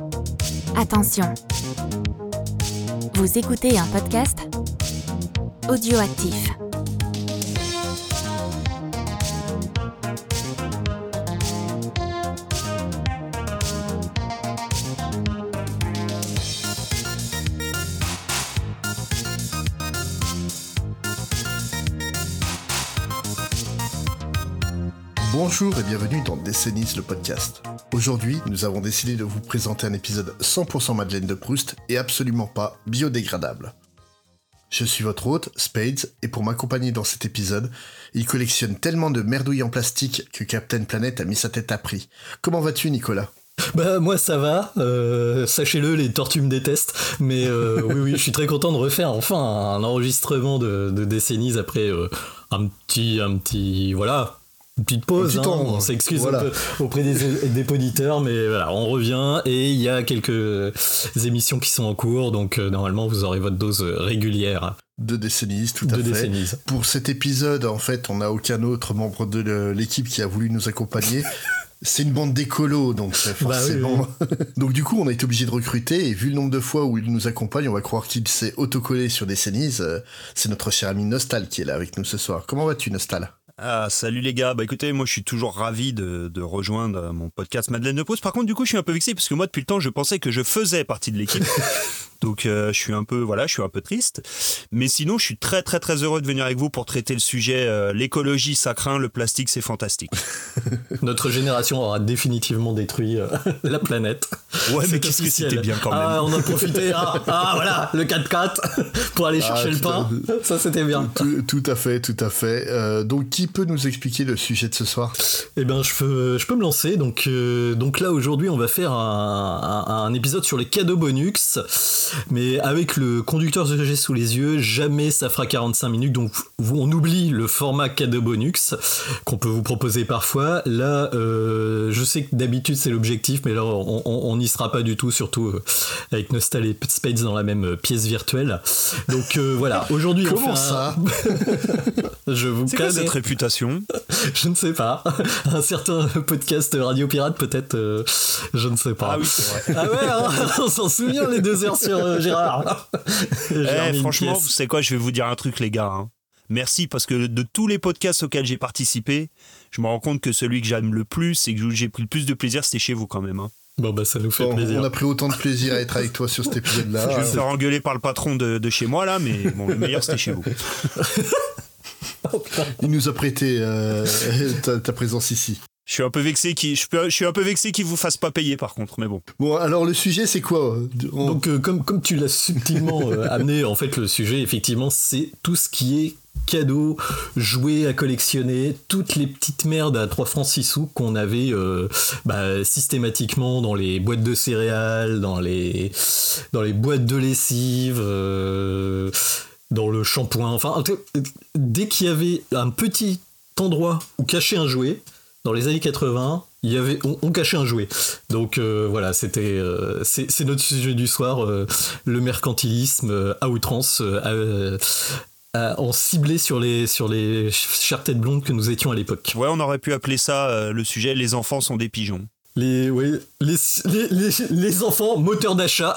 Attention, vous écoutez un podcast audioactif. Bonjour et bienvenue dans Décennies, le podcast. Aujourd'hui, nous avons décidé de vous présenter un épisode 100% Madeleine de Proust et absolument pas biodégradable. Je suis votre hôte, Spades, et pour m'accompagner dans cet épisode, il collectionne tellement de merdouilles en plastique que Captain Planet a mis sa tête à prix. Comment vas-tu, Nicolas ? Bah moi ça va, sachez-le, les tortues me détestent, mais oui, je suis très content de refaire enfin un enregistrement de Décennies après un petit voilà, une petite pause, on s'excuse voilà. Un peu auprès des auditeurs, mais voilà, on revient et il y a quelques émissions qui sont en cours, donc normalement vous aurez votre dose régulière. De Décennies, tout à fait. Décennies. Pour cet épisode, en fait, on n'a aucun autre membre de l'équipe qui a voulu nous accompagner. C'est une bande d'écolos, donc forcément... Bah oui. Donc du coup, on a été obligé de recruter, et vu le nombre de fois où il nous accompagne, on va croire qu'il s'est autocollé sur Décennies. C'est notre cher ami Nostal qui est là avec nous ce soir. Comment vas-tu, Nostal ? Ah, salut les gars, bah écoutez, moi je suis toujours ravi de rejoindre mon podcast Madeleine de Proust. Par contre, du coup, je suis un peu vexé parce que moi, depuis le temps, je pensais que je faisais partie de l'équipe. Donc je suis un peu triste. Mais sinon, je suis très très très heureux de venir avec vous pour traiter le sujet l'écologie, ça craint, le plastique, c'est fantastique. Notre génération aura définitivement détruit la planète. Ouais, mais qu'est-ce que c'était bien quand même. Ah, on a profité. Voilà, le 4x4 pour aller chercher le pain. Ça, c'était bien. Tout à fait. Donc, qui peut nous expliquer le sujet de ce soir ? Eh ben, je peux me lancer. Donc là, aujourd'hui, on va faire un épisode sur les cadeaux bonus. Mais avec le conducteur que j'ai sous les yeux, jamais ça fera 45 minutes, donc on oublie le format cadeau bonus qu'on peut vous proposer parfois. Là, je sais que d'habitude c'est l'objectif, mais là on n'y sera pas du tout, surtout avec Nostal et Spades dans la même pièce virtuelle. Donc voilà, aujourd'hui on fait Comment ça Je vous c'est quoi cette réputation ? Je ne sais pas. Un certain podcast Radio Pirate peut-être, je ne sais pas. Ah oui, c'est vrai. Ah ouais, on s'en souvient les 2 heures sur Gérard. Franchement, vous savez quoi, je vais vous dire un truc les gars. Merci, parce que de tous les podcasts auxquels j'ai participé, je me rends compte que celui que j'aime le plus et que j'ai pris le plus de plaisir, c'était chez vous quand même. Bon bah ça nous fait plaisir. On a pris autant de plaisir à être avec toi sur cet épisode-là. Je vais me faire engueuler par le patron de chez moi là, mais bon, le meilleur c'était chez vous. Il nous a prêté ta présence ici. Je suis un peu vexé qu'il vous fasse pas payer par contre, mais bon. Bon, alors le sujet c'est quoi ? Donc comme tu l'as subtilement amené, en fait le sujet effectivement c'est tout ce qui est cadeaux, jouets à collectionner, toutes les petites merdes à 3 francs 6 sous qu'on avait systématiquement dans les boîtes de céréales, dans les boîtes de lessive, dans le shampoing, enfin dès qu'il y avait un petit endroit où cacher un jouet. Dans les années 80, on cachait un jouet. Donc voilà, c'est notre sujet du soir, le mercantilisme à outrance, en ciblé sur les chères têtes blondes que nous étions à l'époque. Ouais, on aurait pu appeler ça le sujet « Les enfants sont des pigeons ». Les enfants moteurs d'achat.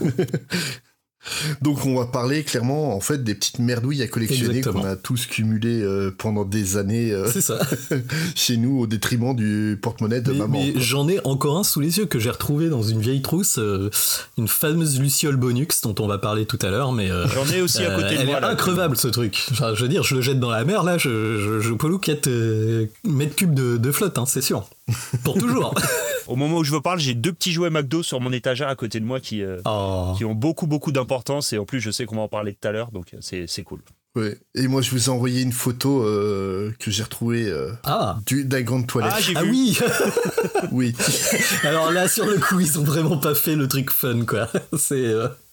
Donc on va parler clairement en fait des petites merdouilles à collectionner. Exactement. Qu'on a tous cumulées pendant des années c'est ça. Chez nous au détriment du porte-monnaie de maman. Mais j'en ai encore un sous les yeux que j'ai retrouvé dans une vieille trousse, une fameuse Luciole Bonux dont on va parler tout à l'heure, mais j'en ai aussi à côté de moi. Elle est increvable ce truc. Enfin, je veux dire, je le jette dans la mer là, je peux louer 4 mètres cubes de flotte, c'est sûr. Pour toujours. Au moment où je vous parle, j'ai 2 petits jouets McDo sur mon étagère à côté de moi qui ont beaucoup d'importance, et en plus je sais qu'on va en parler tout à l'heure, donc c'est cool. Ouais. Et moi je vous ai envoyé une photo que j'ai retrouvée d'un grande toilette. Ah, j'ai vu. Oui. Oui. Alors là sur le coup ils ont vraiment pas fait le truc fun quoi. C'est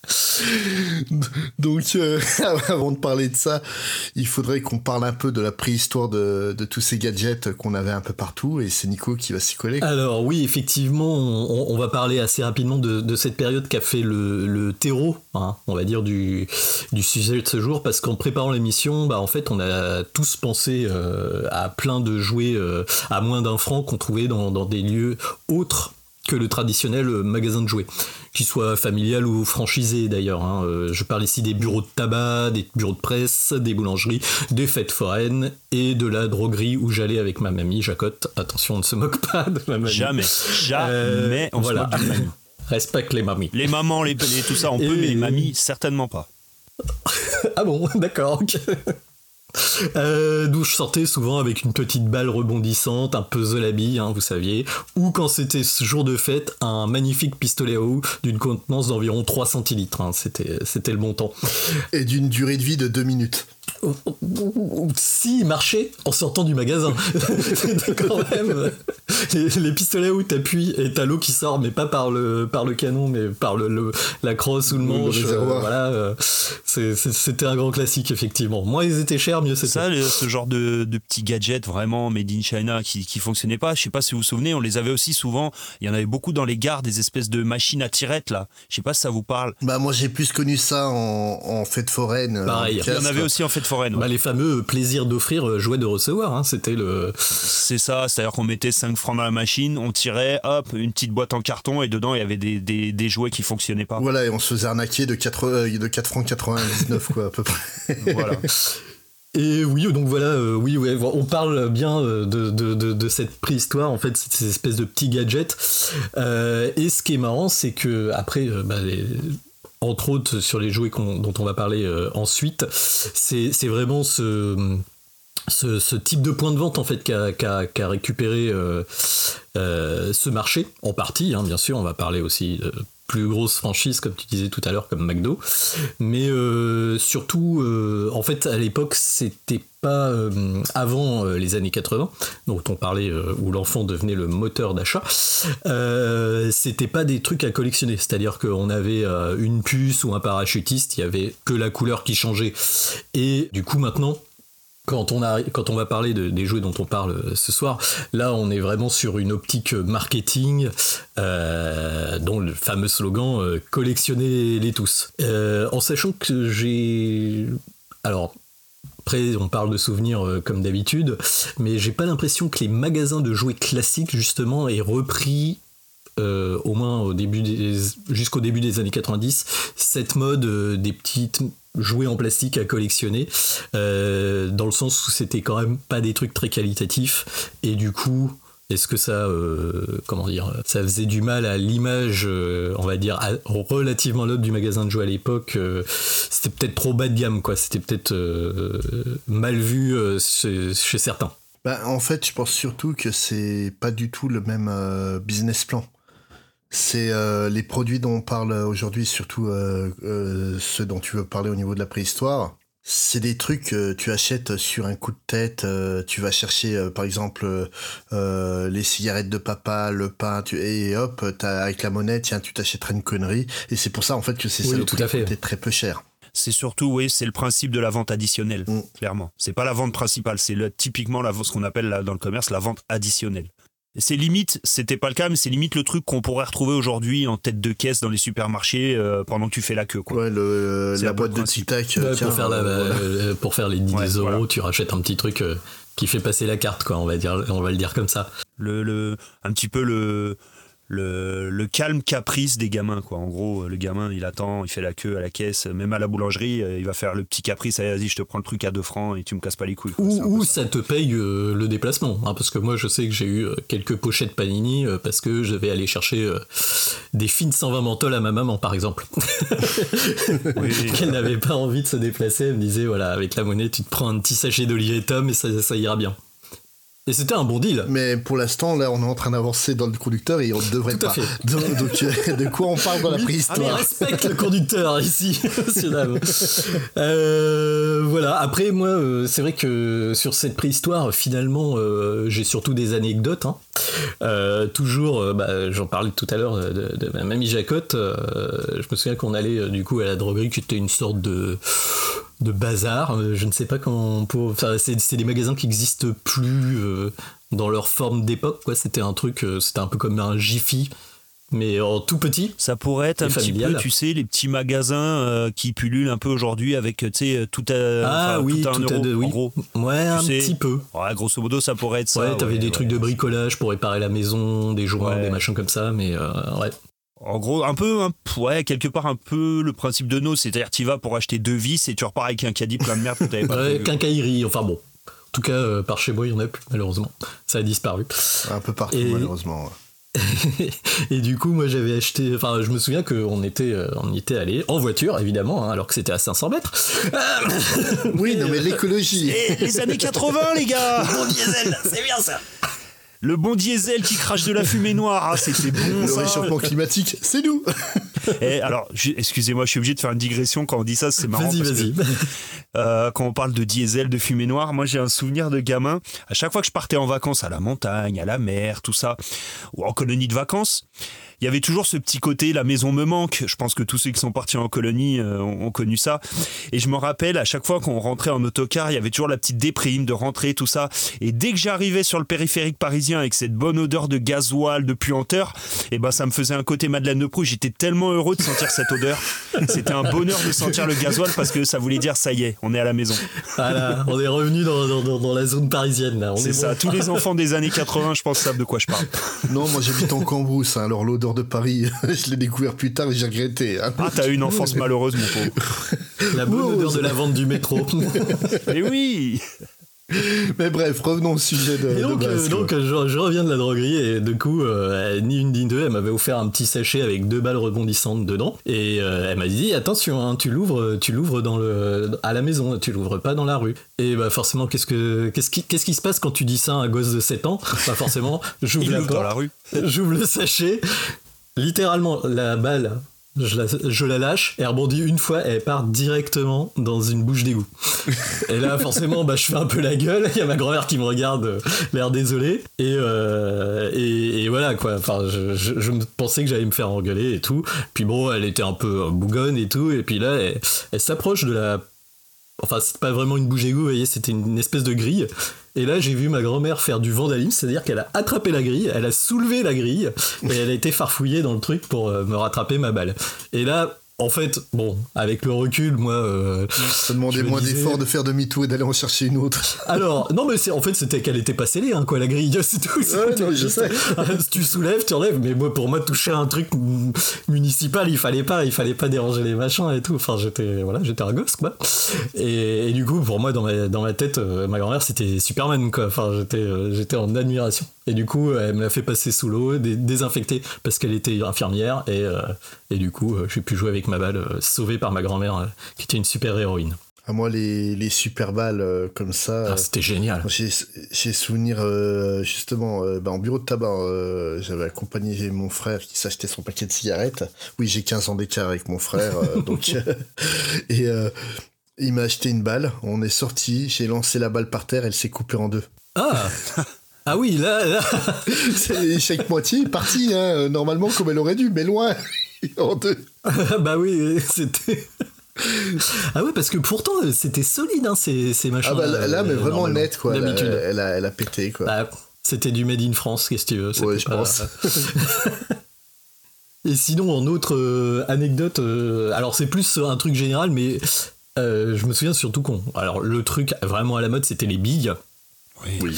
Donc, avant de parler de ça, il faudrait qu'on parle un peu de la préhistoire de tous ces gadgets qu'on avait un peu partout, et c'est Nico qui va s'y coller. Alors oui, effectivement, on va parler assez rapidement de cette période qu'a fait le terreau, on va dire, du sujet de ce jour, parce qu'en préparant l'émission, en fait, on a tous pensé à plein de jouets à moins d'1 franc qu'on trouvait dans des lieux autres que le traditionnel magasin de jouets, qu'il soit familial ou franchisé d'ailleurs. Hein. Je parle ici des bureaux de tabac, des bureaux de presse, des boulangeries, des fêtes foraines et de la droguerie où j'allais avec ma mamie Jacotte. Attention, on ne se moque pas de ma mamie. Jamais on se moque d'une mamie. Respecte les mamies. Les mamans, tout ça on peut, mais les mamies certainement pas. Ah bon, d'accord, ok. D'où je sortais souvent avec une petite balle rebondissante, un puzzle à billes, hein, vous saviez, ou quand c'était ce jour de fête, un magnifique pistolet à eau d'une contenance d'environ 3 centilitres, hein, c'était le bon temps. Et d'une durée de vie de 2 minutes. Si, marchait en sortant du magasin. C'était quand même les pistolets où t'appuies et t'as l'eau qui sort, mais pas par le canon, mais par la crosse ou le manche. Voilà, c'était un grand classique, effectivement. Moins ils étaient chers, mieux c'était. Ça, ce genre de petits gadgets vraiment made in China qui fonctionnaient pas. Je sais pas si vous vous souvenez, on les avait aussi souvent. Il y en avait beaucoup dans les gares, des espèces de machines à tirettes là. Je sais pas si ça vous parle. Bah moi j'ai plus connu ça en fête foraine. Pareil. Il y en avait aussi en fête foraine. Ouais. Bah, les fameux plaisirs d'offrir, jouets de recevoir, hein, c'était le... C'est ça, c'est-à-dire qu'on mettait 5 francs dans la machine, on tirait, hop, une petite boîte en carton et dedans il y avait des jouets qui fonctionnaient pas. Voilà, et on se faisait arnaquer de 4 francs 99 quoi à peu près. Voilà. Et oui, donc voilà, on parle bien de cette préhistoire, en fait, ces espèces de petits gadgets. Et ce qui est marrant, c'est que après, entre autres sur les jouets dont on va parler ensuite, c'est vraiment ce type de point de vente en fait qu'a récupéré ce marché en partie, hein, bien sûr. On va parler aussi de plus grosses franchises comme tu disais tout à l'heure comme McDo, mais surtout en fait à l'époque c'était pas avant les années 80 dont on parlait, où l'enfant devenait le moteur d'achat, c'était pas des trucs à collectionner, c'est-à-dire qu'on avait une puce ou un parachutiste, il y avait que la couleur qui changeait, et du coup maintenant quand on va parler des jouets dont on parle ce soir, là on est vraiment sur une optique marketing, dont le fameux slogan collectionnez-les tous. En sachant que alors après on parle de souvenirs comme d'habitude, mais j'ai pas l'impression que les magasins de jouets classiques justement aient repris au moins jusqu'au début des années 90 cette mode des petites jouets en plastique à collectionner, dans le sens où c'était quand même pas des trucs très qualitatifs, et du coup est-ce que ça ça faisait du mal à l'image, on va dire relativement noble du magasin de jouets à l'époque. C'était peut-être trop bas de gamme quoi, c'était peut-être mal vu chez certains. En fait je pense surtout que c'est pas du tout le même business plan. C'est les produits dont on parle aujourd'hui, surtout ceux dont tu veux parler au niveau de la préhistoire. C'est des trucs que tu achètes sur un coup de tête. Tu vas chercher, par exemple, les cigarettes de papa, le pain, et hop, avec la monnaie, tiens, tu t'achèteras une connerie. Et c'est pour ça, en fait, que c'est ça le prix qui coûtait très peu cher. C'est surtout, oui, c'est le principe de la vente additionnelle, clairement. C'est pas la vente principale, c'est typiquement ce qu'on appelle dans le commerce la vente additionnelle. C'est limite, c'était pas le cas, mais c'est limite le truc qu'on pourrait retrouver aujourd'hui en tête de caisse dans les supermarchés pendant que tu fais la queue, quoi. Ouais, la boîte de Tic-Tac. Pour faire les 10 euros, voilà. Tu rachètes un petit truc qui fait passer la carte, quoi, on va le dire comme ça. Un petit peu le calme caprice des gamins, quoi. En gros, le gamin il attend, il fait la queue à la caisse, même à la boulangerie, il va faire le petit caprice, allez, vas-y je te prends le truc à 2 francs et tu me casses pas les couilles, quoi. Ou ça te paye le déplacement, hein, parce que moi je sais que j'ai eu quelques pochettes Panini parce que je vais aller chercher des fines 120 menthol à ma maman par exemple. Oui. Qu'elle n'avait pas envie de se déplacer, elle me disait voilà, avec la monnaie tu te prends un petit sachet d'Olivier Tom et ça ira bien. Et c'était un bon deal. Mais pour l'instant, là, on est en train d'avancer dans le conducteur et on ne devrait pas. Donc, de quoi on parle dans la préhistoire? Mais respecte le conducteur ici, monsieur dame. Voilà. Après, moi, c'est vrai que sur cette préhistoire, finalement, j'ai surtout des anecdotes. Hein. Toujours, j'en parlais tout à l'heure de ma mamie Jacotte. Je me souviens qu'on allait du coup à la droguerie, qui était une sorte de bazar, je ne sais pas comment c'est des magasins qui n'existent plus dans leur forme d'époque, quoi. C'était un truc, c'était un peu comme un Jiffy, mais en tout petit. Ça pourrait être un petit peu, tu sais, les petits magasins qui pullulent un peu aujourd'hui avec, tu sais, tout à €1, en gros. Ouais, un petit peu. Ouais, grosso modo, ça pourrait être ça. Ouais, t'avais des trucs de bricolage pour réparer la maison, des joints, des machins comme ça, mais ouais. En gros, quelque part un peu le principe de nos, c'est-à-dire tu vas pour acheter 2 vis et tu repars avec un caddie plein de merde que t'avais pas prévu. Quincaillerie, enfin bon. En tout cas, par chez moi, il n'y en a plus, malheureusement. Ça a disparu. Un peu partout, malheureusement. Et du coup, moi, j'avais acheté... Enfin, je me souviens qu'on y était allé en voiture, évidemment, alors que c'était à 500 mètres. Oui, non, mais l'écologie. Les années 80, les gars. Bon diesel, c'est bien ça. Le bon diesel qui crache de la fumée noire, c'était bon. Le réchauffement climatique, c'est nous. Et alors, excusez-moi, je suis obligé de faire une digression quand on dit ça, c'est marrant. Vas-y. Quand on parle de diesel, de fumée noire, moi j'ai un souvenir de gamin. À chaque fois que je partais en vacances à la montagne, à la mer, tout ça, ou en colonie de vacances, il y avait toujours ce petit côté, la maison me manque. Je pense que tous ceux qui sont partis en colonie ont connu ça. Et je me rappelle, à chaque fois qu'on rentrait en autocar, il y avait toujours la petite déprime de rentrer, tout ça. Et dès que j'arrivais sur le périphérique parisien avec cette bonne odeur de gasoil, de puanteur, et ben ça me faisait un côté Madeleine de Proust. J'étais tellement heureux de sentir cette odeur. C'était un bonheur de sentir le gasoil parce que ça voulait dire ça y est, on est à la maison. Voilà, on est revenu dans la zone parisienne là. C'est ça, tous les enfants des années 80, je pense, savent de quoi je parle. Non, moi j'habite en Cambrousse, alors l'odeur de Paris, je l'ai découvert plus tard et j'ai regretté. Ah, t'as eu une enfance malheureuse, mon pauvre. La bonne odeur de la vente du métro. Mais oui. Mais bref, revenons au sujet de base. Donc je reviens de la droguerie et du coup, ni une ni deux, elle m'avait offert un petit sachet avec 2 balles rebondissantes dedans et elle m'a dit attention, hein, tu l'ouvres à la maison, tu l'ouvres pas dans la rue. Et bah forcément, qu'est-ce qui se passe quand tu dis ça à un gosse de 7 ans? Bah forcément, j'ouvre la porte, dans la rue. J'ouvre le sachet, littéralement la balle. Je la lâche, elle rebondit une fois, elle part directement dans une bouche d'égout. Et là, forcément, je fais un peu la gueule. Il y a ma grand-mère qui me regarde, l'air désolé. Et voilà, quoi. Enfin, je pensais que j'allais me faire engueuler et tout. Puis bon, elle était un peu bougonne et tout. Et puis là, elle s'approche de la... Enfin, c'est pas vraiment une bouche d'égout, vous voyez, c'était une espèce de grille. Et là, j'ai vu ma grand-mère faire du vandalisme, c'est-à-dire qu'elle a attrapé la grille, elle a soulevé la grille, et elle a été farfouillée dans le truc pour me rattraper ma balle. Et là, en fait, bon, avec le recul, moi... ça demandait moins d'efforts de faire demi-tour et d'aller en chercher une autre. Alors, non, mais en fait, c'était qu'elle était pas scellée, hein, quoi, la grille, c'est tout. Ouais, non, je sais. Tu soulèves, tu enlèves, mais moi, pour moi, toucher un truc municipal, il fallait pas déranger les machins et tout. Enfin, j'étais un gosse, quoi. Et du coup, pour moi, dans ma tête, ma grand-mère, c'était Superman, quoi. Enfin, j'étais en admiration. Et du coup, elle me l'a fait passer sous l'eau, désinfecter, parce qu'elle était infirmière, et du coup, j'ai pu jouer avec ma balle, sauvée par ma grand-mère, qui était une super héroïne. À moi, les super balles comme ça... c'était génial. J'ai souvenir, justement, en bureau de tabac, j'avais accompagné mon frère qui s'achetait son paquet de cigarettes. Oui, j'ai 15 ans d'écart avec mon frère, donc... et il m'a acheté une balle, on est sorti, j'ai lancé la balle par terre, elle s'est coupée en 2. Ah Ah oui, là... C'est l'échec moitié, parti, hein, normalement comme elle aurait dû, mais loin, en 2. Bah oui, c'était... Ah ouais, parce que pourtant, c'était solide, hein, ces machins. Ah bah là, mais vraiment net, quoi. D'habitude. Elle a pété, quoi. Bah, c'était du Made in France, qu'est-ce que tu veux. Ouais, je pense. Et sinon, en autre anecdote, alors c'est plus un truc général, mais je me souviens surtout alors le truc vraiment à la mode, c'était les billes. Oui.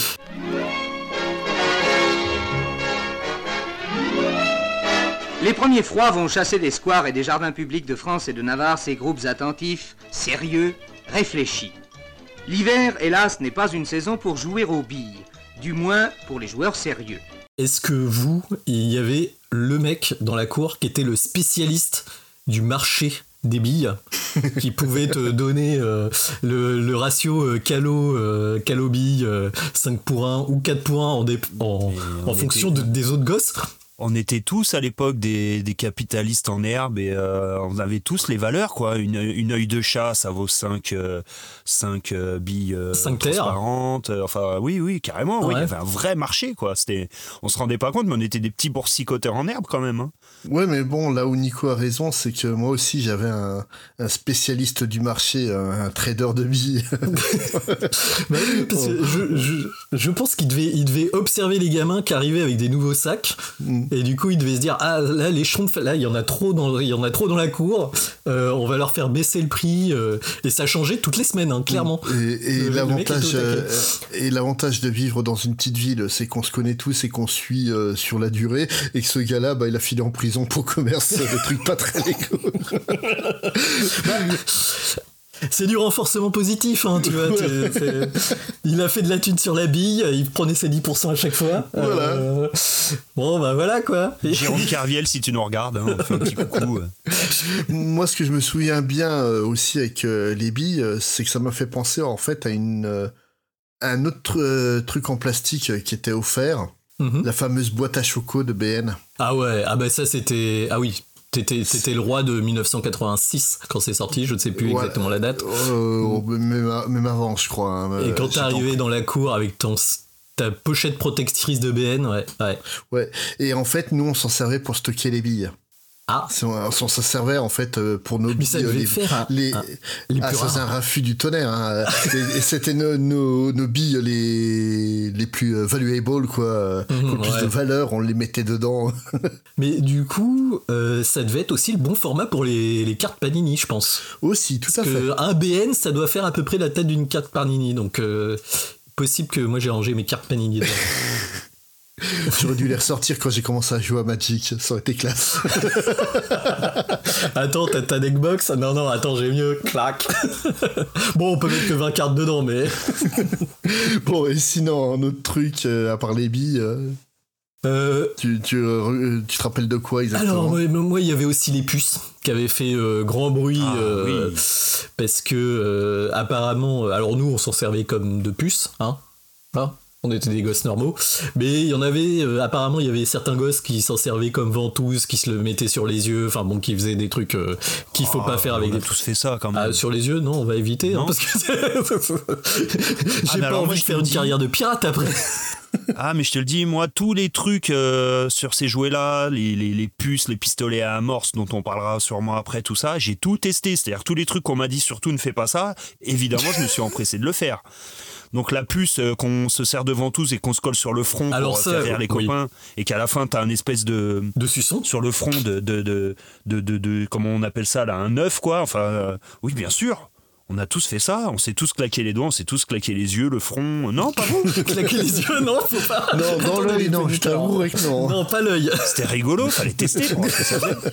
Les premiers froids vont chasser des squares et des jardins publics de France et de Navarre ces groupes attentifs, sérieux, réfléchis. L'hiver, hélas, n'est pas une saison pour jouer aux billes, du moins pour les joueurs sérieux. Est-ce que il y avait le mec dans la cour qui était le spécialiste du marché des billes, qui pouvait te donner le ratio calo-billes 5 pour 1 ou 4 pour 1 en fonction des autres gosses? On était tous à l'époque des capitalistes en herbe et on avait tous les valeurs, quoi. Une œil de chat, ça vaut 5 billes 5 transparentes. Enfin, oui, carrément. Ouais. Oui, il y avait un vrai marché, quoi. On se rendait pas compte, mais on était des petits boursicoteurs en herbe quand même. Hein. Ouais, mais bon, là où Nico a raison, c'est que moi aussi, j'avais un spécialiste du marché, un trader de billes. Bah oui, parce que je pense qu'il devait observer les gamins qui arrivaient avec des nouveaux sacs Et du coup, il devait se dire, ah là, les schtroumpfs, là, il y en a trop dans la cour, on va leur faire baisser le prix, et ça changeait toutes les semaines, hein, clairement. Et l'avantage de vivre dans une petite ville, c'est qu'on se connaît tous et qu'on suit sur la durée, et que ce gars-là, il a filé en prison pour commerce de trucs pas très légaux. C'est du renforcement positif, hein, tu vois. Il a fait de la thune sur la bille, il prenait ses 10% à chaque fois. Voilà. Bon, bah voilà, quoi. Jérôme Carviel, si tu nous regardes, hein, on fait un petit coucou. Moi, ce que je me souviens bien aussi avec les billes, c'est que ça m'a fait penser en fait à un autre truc en plastique qui était offert, la fameuse boîte à choco de BN. Ah ouais, ah bah ça c'était... Ah oui, c'était le roi de 1986 quand c'est sorti, je ne sais plus exactement la date. Même avant, je crois. Hein, et quand t'es arrivé dans la cour avec ta pochette protectrice de BN, ouais. Et en fait, nous, on s'en servait pour stocker les billes. Ah. On s'en servait en fait pour nos billes. Mais ça devait faire ça faisait un raffut du tonnerre. Hein. et c'était nos billes les plus valuable, quoi. Qui ont plus de valeur, on les mettait dedans. Mais du coup, ça devait être aussi le bon format pour les cartes Panini, je pense. Aussi, tout à fait. Un BN, ça doit faire à peu près la taille d'une carte Panini. Donc, possible que moi j'ai rangé mes cartes Panini dedans. J'aurais dû les ressortir quand j'ai commencé à jouer à Magic, ça aurait été classe. Attends, t'as ta deckbox ? Non, attends, j'ai mieux. Clac. Bon, on peut mettre que 20 cartes dedans, mais... Bon, et sinon, un autre truc, à part les billes... Tu te rappelles de quoi exactement ? Alors, moi, il y avait aussi les puces qui avaient fait grand bruit, parce que, apparemment... Alors, nous, on s'en servait comme de puces, hein. On était des gosses normaux, mais il y en avait, apparemment il y avait certains gosses qui s'en servaient comme ventouses, qui se le mettaient sur les yeux, enfin bon, qui faisaient des trucs qu'il faut pas faire avec on a tous fait ça quand même. Sur les yeux, non, on va éviter, hein, parce que j'ai pas envie de faire une carrière de pirate après. Ah, mais je te le dis, moi, tous les trucs sur ces jouets-là, les puces, les pistolets à amorce dont on parlera sûrement après, tout ça, j'ai tout testé. C'est-à-dire tous les trucs qu'on m'a dit, surtout ne fais pas ça, évidemment, je me suis empressé de le faire. Donc la puce qu'on se sert de ventouse et qu'on se colle sur le front pour faire rire les copains, et qu'à la fin t'as un espèce de suçon sur le front de comment on appelle ça là, un œuf quoi. Enfin oui bien sûr. On a tous fait ça, on s'est tous claqué les doigts, on s'est tous claqué les yeux, le front. Non, pas vous. Claquer les yeux, non, faut pas. Non, dans l'œil, non, je t'avouerai que non. Non, pas l'œil. C'était rigolo, fallait tester pour voir ce que ça fait.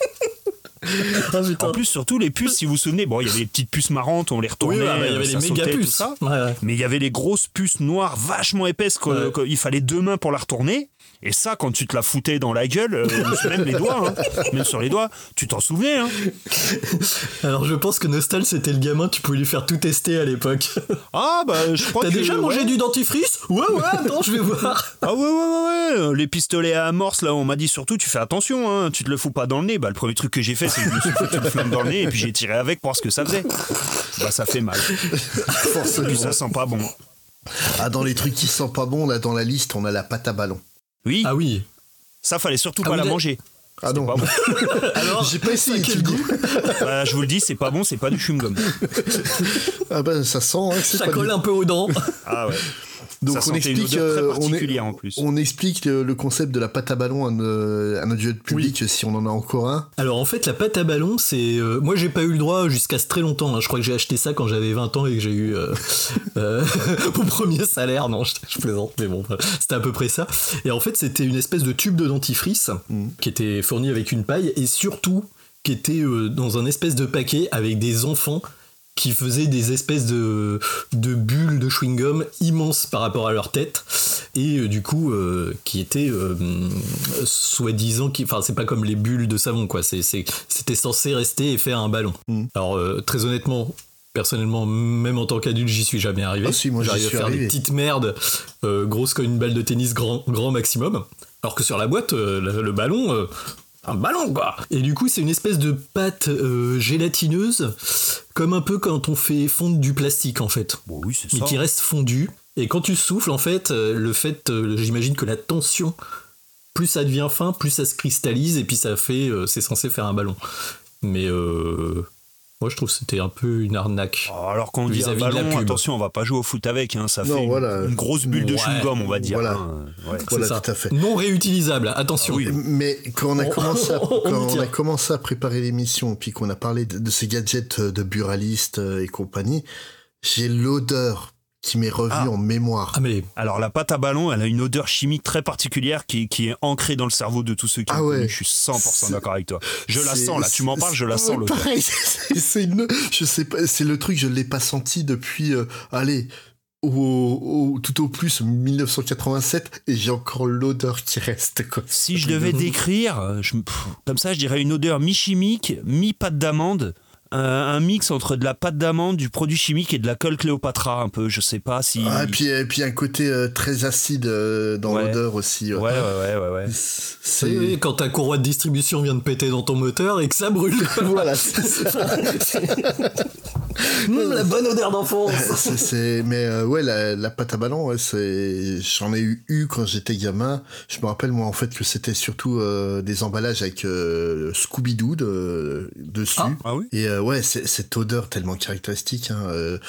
En plus, surtout les puces, si vous vous souvenez, bon, il y avait les petites puces marrantes, on les retournait, il y avait les méga puces, tout ça. Ouais. Mais il y avait les grosses puces noires vachement épaisses qu'il fallait 2 mains pour la retourner. Et ça, quand tu te la foutais dans la gueule, même les doigts, hein, même sur les doigts, tu t'en souvenais. Hein. Alors je pense que Nostal, c'était le gamin, tu pouvais lui faire tout tester à l'époque. Ah bah je crois que... T'as déjà mangé du dentifrice ? Ouais, attends, je vais voir. Ah ouais. Les pistolets à amorce, là, on m'a dit surtout, tu fais attention, hein, tu te le fous pas dans le nez. Bah le premier truc que j'ai fait, c'est que je me suis foutu une flamme dans le nez et puis j'ai tiré avec pour voir ce que ça faisait. Bah ça fait mal. Et puis ça sent pas bon. Ah, dans les trucs qui sentent pas bon, là, dans la liste, on a la pâte à ballon. Oui. Ah oui. Ça, fallait surtout pas la manger. Ah non. Pas bon. Alors, j'ai pas essayé. Quel goût. Bah, je vous le dis, c'est pas bon, c'est pas du chewing-gum. Ah bah ça sent. Hein, ça colle un peu aux dents. Ah ouais. Donc ça on explique, en plus. On explique le concept de la pâte à ballon à notre jeu de public, si on en a encore un. Alors en fait la pâte à ballon c'est... moi j'ai pas eu le droit jusqu'à très longtemps, hein. Je crois que j'ai acheté ça quand j'avais 20 ans et que j'ai eu mon premier salaire. Non je plaisante mais bon c'était à peu près ça. Et en fait c'était une espèce de tube de dentifrice qui était fourni avec une paille et surtout qui était dans un espèce de paquet avec des enfants qui faisaient des espèces de bulles de chewing-gum immenses par rapport à leur tête et du coup qui étaient soi-disant enfin c'est pas comme les bulles de savon quoi, c'était censé rester et faire un ballon. Alors très honnêtement personnellement même en tant qu'adulte j'y suis jamais arrivé. Ah si, moi j'arrive à faire des petites merdes grosses comme une balle de tennis grand maximum, alors que sur la boîte le ballon un ballon quoi. Et du coup c'est une espèce de pâte gélatineuse comme un peu quand on fait fondre du plastique en fait. Bon, oui, c'est mais ça. qui reste fondu et quand tu souffles en fait j'imagine que la tension plus ça devient fin plus ça se cristallise et puis ça fait c'est censé faire un ballon mais Moi, je trouve que c'était un peu une arnaque. Alors quand on dit un Vis-à-vis de la ballon, pub. attention, on va pas jouer au foot avec, hein, ça Non, fait voilà. une grosse bulle de Ouais. chewing-gum, on va dire. Voilà. hein. Ouais. Voilà, C'est ça. tout à fait. Non réutilisable, attention. Ah oui. Mais quand on a commencé à, on quand y on tient. a commencé à préparer l'émission, puis qu'on a parlé de ces gadgets de buralistes et compagnie, j'ai l'odeur qui m'est revenue en mémoire. Ah, mais Alors la pâte à ballon, elle a une odeur chimique très particulière qui est ancrée dans le cerveau de tous ceux qui Ah l'ont ouais. connue. Je suis 100% C'est- d'accord avec toi. Je la C'est- sens là, tu m'en parles, je la sens Ouais, l'odeur. pareil, je sais pas, c'est le truc, je l'ai pas senti depuis, allez, tout au plus 1987, et j'ai encore l'odeur qui reste, quoi. Si je devais décrire, comme ça, je dirais une odeur mi-chimique, mi-pâte d'amande. Un mix entre de la pâte d'amande, du produit chimique et de la colle Cléopâtra, un peu, je sais pas si... Ah, et puis un côté très acide dans Ouais. l'odeur aussi. Ouais. C'est... oui, quand ta courroie de distribution vient de péter dans ton moteur et que ça brûle. Voilà. La bonne odeur d'enfance. Mais ouais, la pâte à ballon, ouais, j'en ai eu quand j'étais gamin. Je me rappelle, moi, en fait, que c'était surtout des emballages avec Scooby-Doo dessus. Ah oui. Et ouais, cette odeur tellement caractéristique. Hein,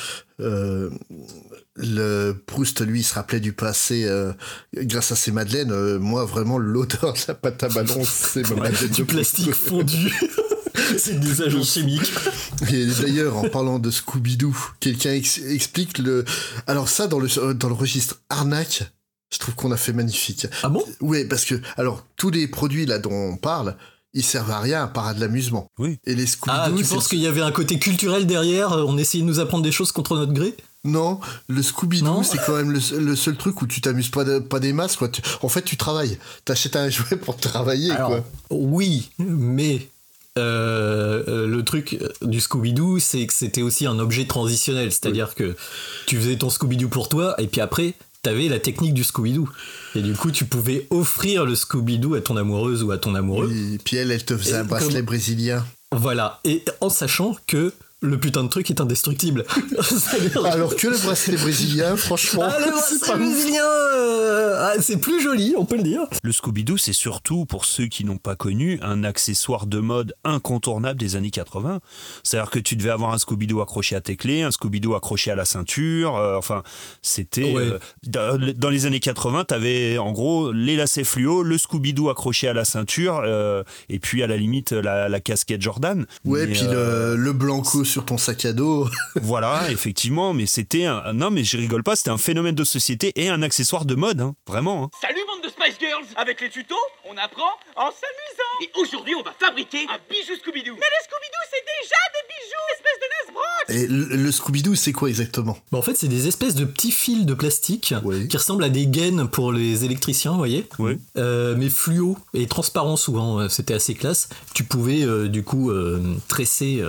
le Proust, lui, il se rappelait du passé grâce à ses madeleines. Moi, vraiment, l'odeur de la pâte à ballon, c'est ma madeleine Du de plastique fondu. C'est des agents chimiques. Et d'ailleurs, en parlant de Scooby-Doo, quelqu'un explique le... Alors ça, dans le registre arnaque, je trouve qu'on a fait magnifique. Ah bon? Ouais, parce que, alors, tous les produits là dont on parle, ils servent à rien à part à de l'amusement. Oui. Et les Ah, Scooby-Doo, tu penses qu'il y avait un côté culturel derrière? On essayait de nous apprendre des choses contre notre gré? Non, le Scooby-Doo, Non. c'est quand même le seul truc où tu t'amuses pas des masses, quoi. En fait, tu travailles. T'achètes un jouet pour travailler, Alors, quoi. oui, mais le truc du Scooby-Doo, c'est que c'était aussi un objet transitionnel. C'est-à-dire que tu faisais ton Scooby-Doo pour toi, et puis après, t'avais la technique du Scooby-Doo. Et du coup, tu pouvais offrir le Scooby-Doo à ton amoureuse ou à ton amoureux. Et puis elle te faisait Et un bracelet comme- brésilien. Voilà. Et en sachant que le putain de truc est indestructible. C'est-à-dire- Alors que le bracelet brésilien, franchement, Ah, le c'est bracelet pas... brésilien, c'est plus joli, on peut le dire. Le Scooby-Doo, c'est surtout, pour ceux qui n'ont pas connu, un accessoire de mode incontournable des années 80. C'est-à-dire que tu devais avoir un Scooby-Doo accroché à tes clés, un Scooby-Doo accroché à la ceinture. Enfin, c'était... Ouais. Dans les années 80, t'avais en gros les lacets fluo, le Scooby-Doo accroché à la ceinture, et puis à la limite la casquette Jordan. Ouais, Mais, puis le blanco sur ton sac à dos. Voilà, effectivement, mais c'était un... Non, mais je rigole pas, c'était un phénomène de société et un accessoire de mode, hein, vraiment. Hein. Salut bande de Spice Girls. Avec les tutos, on apprend en s'amusant. Et aujourd'hui, on va fabriquer un bijou Scooby-Doo. Mais les Scooby-Doo, c'est déjà des bijoux, espèce de naze-broche. Et le Scooby-Doo, c'est quoi exactement? Bah, en fait, c'est des espèces de petits fils de plastique Oui. qui ressemblent à des gaines pour les électriciens, vous voyez. Oui. Mais fluo et transparent souvent, c'était assez classe. Tu pouvais du coup tresser.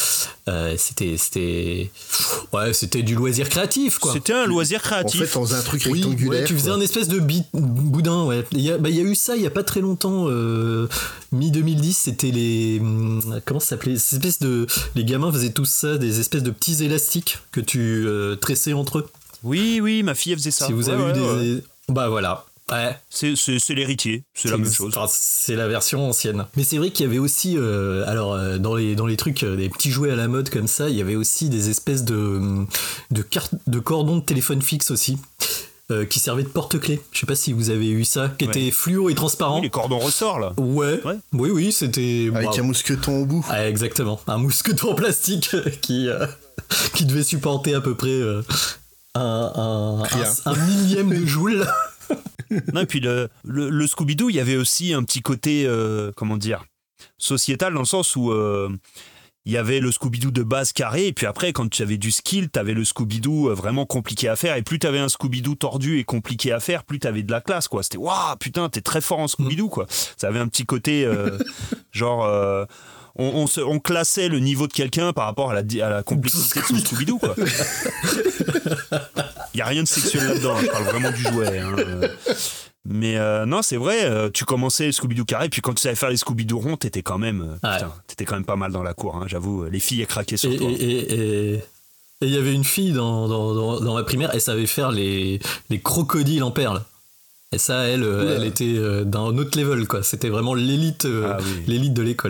C'était du loisir créatif, quoi. C'était un loisir En créatif. fait, on faisait un truc Oui, rectangulaire. ouais, tu faisais quoi. un espèce de boudin, ouais. Il y a eu ça il y a pas très longtemps, mi-2010, c'était les... Comment ça s'appelait? Ces espèces de... Les gamins faisaient tous ça, des espèces de petits élastiques que tu tressais entre eux. Oui, ma fille elle faisait ça. Si vous Ouais, avez eu ouais, des... Bah voilà. Ouais. C'est l'héritier, c'est la même chose. Enfin, c'est la version ancienne. Mais c'est vrai qu'il y avait aussi, dans les trucs, des petits jouets à la mode comme ça, il y avait aussi des espèces de cordons de téléphone fixe aussi, qui servaient de porte-clés. Je sais pas si vous avez eu ça, qui étaient fluo et transparents. Oui, les cordons ressorts là. Ouais. Ouais. Oui, c'était... Avec Wow. un mousqueton au bout. Ah, exactement. Un mousqueton en plastique qui devait supporter à peu près un millième de joule. Non, et puis le Scooby-Doo, il y avait aussi un petit côté, comment dire, sociétal, dans le sens où il y avait le Scooby-Doo de base carré, et puis après, quand tu avais du skill, tu avais le Scooby-Doo vraiment compliqué à faire, et plus tu avais un Scooby-Doo tordu et compliqué à faire, plus tu avais de la classe, quoi. C'était, waouh, putain, t'es très fort en Scooby-Doo, quoi. Ça avait un petit côté, genre... On classait le niveau de quelqu'un par rapport à la complexité de son Scooby-Doo, quoi. Il n'y a rien de sexuel là-dedans, je parle vraiment du jouet. Hein. Mais non, c'est vrai, tu commençais le Scooby-Doo carré, puis quand tu savais faire les Scooby-Doo ronds, t'étais quand même pas mal dans la cour, hein, j'avoue. Les filles, elles craquaient sur toi. Et il y avait une fille dans ma primaire, elle savait faire les crocodiles en perles. Et ça, elle était d'un autre level, quoi. C'était vraiment l'élite, Ah oui. l'élite de l'école.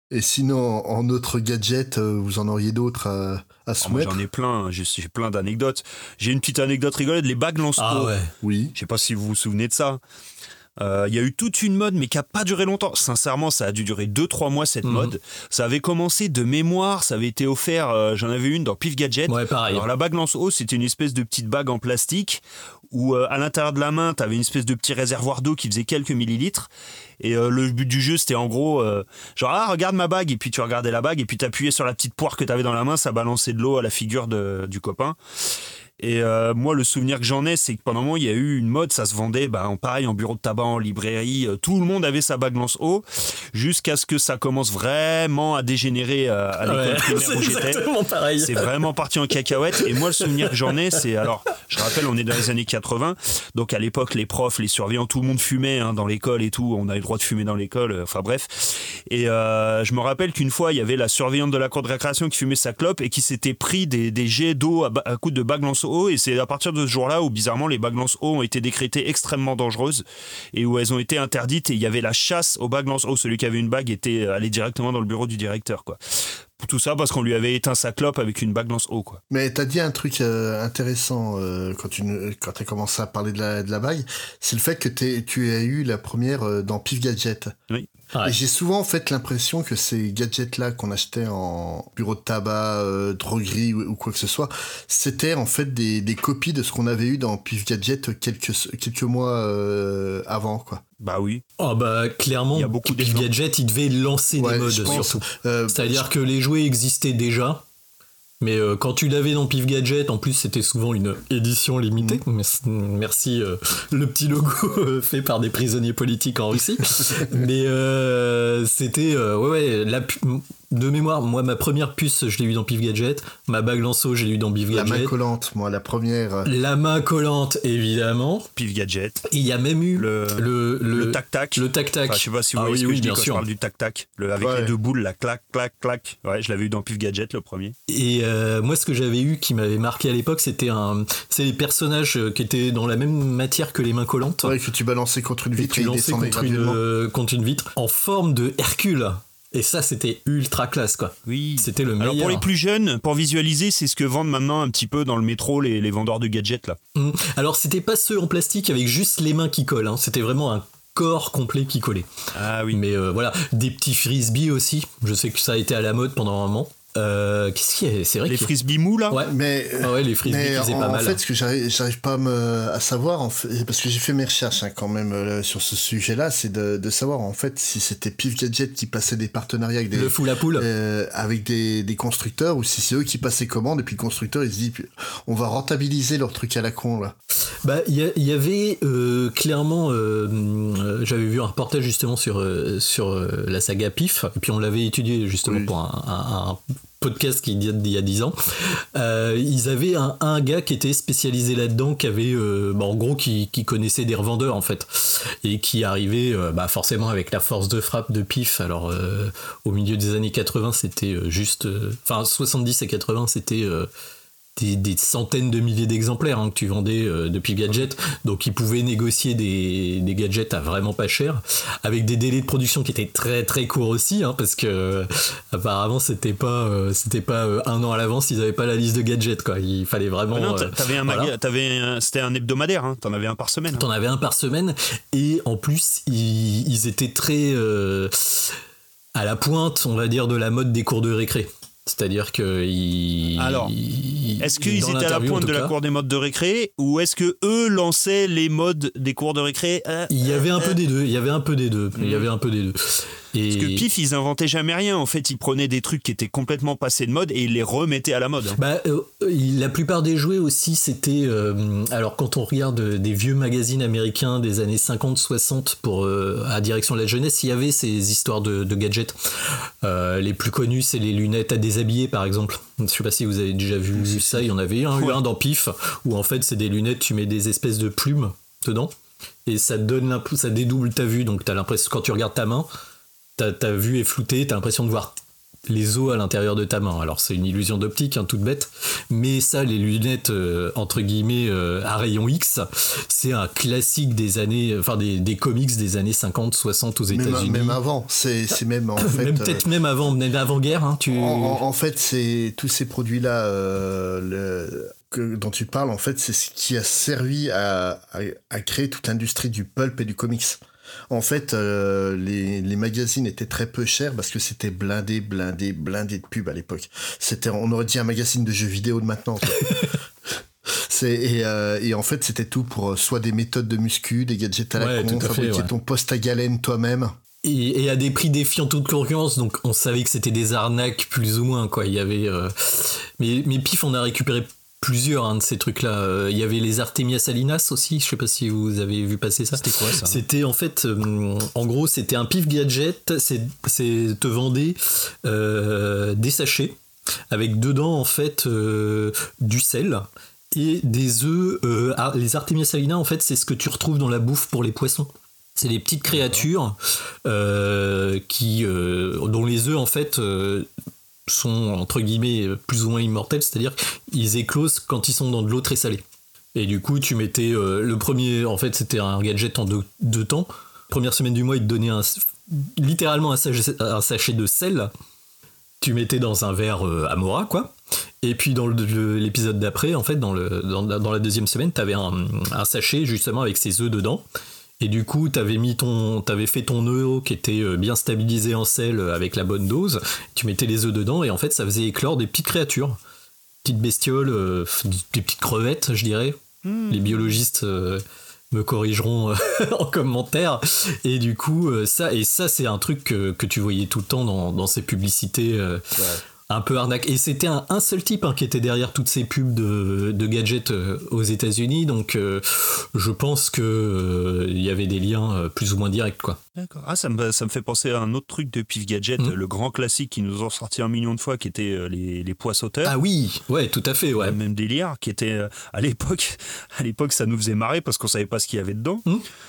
Et sinon, en autre gadget, vous en auriez d'autres à soumettre? Moi, j'en ai plein, j'ai plein d'anecdotes. J'ai une petite anecdote rigolote, les bagues lance-eau. Ah ouais. Oui. Je sais pas si vous vous souvenez de ça. Il y a eu toute une mode, mais qui n'a pas duré longtemps. Sincèrement, ça a dû durer 2-3 mois, cette mode. Ça avait commencé de mémoire, ça avait été offert, j'en avais une dans Pif Gadget. Ouais, pareil. Alors la bague lance-eau, c'était une espèce de petite bague en plastique où à l'intérieur de la main, tu avais une espèce de petit réservoir d'eau qui faisait quelques millilitres. Et le but du jeu, c'était en gros, genre, regarde ma bague. Et puis tu regardais la bague et puis t'appuyais sur la petite poire que t'avais dans la main, ça balançait de l'eau à la figure du copain. Et moi, le souvenir que j'en ai, c'est que pendant un moment, il y a eu une mode, ça se vendait pareil, en bureau de tabac, en librairie. Tout le monde avait sa bague lance-eau, jusqu'à ce que ça commence vraiment à dégénérer à l'école primaire où j'étais. Exactement pareil. C'est vraiment parti en cacahuète. Et moi, le souvenir que j'en ai, c'est... Alors, je rappelle, on est dans les années 80. Donc, à l'époque, les profs, les surveillants, tout le monde fumait dans l'école et tout. On avait le droit de fumer dans l'école. Enfin, bref. Et je me rappelle qu'une fois, il y avait la surveillante de la cour de récréation qui fumait sa clope et qui s'était pris des jets d'eau à coups de bague lance-eau. Et c'est à partir de ce jour-là où, bizarrement, les bagues lance-eau ont été décrétées extrêmement dangereuses et où elles ont été interdites. Et il y avait la chasse aux bagues lance-eau. Celui qui avait une bague était allé directement dans le bureau du directeur, quoi. Tout ça parce qu'on lui avait éteint sa clope avec une bague lance-eau, quoi. Mais t'as dit un truc intéressant quand t'as commencé à parler de la bague, c'est le fait que tu as eu la première dans Pif Gadget. Oui. Et j'ai souvent en fait l'impression que ces gadgets-là qu'on achetait en bureau de tabac, droguerie ou quoi que ce soit, c'était en fait des copies de ce qu'on avait eu dans Pif Gadget quelques mois avant, quoi. Bah oui. Oh bah clairement, il y a beaucoup Pif Gadget, il devait lancer des modes surtout. C'est-à-dire que les jouets existaient déjà, mais quand tu l'avais dans Pif Gadget, en plus c'était souvent une édition limitée. Merci le petit logo fait par des prisonniers politiques en Russie. Mais c'était de mémoire, moi ma première puce je l'ai eu dans Pif Gadget, ma bague lance-eau je l'ai eu dans Pif Gadget. La main collante, moi la première. La main collante évidemment. Pif Gadget. Et il y a même eu le tac-tac. Le tac-tac. Enfin, je sais pas si vous voyez ce que je dis quand je parle du tac-tac. Avec les deux boules, la clac, clac, clac. Ouais, je l'avais eu dans Pif Gadget le premier. Et moi ce que j'avais eu qui m'avait marqué à l'époque, c'est les personnages qui étaient dans la même matière que les mains collantes. Ouais, que tu balançais contre une vitre et tu lançais contre une vitre en forme de Hercule. Et ça, c'était ultra classe, quoi. Oui. C'était le meilleur. Alors, pour les plus jeunes, pour visualiser, c'est ce que vendent maintenant un petit peu dans le métro les vendeurs de gadgets, là. Alors, c'était pas ceux en plastique avec juste les mains qui collent, hein. C'était vraiment un corps complet qui collait. Ah oui. Mais voilà, des petits frisbees aussi. Je sais que ça a été à la mode pendant un moment. Qu'est-ce qu'il y a? C'est vrai les frisbees mous là. Ouais. Mais les frisbees qui faisaient pas mal. En fait, ce que j'arrive pas à savoir, parce que j'ai fait mes recherches quand même sur ce sujet-là, c'est de savoir en fait si c'était Pif Gadget qui passait des partenariats avec le full à poule avec des constructeurs, ou si c'est eux qui passaient commande et puis le constructeur il se dit on va rentabiliser leur truc à la con là. Bah il y avait clairement j'avais vu un reportage justement sur la saga Pif, et puis on l'avait étudié justement pour un podcast qui date d'il y a 10 ans. Ils avaient un gars qui était spécialisé là-dedans, qui avait en gros qui connaissait des revendeurs en fait, et qui arrivait forcément avec la force de frappe de Pif. Alors au milieu des années 80 c'était 70 et 80 c'était des centaines de milliers d'exemplaires que tu vendais de Pif Gadget, donc ils pouvaient négocier des gadgets à vraiment pas cher, avec des délais de production qui étaient très très courts aussi, parce que apparemment c'était pas un an à l'avance, ils avaient pas la liste de gadgets, quoi. Il fallait vraiment. Non, c'était un hebdomadaire, t'en avais un par semaine. T'en avais un par semaine, et en plus ils étaient très à la pointe, on va dire, de la mode des cours de récré. C'est-à-dire que est-ce qu'ils étaient à la pointe de la cour des modes de récré, ou est-ce que eux lançaient les modes des cours de récré? Il y avait un peu des deux. Il y avait un peu des deux. Parce que Pif, ils inventaient jamais rien. En fait, ils prenaient des trucs qui étaient complètement passés de mode et ils les remettaient à la mode. La plupart des jouets aussi, c'était... alors, quand on regarde des vieux magazines américains des années 50-60 à direction de la jeunesse, il y avait ces histoires de gadgets. Les plus connus, c'est les lunettes à déshabiller, par exemple. Je ne sais pas si vous avez déjà vu ça. Il y en avait un dans Pif, où en fait, c'est des lunettes, tu mets des espèces de plumes dedans, et ça dédouble ta vue. Donc, t'as l'impression, quand tu regardes ta main, ta vue est floutée, t'as l'impression de voir les os à l'intérieur de ta main. Alors c'est une illusion d'optique, hein, toute bête, mais ça, les lunettes entre guillemets à rayon X, c'est un classique des années, enfin des comics des années 50, 60 aux États-Unis. Même avant, c'est même en fait. Même peut-être même avant-guerre. Hein, en fait, c'est tous ces produits-là dont tu parles, en fait, c'est ce qui a servi à créer toute l'industrie du pulp et du comics. En fait, les magazines étaient très peu chers parce que c'était blindé de pubs à l'époque. On aurait dit un magazine de jeux vidéo de maintenant. Et en fait, c'était tout pour soit des méthodes de muscu, des gadgets à la con, fabriquer ton poste à galène toi-même. Et à des prix défiant toute concurrence, donc on savait que c'était des arnaques plus ou moins, quoi. Il y avait, mais pif, on a récupéré plusieurs de ces trucs-là. Il y avait les Artemia Salinas aussi, je sais pas si vous avez vu passer ça. C'était quoi ça ? C'était en fait, en gros, c'était un pif gadget, c'est te vendait des sachets avec dedans en fait du sel et des œufs. Les Artemia Salinas, en fait, c'est ce que tu retrouves dans la bouffe pour les poissons. C'est des petites créatures dont les œufs en fait sont entre guillemets plus ou moins immortels, c'est-à-dire qu'ils éclosent quand ils sont dans de l'eau très salée. Et du coup, tu mettais le premier, en fait, c'était un gadget en deux temps. Première semaine du mois, il te donnait littéralement un sachet de sel. Tu mettais dans un verre Amora, quoi. Et puis dans l'épisode d'après, en fait, dans la deuxième semaine, t'avais un sachet justement avec ses œufs dedans. Et du coup, t'avais fait ton œuf qui était bien stabilisé en sel avec la bonne dose. Tu mettais les œufs dedans et en fait, ça faisait éclore des petites créatures, petites bestioles, des petites crevettes, je dirais. Les biologistes me corrigeront en commentaire. Et du coup, ça c'est un truc que tu voyais tout le temps dans ces publicités. Un peu arnaque. Et c'était un seul type qui était derrière toutes ces pubs de gadgets aux États-Unis, donc je pense que il y avait des liens plus ou moins directs, quoi. D'accord. Ah, ça me fait penser à un autre truc de pif gadget, le grand classique qui nous ont sorti 1 million de fois, qui était les pois sauteurs. Ah oui, ouais, tout à fait, ouais. Même délire, qui était à l'époque, ça nous faisait marrer parce qu'on savait pas ce qu'il y avait dedans.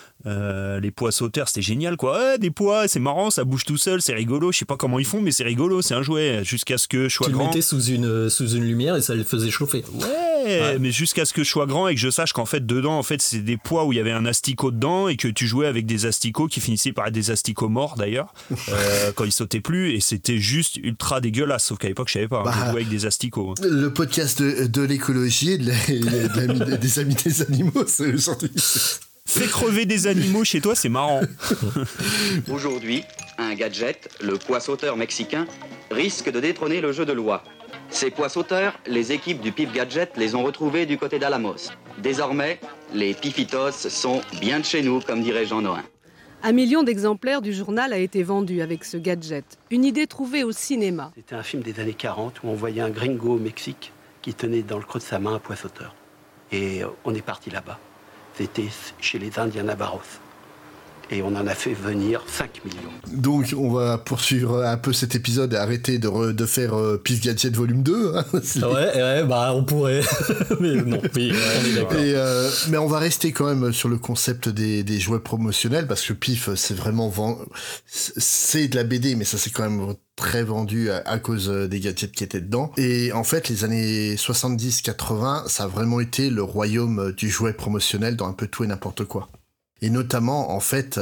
Les pois sauteurs, c'était génial, quoi. Ouais, des pois, c'est marrant, ça bouge tout seul, c'est rigolo. Je sais pas comment ils font, mais c'est rigolo, c'est un jouet. Jusqu'à ce que je sois grand. Tu le mettais sous une lumière et ça le faisait chauffer. Ouais, mais jusqu'à ce que je sois grand et que je sache qu'en fait, dedans, en fait, c'est des pois où il y avait un asticot dedans et que tu jouais avec des asticots qui finissaient par être des asticots morts d'ailleurs, quand ils sautaient plus. Et c'était juste ultra dégueulasse. Sauf qu'à l'époque, je savais pas. Je jouais avec des asticots. Le podcast de l'écologie et des amis des animaux, c'est aujourd'hui. Fais crever des animaux chez toi, c'est marrant. Aujourd'hui, un gadget, le pois sauteur mexicain, risque de détrôner le jeu de loi. Ces pois sauteurs, les équipes du Pif Gadget les ont retrouvés du côté d'Alamos. Désormais, les Pifitos sont bien de chez nous, comme dirait Jean Nohain. 1 million d'exemplaires du journal a été vendu avec ce gadget. Une idée trouvée au cinéma. C'était un film des années 40 où on voyait un gringo au Mexique qui tenait dans le creux de sa main un pois sauteur. Et on est parti là-bas. C'était chez les Indiens Navarros. Et on en a fait venir 5 millions. Donc on va poursuivre un peu cet épisode et arrêter de faire Pif Gadget volume 2. Hein. Ouais, bah on pourrait. Mais non, oui, on est d'accord. Mais on va rester quand même sur le concept des jouets promotionnels, parce que Pif, c'est vraiment c'est de la BD, mais ça c'est quand même très vendu à cause des gadgets qui étaient dedans. Et en fait, les années 70-80, ça a vraiment été le royaume du jouet promotionnel dans un peu tout et n'importe quoi. Et notamment, en fait,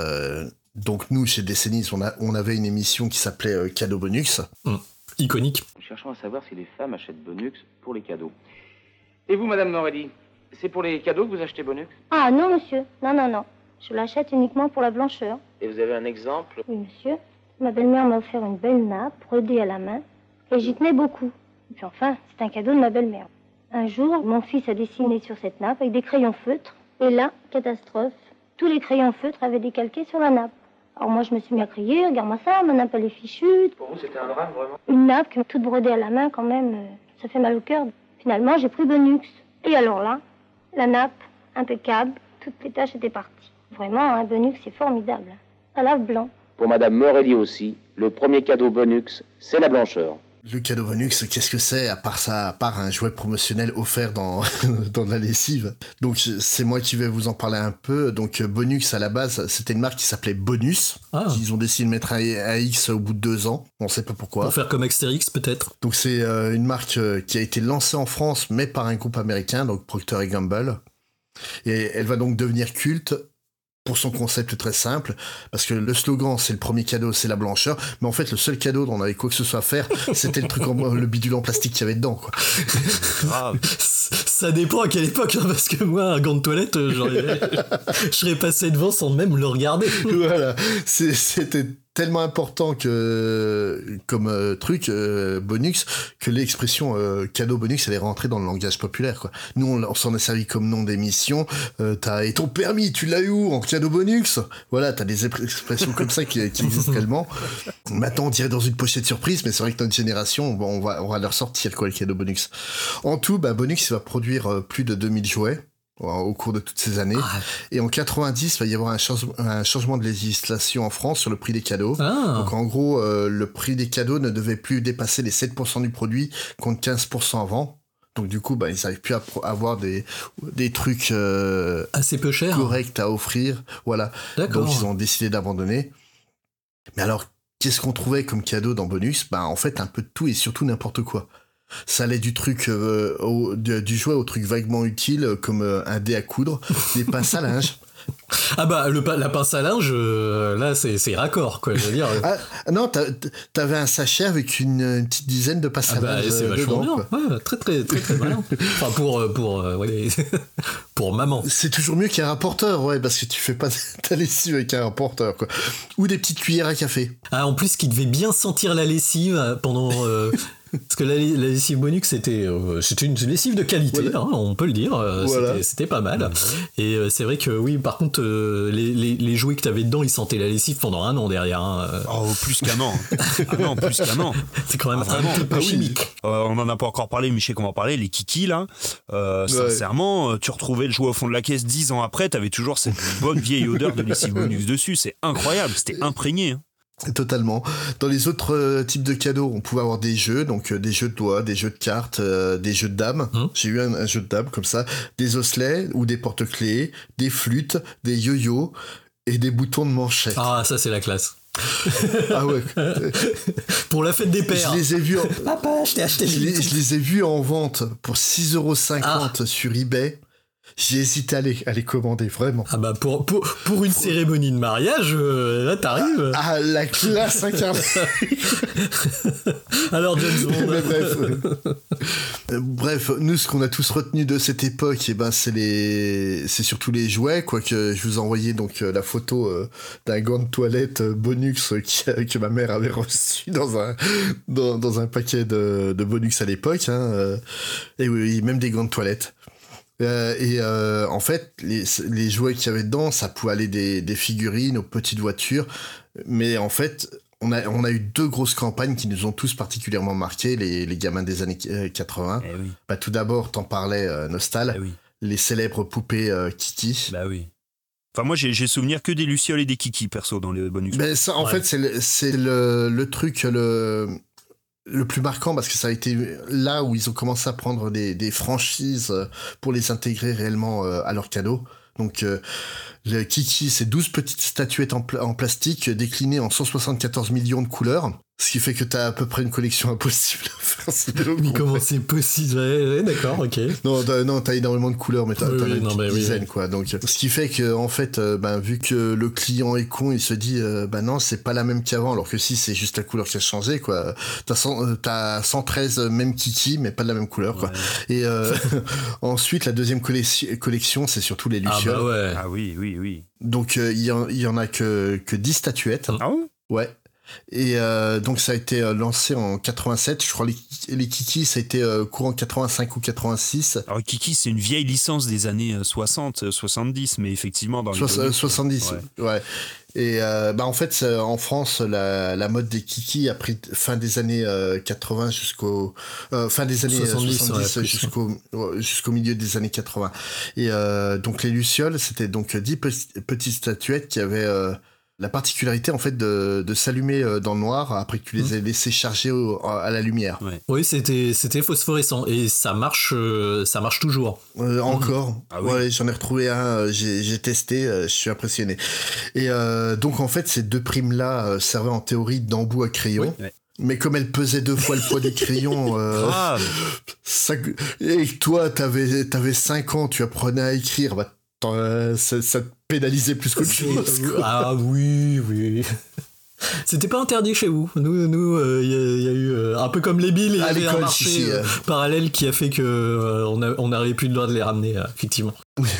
donc nous, chez Décennies, on avait une émission qui s'appelait Cadeau Bonux. Iconique. Nous cherchons à savoir si les femmes achètent Bonux pour les cadeaux. Et vous, Madame Morelli, c'est pour les cadeaux que vous achetez Bonux? Ah non, monsieur. Non. Je l'achète uniquement pour la blancheur. Et vous avez un exemple? Oui, monsieur. Ma belle-mère m'a offert une belle nappe, brodée à la main, et j'y tenais beaucoup. Et puis enfin, c'est un cadeau de ma belle-mère. Un jour, mon fils a dessiné sur cette nappe avec des crayons feutres, et là, catastrophe, tous les crayons feutres avaient décalqué sur la nappe. Alors moi, je me suis mis à crier, regarde-moi ça, ma nappe, elle est fichue. Pour vous, c'était un drame, vraiment? Une nappe toute brodée à la main, quand même, ça fait mal au cœur. Finalement, j'ai pris Bonux. Et alors là, la nappe, impeccable, toutes les taches étaient parties. Vraiment, un Bonux, c'est formidable. Ça lave blanc. Pour Madame Morelli aussi, le premier cadeau Bonux, c'est la blancheur. Le cadeau Bonux, qu'est-ce que c'est à part un jouet promotionnel offert dans dans la lessive. Donc c'est moi qui vais vous en parler un peu. Donc Bonux à la base, c'était une marque qui s'appelait Bonus. Ils ont décidé de mettre un X au bout de 2 ans. On sait pas pourquoi. Pour faire comme Astérix peut-être. Donc c'est une marque qui a été lancée en France mais par un groupe américain, donc Procter & Gamble. Et elle va donc devenir culte pour son concept très simple, parce que le slogan c'est le premier cadeau, c'est la blancheur, mais en fait le seul cadeau dont on avait quoi que ce soit à faire, c'était le bidule en plastique qu'il y avait dedans, quoi. Grave. Ça dépend à quelle époque, hein, parce que moi un gant de toilette, je serais passé devant sans même le regarder. Voilà, c'était tellement important comme truc Bonux, que l'expression cadeau Bonux elle est rentrée dans le langage populaire, quoi. Nous on s'en a servi comme nom d'émission. Et ton permis tu l'as eu où, en cadeau Bonux? Voilà, t'as des expressions comme ça qui existent réellement. Maintenant on dirait dans une pochette surprise, mais c'est vrai que notre génération on va leur sortir quoi le cadeau Bonux. En tout Bonux il va produire plus de 2000 jouets au cours de toutes ces années. Et en 90, il va y avoir un changement de législation en France sur le prix des cadeaux. Donc en gros, le prix des cadeaux ne devait plus dépasser les 7% du produit contre 15% avant. Donc du coup, ils n'arrivent plus à avoir des trucs assez peu chers, corrects à offrir. Voilà. D'accord. Donc ils ont décidé d'abandonner. Mais alors, qu'est-ce qu'on trouvait comme cadeau dans Bonux? En fait, un peu de tout et surtout n'importe quoi. Ça allait du truc du jouet au truc vaguement utile comme un dé à coudre, des pinces à linge. La pince à linge, là c'est raccord, quoi, je veux dire. Non, t'avais un sachet avec une petite dizaine de pinces à linge c'est vachement dedans, bien. quoi. Ouais, très très très très malin. Enfin pour maman. C'est toujours mieux qu'un rapporteur, ouais, parce que tu fais pas ta lessive avec un rapporteur, quoi. Ou des petites cuillères à café. En plus qui devait bien sentir la lessive pendant parce que la lessive Bonux c'était une lessive de qualité, voilà. On peut le dire, voilà. C'était pas mal. Et c'est vrai que oui, par contre les jouets que t'avais dedans ils sentaient la lessive pendant 1 an derrière. Plus qu'un an. Non, plus qu'un an. C'est quand même un petit peu chimique. On en a pas encore parlé, mais je sais qu'on va en parler, les kikis là. Sincèrement, tu retrouvais le jouet au fond de la caisse 10 ans après, t'avais toujours cette bonne vieille odeur de lessive Bonux dessus. C'est incroyable, c'était imprégné. Totalement. Dans les autres types de cadeaux, on pouvait avoir des jeux, donc des jeux de doigts, des jeux de cartes, des jeux de dames. J'ai eu un jeu de dames comme ça, des osselets ou des porte-clés, des flûtes, des yo-yo et des boutons de manchette. Ça c'est la classe. Ah ouais. Pour la fête des pères. Je les ai vus Papa, je t'ai acheté. Je les ai vus en vente pour 6,50€ sur eBay. J'ai hésité à les commander, vraiment. Pour une cérémonie de mariage, là t'arrives. La classe incarnée. Alors James Bond. Bref, nous ce qu'on a tous retenu de cette époque, c'est surtout les jouets, quoique je vous ai envoyé donc la photo d'un gant de toilette Bonux que ma mère avait reçu dans un paquet de Bonux à l'époque. Et oui, même des gants de toilette. En fait, les jouets qu'il y avait dedans, ça pouvait aller des figurines aux petites voitures. Mais en fait, on a eu 2 grosses campagnes qui nous ont tous particulièrement marqués, les gamins des années 80. Oui. Tout d'abord, t'en parlais, Nostal, les célèbres poupées Kiki. Bah oui. Enfin, moi, j'ai souvenir que des lucioles et des Kiki, perso, dans les Bonux. Mais ça, en fait, c'est le truc... Le plus marquant, parce que ça a été là où ils ont commencé à prendre des franchises pour les intégrer réellement à leurs cadeaux. Donc le Kiki, c'est 12 petites statuettes en plastique déclinées en 174 millions de couleurs. Ce qui fait que t'as à peu près une collection impossible à faire. Mais comment c'est possible? Ouais, d'accord, ok. Non, t'as énormément de couleurs, mais t'as une dizaine, quoi. Donc, ce qui fait que, en fait, vu que le client est con, il se dit, non, c'est pas la même qu'avant, alors que si, c'est juste la couleur qui a changé, quoi. T'as 113 mêmes kiki, mais pas de la même couleur, quoi. Et ensuite, la deuxième collection, c'est surtout les lucioles. Ah oui. Donc, il y en a que 10 statuettes. Ah ouais? Ouais. Et donc ça a été lancé en 87, je crois les Kiki ça a été courant 85 ou 86. Alors Kiki c'est une vieille licence des années 60, 70, mais effectivement dans les 70, ouais. Et en fait en France la mode des Kiki a pris fin des années 80 jusqu'au fin des années 70 jusqu'au milieu des années 80. Et donc les lucioles c'était donc 10 petites statuettes qui avaient la particularité en fait de s'allumer dans le noir après que tu les aies laissés charger à la lumière. Ouais. Oui, c'était phosphorescent et ça marche toujours. Encore. Ah oui. Ouais, j'en ai retrouvé un, j'ai testé, je suis impressionné. Et donc en fait ces 2 primes là servaient en théorie d'embout à crayon. Oui. Mais comme elle pesait 2 fois le poids du crayon, et que toi t'avais 5 ans, tu apprenais à écrire, bah ça te pénalisait plus qu'autre chose. Ah oui. C'était pas interdit chez vous. Nous, y a eu un peu comme les billes, il y avait un marché parallèle qui a fait que on n'avait plus le droit de les ramener, effectivement.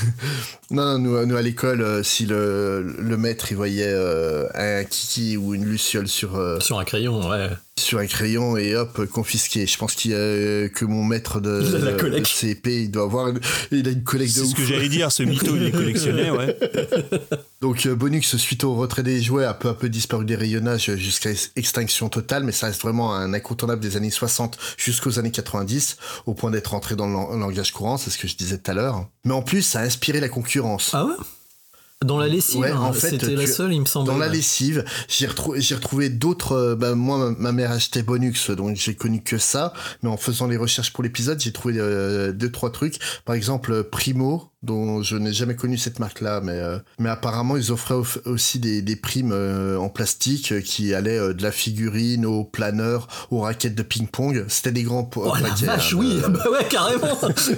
Non, nous à l'école, si le maître il voyait un kiki ou une luciole sur un crayon, ouais. Sur un crayon et hop, confisqué. Je pense que mon maître de CP, il doit avoir il a une collecte de ouf. C'est ce que j'allais dire, ce mytho, il les collectionnait, ouais. Donc Bonux, suite au retrait des jouets, a peu à peu disparu des rayonnages jusqu'à extinction totale, mais ça reste vraiment un incontournable des années 60 jusqu'aux années 90, au point d'être entré dans le langage courant, c'est ce que je disais tout à l'heure. Mais en plus, ça a inspiré la concurrence. Ah ouais ? Dans la lessive, ouais, en fait, c'était la seule, il me semble. Dans la lessive, j'ai retrouvé d'autres. Moi, ma mère achetait Bonux, donc j'ai connu que ça. Mais en faisant les recherches pour l'épisode, j'ai trouvé 2-3 trucs. Par exemple, Primo, dont je n'ai jamais connu cette marque-là, mais apparemment ils offraient aussi des primes en plastique qui allaient de la figurine au planeur, aux raquettes de ping-pong. C'était des grands paquets. La vache, oui, bah ouais, carrément.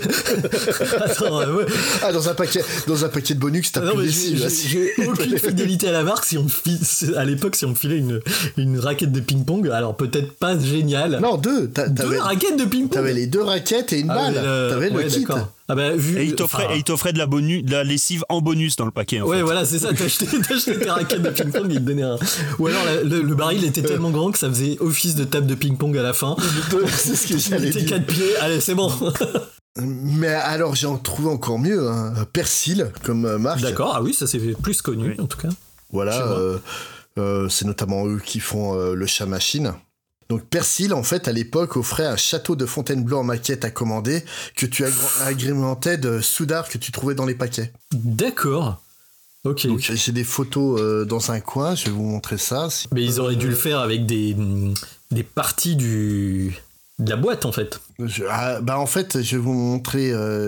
Attends, ouais. Ah, dans un paquet de Bonux, t'as plus de lessive. J'ai aucune fidélité à la marque. À l'époque, si on me filait une raquette de ping-pong, alors peut-être pas génial. Non, 2. Deux raquettes de ping-pong. T'avais les 2 raquettes et une balle. T'avais le kit. D'accord. Ah bah, et il t'offrait de la lessive en bonus dans le paquet. En fait. Voilà, c'est ça. T'achetais tes raquettes de ping-pong, il te donnait un. Ou alors le baril était tellement grand que ça faisait office de table de ping-pong à la fin. C'est ce que j'allais dire. 4 pieds, allez, c'est bon. Mais alors, j'ai trouvé encore mieux, hein. Persil comme marque. D'accord, ah oui, ça c'est plus connu en tout cas. Voilà, c'est notamment eux qui font le chat machine. Donc Persil, en fait, à l'époque, offrait un château de Fontainebleau en maquette à commander que tu agrémentais de soudard que tu trouvais dans les paquets. D'accord. Ok. Donc j'ai des photos dans un coin, je vais vous montrer ça. Mais ils auraient dû le faire avec des parties de la boîte, en fait. En fait, je vais vous montrer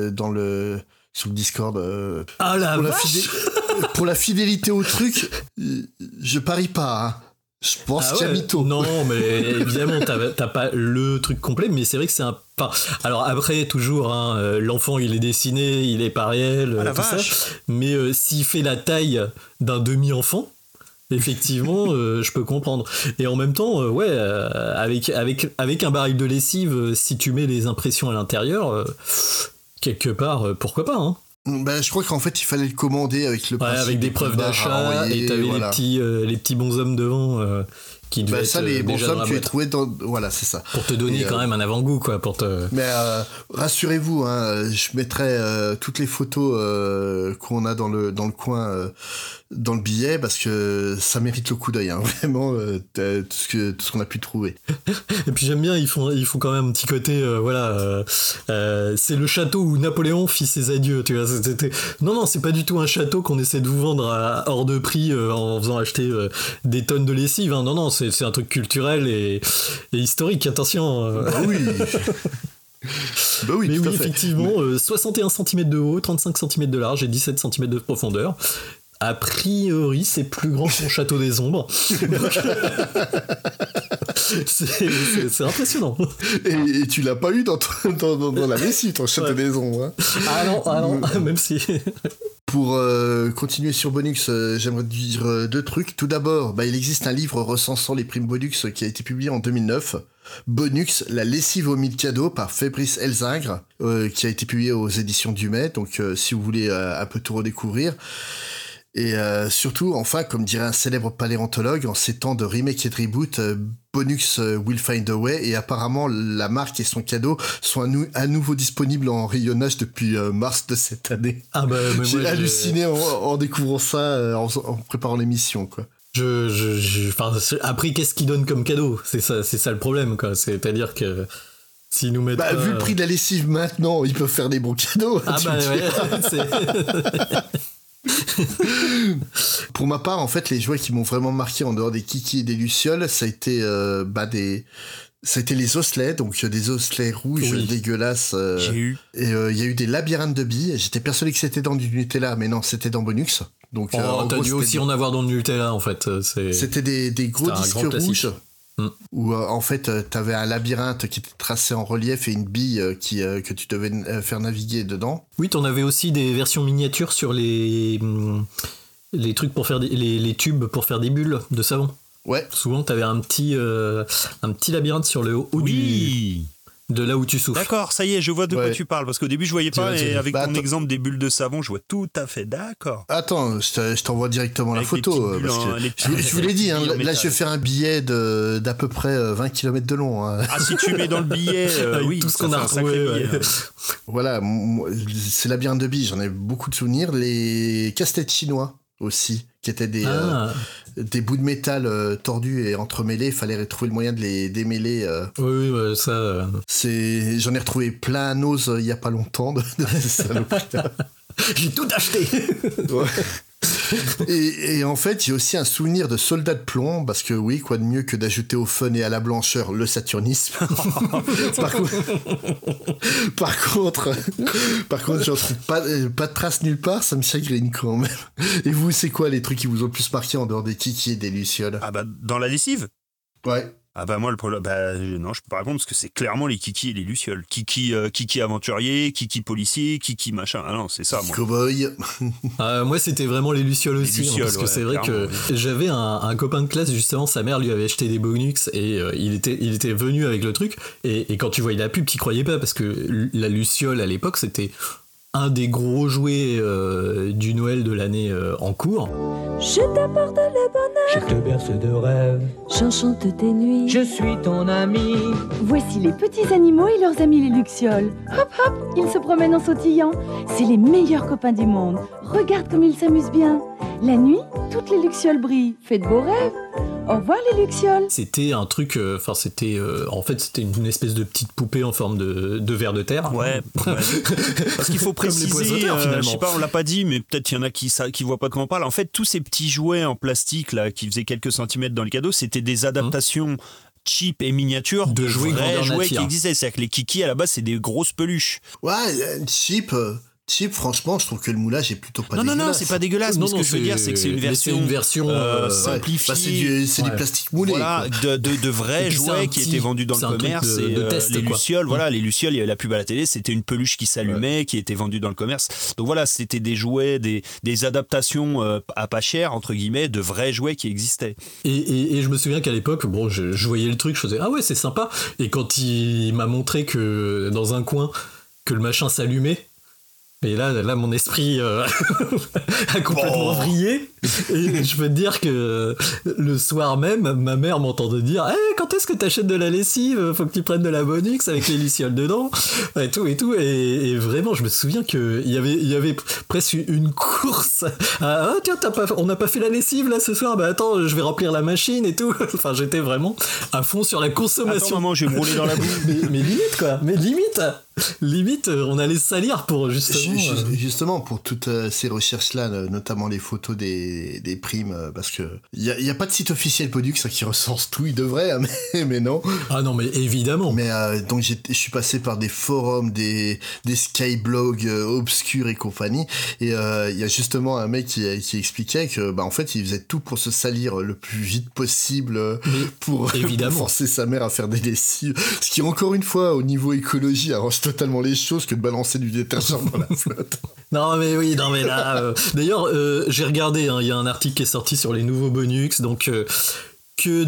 sur le Discord. Ah la vache. Pour la fidélité au truc, je parie pas, hein. Je pense qu'il y a mytho. Non, mais évidemment, t'as pas le truc complet, mais c'est vrai que c'est un. Enfin, alors après, toujours, hein, l'enfant il est dessiné, il est pas réel, tout ça. Mais s'il fait la taille d'un demi-enfant, effectivement, je peux comprendre. Et en même temps, avec un baril de lessive, si tu mets les impressions à l'intérieur, quelque part, pourquoi pas, hein. Je crois qu'en fait il fallait le commander avec le principe avec des preuves d'achat et t'avais les petits bonshommes devant qui devaient être les bonshommes tu les trouvais dans c'est ça pour te donner quand même un avant-goût quoi mais rassurez-vous hein, je mettrai toutes les photos qu'on a dans le coin dans le billet parce que ça mérite le coup d'œil hein, vraiment tout ce qu'on a pu trouver. Et puis j'aime bien ils font quand même un petit côté c'est le château où Napoléon fit ses adieux, tu vois. Non, c'est pas du tout un château qu'on essaie de vous vendre à hors de prix en faisant acheter des tonnes de lessive, hein. Non, c'est un truc culturel et historique, attention. Oui. Bah oui, mais tout oui, à fait. Effectivement, 61 cm de haut, 35 cm de large et 17 cm de profondeur. A priori, c'est plus grand que son château des ombres. C'est impressionnant. Et tu l'as pas eu dans la lessive, ton château des ombres. Hein. Ah non, même si... Pour continuer sur Bonux, j'aimerais dire 2 trucs. Tout d'abord, il existe un livre recensant les primes Bonux qui a été publié en 2009. Bonux, la lessive aux 1000 cadeaux par Fabrice Elzingre, qui a été publié aux éditions Dumais. Donc, si vous voulez un peu tout redécouvrir. Et surtout, enfin, comme dirait un célèbre paléontologue, en ces temps de remake et de reboot, Bonux will find a way. Et apparemment, la marque et son cadeau sont à nouveau disponibles en rayonnage depuis mars de cette année. J'ai halluciné en découvrant ça, en préparant l'émission, quoi. Après, qu'est-ce qu'ils donnent comme cadeau ? C'est ça le problème, quoi. C'est-à-dire que s'ils nous mettent. Vu le prix de la lessive maintenant, ils peuvent faire des bons cadeaux. Ah ouais. Pour ma part, en fait, les jouets qui m'ont vraiment marqué en dehors des kikis et des lucioles, ça a été C'était les osselets, donc des osselets rouges dégueulasses. J'ai eu. Et il y a eu des labyrinthes de billes. J'étais persuadé que c'était dans du Nutella, mais non, c'était dans Bonux. Donc, t'as dû aussi en avoir dans le Nutella, en fait. C'était des gros disques rouges. Où en fait t'avais un labyrinthe qui était tracé en relief et une bille que tu devais faire naviguer dedans. Oui, t'en avais aussi des versions miniatures sur les trucs pour faire les tubes pour faire des bulles de savon. Ouais. Souvent t'avais un petit labyrinthe sur le haut de là où tu souffles. D'accord, ça y est, je vois de quoi tu parles, parce qu'au début je voyais pas, et avec ton exemple des bulles de savon, je vois tout à fait, d'accord. Attends, je t'envoie directement la photo, parce que je vous l'ai dit, hein, là je vais faire un billet d'à peu près 20 km de long. Hein. Ah, si tu mets dans le billet, oui, tout ce qu'on a retrouvé. Voilà, c'est labyrinthe de billes, j'en ai beaucoup de souvenirs. Les casse-têtes chinois aussi, qui étaient des bouts de métal tordus et entremêlés. Il fallait trouver le moyen de les démêler. Oui, ça... J'en ai retrouvé plein à Nose il y a pas longtemps de ces saloperies. J'ai tout acheté. Ouais. Et en fait, j'ai aussi un souvenir de soldat de plomb, parce que oui, quoi de mieux que d'ajouter au fun et à la blancheur le saturnisme. Par contre, j'en trouve pas de traces nulle part, ça me chagrine quand même. Et vous, c'est quoi les trucs qui vous ont le plus marqué en dehors des kikis et des lucioles? Ah bah, dans la lessive? Ouais. Ah bah moi le problème, non, je peux pas répondre parce que c'est clairement les kikis et les lucioles. Kiki aventurier, kiki policier, kiki machin. Ah non, c'est ça moi. Cowboy. Moi c'était vraiment les lucioles aussi, lucioles, parce que c'est vrai que j'avais un copain de classe, justement, sa mère lui avait acheté des Bonux et il était venu avec le truc, et quand tu voyais la pub t'y croyais pas, parce que la luciole à l'époque c'était un des gros jouets du Noël de l'année en cours. Je t'apporte le bonheur, je te berce de rêves, j'enchante tes nuits, je suis ton ami. Voici les petits animaux et leurs amis les lucioles. Hop hop, ils se promènent en sautillant. C'est les meilleurs copains du monde. Regarde comme ils s'amusent bien. La nuit, toutes les lucioles brillent. Fais de beaux rêves. Au revoir les lucioles. C'était un truc, c'était une espèce de petite poupée en forme de ver de terre. Ouais. Parce qu'il faut préciser, je sais pas, on l'a pas dit, mais peut-être il y en a qui voient pas de quoi on parle. En fait, tous ces petits jouets en plastique là, qui faisaient quelques centimètres dans le cadeau, c'était des adaptations cheap et miniatures de vrais jouets qui existaient. C'est-à-dire que les kikis à la base, c'est des grosses peluches. Ouais, cheap, franchement, je trouve que le moulage est plutôt pas dégueulasse. Non, c'est pas dégueulasse. Mais ce que je veux dire, c'est que c'est une version simplifiée. Bah, c'est du plastique moulé. Voilà, de vrais jouets qui étaient vendus dans le commerce. Les lucioles, voilà, les lucioles, il y avait la pub à la télé, c'était une peluche qui s'allumait, qui était vendue dans le commerce. Donc voilà, c'était des jouets, des adaptations à pas cher, entre guillemets, de vrais jouets qui existaient. Et je me souviens qu'à l'époque, bon, je voyais le truc, je faisais ah ouais, c'est sympa. Et quand il m'a montré que dans un coin, que le machin s'allumait, et là, mon esprit a complètement vrillé. Et je peux te dire que le soir même, ma mère m'entendait dire hey, quand est-ce que t'achètes de la lessive? Faut que tu prennes de la Bonux avec les lucioles dedans. Et tout. Et vraiment, je me souviens qu'il y avait presque une course. Ah, tiens, on n'a pas fait la lessive là ce soir? Bah attends, je vais remplir la machine et tout. Enfin, j'étais vraiment à fond sur la consommation. Attends, maman, je vais me rouler dans la boue. mais limite, quoi. Mais limite, on allait salir pour justement pour toutes ces recherches-là, notamment les photos des primes, parce que il y a pas de site officiel Bonux qui recense tout, il devrait, hein, mais non. Ah non, mais évidemment. Mais donc je suis passé par des forums, des skyblogs obscurs et compagnie, et il y a justement un mec qui expliquait que en fait il faisait tout pour se salir le plus vite possible pour forcer sa mère à faire des lessives, ce qui encore une fois au niveau écologie arrange totalement les choses que de balancer du détergent dans la flotte. Non mais là d'ailleurs j'ai regardé, il y a un article qui est sorti sur les nouveaux Bonux, donc que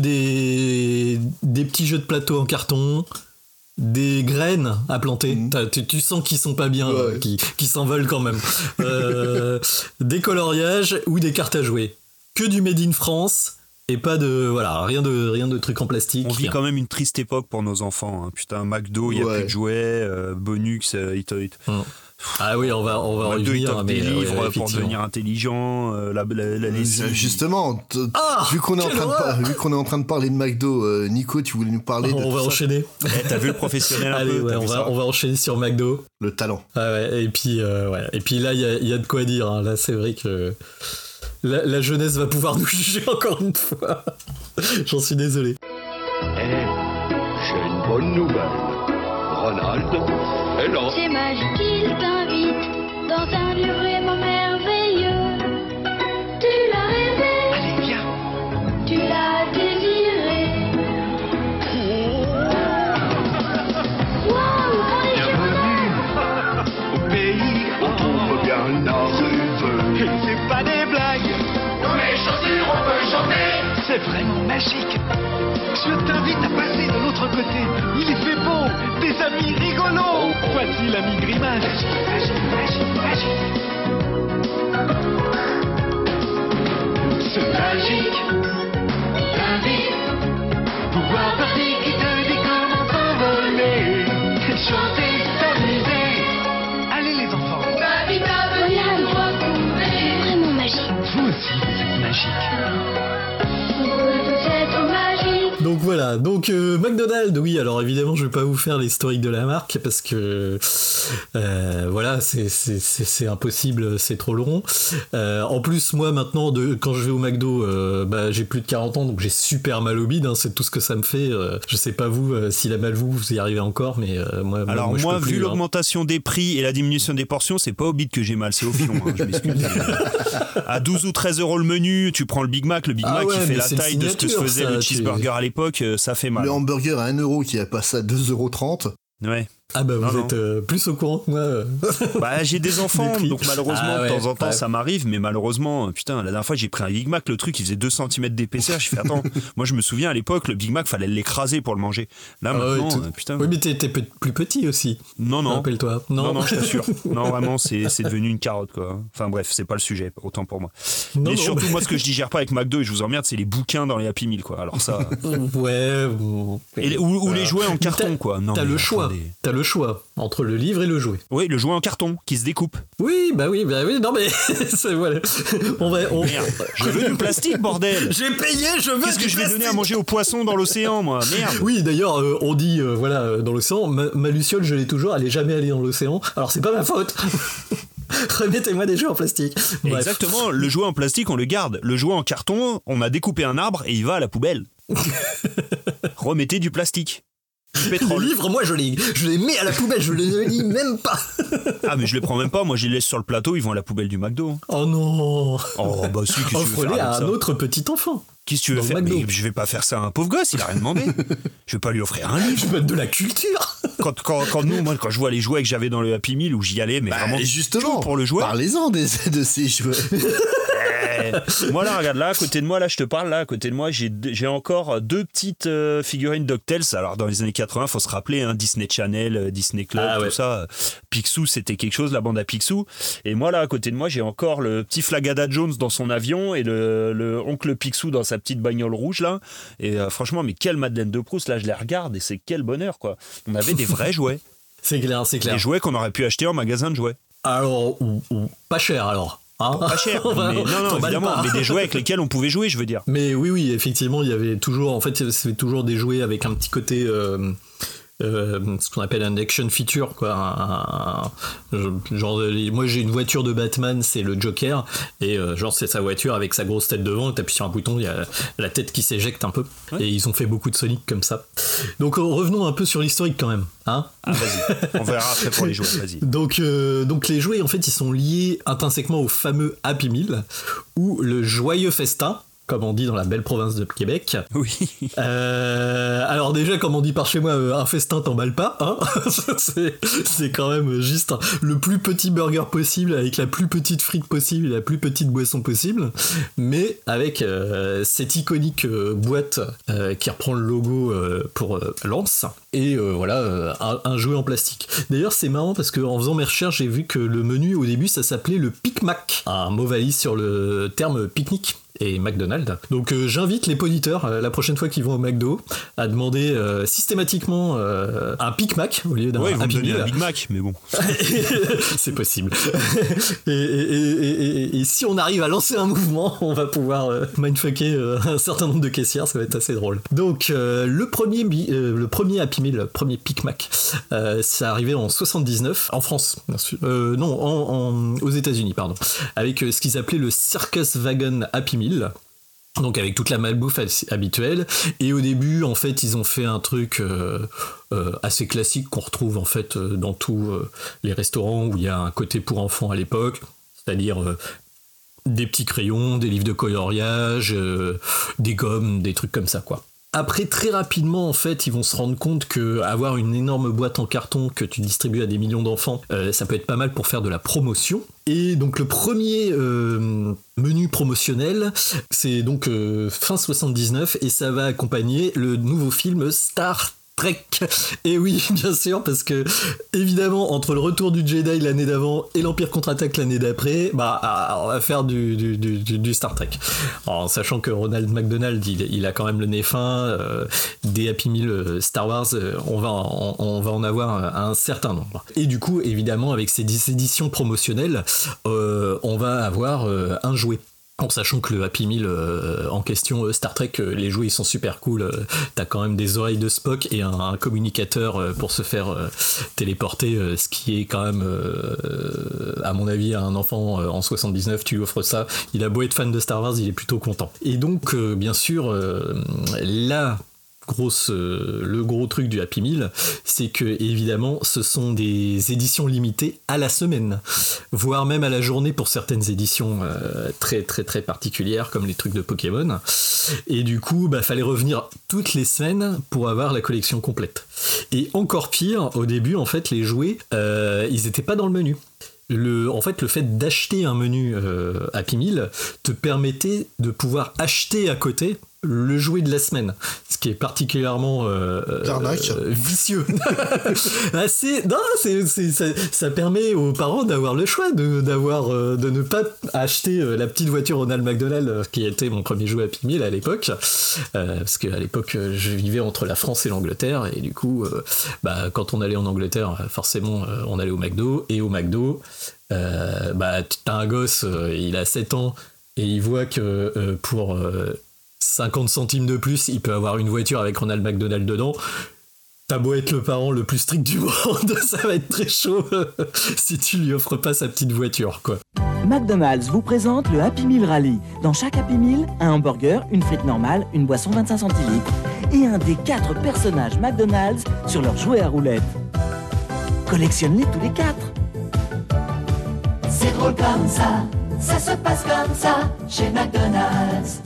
des petits jeux de plateau en carton, des graines à planter, tu sens qu'ils sont pas bien, qui s'envolent quand même, des coloriages ou des cartes à jouer, que du made in France Et pas de voilà, rien de trucs en plastique. On vit quand même une triste époque pour nos enfants. Hein. Putain, McDo, il y a plus de jouets, Bonux, Ah oui, on va revenir. Des livres pour devenir intelligent, la lessive. Justement, vu qu'on est en train de parler de McDo, Nico, tu voulais nous parler de on va enchaîner. T'as vu le professionnel un Allez, peu, on va enchaîner sur McDo. Le talent. Ah ouais, et puis là, il y a de quoi dire. Hein. Là, c'est vrai que la jeunesse va pouvoir nous juger encore une fois. J'en suis désolé. J'ai une bonne nouvelle. Ronald est là. C'est magique, il t'invite dans un lieu vraiment merveilleux. Tu l'as rêvé. Allez, viens. Tu l'as désiré. Waouh, bienvenue au pays où on bien arrive. Et c'est pas des blagues. Dans les chaussures, on peut chanter. C'est vraiment magique. Je t'invite à passer de l'autre côté. Il y fait beau, des amis rigolos. Voici l'ami Grimace. Magique. C'est magique. T'invite. Pouvoir passer qui te dit comment s'envoler. Chanter, s'amuser. Allez les enfants. T'invite à venir nous retrouver. C'est vraiment magique. Vous aussi, vous êtes magique. Donc voilà, McDonald's, oui, alors évidemment je vais pas vous faire l'historique de la marque parce que voilà, c'est impossible, c'est trop long. En plus moi maintenant, quand je vais au McDo, j'ai plus de 40 ans, donc j'ai super mal au bide, hein, c'est tout ce que ça me fait. Je sais pas vous, si la mal vous y arrivez encore, mais moi je peux plus, vu l'augmentation des prix et la diminution des portions, c'est pas au bide que j'ai mal, c'est au filon, hein, je m'excuse. À 12 ou 13 € le menu, tu prends le Big Mac qui fait la taille de ce que se faisait le cheeseburger à l'époque, ça fait mal. Le hamburger à 1€ qui a passé à 2,30 €. Ouais. Ah bah vous êtes plus au courant que moi. J'ai des enfants, donc malheureusement de temps en temps ça m'arrive, mais malheureusement, putain, la dernière fois j'ai pris un Big Mac, le truc il faisait 2 cm d'épaisseur, j'ai fait attends, moi je me souviens à l'époque le Big Mac fallait l'écraser pour le manger. Là maintenant, putain. Oui mais t'étais plus petit aussi. Non. Rappelle-toi. Non, je t'assure. Non vraiment c'est devenu une carotte quoi. Enfin bref, c'est pas le sujet, autant pour moi. Mais surtout moi ce que je digère pas avec McDo et je vous emmerde, c'est les bouquins dans les Happy Meal quoi. Alors ça. Ouais. Ou les jouets en carton quoi. T'as le choix. T'as le choix entre le livre et le jouet. Oui, le jouet en carton qui se découpe. Oui, non mais voilà. Merde, je veux du plastique bordel. J'ai payé, je veux. Qu'est-ce que je vais donner à manger aux poissons dans l'océan moi? Merde. Oui, d'ailleurs on dit dans l'océan, ma luciole je l'ai toujours, elle est jamais allée dans l'océan. Alors c'est pas ma faute. Remettez-moi des jouets en plastique. Bref. Exactement, le jouet en plastique on le garde. Le jouet en carton, on a découpé un arbre et il va à la poubelle. Remettez du plastique. Pétrole. Les livres, moi je les mets à la poubelle, je les lis même pas. Ah mais je les prends même pas, moi je les laisse sur le plateau, ils vont à la poubelle du McDo. Oh non. Oh bah si, qu'est-ce que tu veux faire offre-les à avec un ça autre petit enfant. Qu'est-ce que tu veux faire? Mais je vais pas faire ça à un pauvre gosse, il a rien demandé. Je vais pas lui offrir un livre. Je veux de la culture. Quand je vois les jouets que j'avais dans le Happy Meal où j'y allais, mais vraiment justement pour le jouet. Parlez-en de ces jouets. Moi là, regarde là, à côté de moi, là je te parle, là à côté de moi, j'ai encore 2 petites figurines DuckTales. Alors dans les années 80, faut se rappeler, hein, Disney Channel, Disney Club, tout ça. Picsou, c'était quelque chose, la bande à Picsou. Et moi là, à côté de moi, j'ai encore le petit Flagada Jones dans son avion et le oncle Picsou dans sa petite bagnole rouge là. Et franchement, mais quelle Madeleine de Proust, là je les regarde et c'est quel bonheur quoi. On avait des vrais jouets. C'est clair. Des jouets qu'on aurait pu acheter en magasin de jouets. Alors, ou pas cher alors. Hein, pas cher, mais non, évidemment, mais des jouets avec lesquels on pouvait jouer, je veux dire. Mais oui, effectivement, il y avait toujours des jouets avec un petit côté, ce qu'on appelle un action feature, quoi. Genre, moi j'ai une voiture de Batman, c'est le Joker, et genre c'est sa voiture avec sa grosse tête devant, t'appuies sur un bouton, il y a la tête qui s'éjecte un peu, et ils ont fait beaucoup de Sonic comme ça. Donc revenons un peu sur l'historique quand même. Hein, vas-y, on verra après pour les jouets, vas-y. Donc les jouets, en fait, ils sont liés intrinsèquement au fameux Happy Meal, ou le joyeux festin, comme on dit dans la belle province de Québec. Oui. Alors déjà, comme on dit par chez moi, un festin t'emballe pas, hein. c'est quand même juste le plus petit burger possible, avec la plus petite frite possible et la plus petite boisson possible, mais avec cette iconique boîte qui reprend le logo pour Lance, et voilà, un jouet en plastique. D'ailleurs, c'est marrant parce qu'en faisant mes recherches, j'ai vu que le menu au début, ça s'appelait le Pic Mac, un mot valise sur le terme pique-nique. et McDonald's. Donc j'invite les poditeurs la prochaine fois qu'ils vont au McDo à demander systématiquement un Big Mac au lieu d'un Happy Meal. Un Big Mac, mais bon. C'est possible. Et si on arrive à lancer un mouvement, on va pouvoir mindfucker un certain nombre de caissières, ça va être assez drôle. Donc le premier Happy Meal, le premier Big Mac, c'est arrivé en 79 en France, bien sûr. Aux États-Unis, pardon, avec ce qu'ils appelaient le Circus Wagon Happy Meal. Donc avec toute la malbouffe habituelle, et au début en fait ils ont fait un truc assez classique qu'on retrouve en fait dans tous les restaurants où il y a un côté pour enfants à l'époque, c'est-à-dire des petits crayons, des livres de coloriage, des gommes, des trucs comme ça quoi. Après, très rapidement, en fait, ils vont se rendre compte que avoir une énorme boîte en carton que tu distribues à des millions d'enfants, ça peut être pas mal pour faire de la promotion. Et donc, le premier menu promotionnel, c'est donc fin 79, et ça va accompagner le nouveau film Star Trek. Et oui, bien sûr, parce que évidemment, entre le retour du Jedi l'année d'avant et l'Empire contre-attaque l'année d'après, on va faire du Star Trek. En sachant que Ronald McDonald, il a quand même le nez fin, des Happy Meal Star Wars, on va en avoir un certain nombre. Et du coup, évidemment, avec ces éditions promotionnelles, on va avoir un jouet. En sachant que le Happy Meal en question, Star Trek, les jouets ils sont super cool. T'as quand même des oreilles de Spock et un communicateur pour se faire téléporter, ce qui est quand même, à mon avis, à un enfant en 79, tu lui offres ça. Il a beau être fan de Star Wars, il est plutôt content. Et donc, bien sûr, le gros truc du Happy Meal, c'est que évidemment ce sont des éditions limitées à la semaine, voire même à la journée pour certaines éditions très très très particulières comme les trucs de Pokémon. Et du coup fallait revenir toutes les semaines pour avoir la collection complète. Et encore pire, au début en fait les jouets ils étaient pas dans le menu. Le fait d'acheter un menu Happy Meal te permettait de pouvoir acheter à côté le jouet de la semaine, ce qui est particulièrement vicieux. Ça permet aux parents d'avoir le choix de ne pas acheter la petite voiture Ronald McDonald qui était mon premier jouet Happy Meal à l'époque, parce qu'à l'époque je vivais entre la France et l'Angleterre, et du coup quand on allait en Angleterre forcément on allait au McDo, et au McDo t'as un gosse, il a 7 ans et il voit que pour 50 centimes de plus, il peut avoir une voiture avec Ronald McDonald dedans. T'as beau être le parent le plus strict du monde, ça va être très chaud si tu lui offres pas sa petite voiture, quoi. McDonald's vous présente le Happy Meal Rally. Dans chaque Happy Meal, un hamburger, une frite normale, une boisson 25 centilitres et un des 4 personnages McDonald's sur leur jouet à roulettes. Collectionne-les tous les 4. C'est drôle comme ça se passe comme ça chez McDonald's.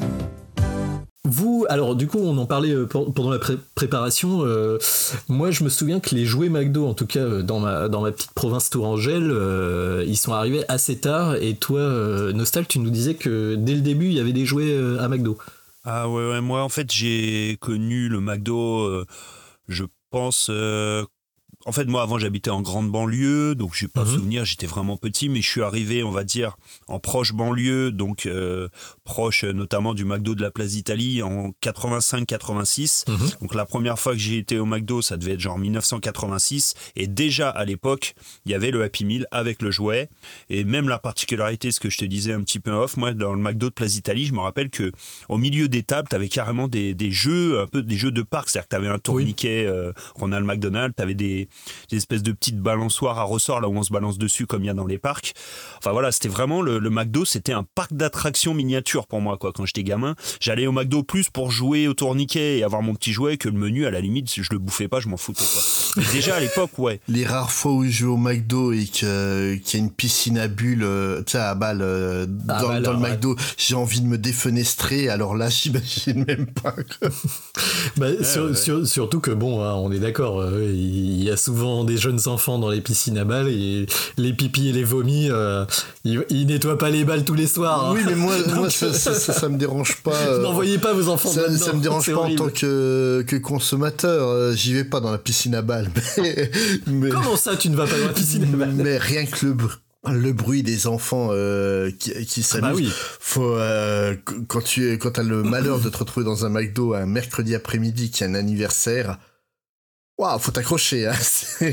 Alors du coup on en parlait pendant la préparation, moi je me souviens que les jouets McDo, en tout cas dans ma petite province tourangelle, ils sont arrivés assez tard, et toi Nostal, tu nous disais que dès le début il y avait des jouets à McDo. Ah ouais, moi en fait j'ai connu le McDo, je pense... En fait, moi, avant, j'habitais en grande banlieue, donc j'ai pas souvenir, j'étais vraiment petit, mais je suis arrivé, on va dire, en proche banlieue, donc proche notamment du McDo de la Place d'Italie en 85-86. Donc la première fois que j'ai été au McDo, ça devait être genre 1986, et déjà à l'époque, il y avait le Happy Meal avec le jouet, et même la particularité, ce que je te disais un petit peu off, moi, dans le McDo de Place d'Italie, je me rappelle que au milieu des tables, t'avais carrément des jeux, un peu des jeux de parc, c'est-à-dire que t'avais un tourniquet Ronald McDonald, t'avais des espèces de petites balançoires à ressort là où on se balance dessus comme il y a dans les parcs. Enfin voilà, c'était vraiment le McDo, c'était un parc d'attractions miniature pour moi quoi. Quand j'étais gamin, j'allais au McDo plus pour jouer au tourniquet et avoir mon petit jouet que le menu, à la limite si je le bouffais pas, je m'en foutais quoi. Mais déjà à l'époque, ouais. Les rares fois où je vais au McDo et qu'il y a une piscine à bulles, tu sais, à balles dans le McDo, j'ai envie de me défenestrer, alors là j'imagine même pas surtout que bon, on est d'accord, il y a souvent des jeunes enfants dans les piscines à balles, et les pipis et les vomis, ils nettoient pas les balles tous les soirs. Oui, mais moi ça me dérange pas. N'envoyez pas vos enfants dedans. Ça me dérange pas horrible. En tant que consommateur, j'y vais pas dans la piscine à balles. Mais... Comment ça, tu ne vas pas dans la piscine à balles? Mais rien que Le bruit des enfants qui s'amusent. Bah oui. Faut quand t'as le malheur de te retrouver dans un McDo un mercredi après-midi qui a un anniversaire. Waouh, faut t'accrocher, hein.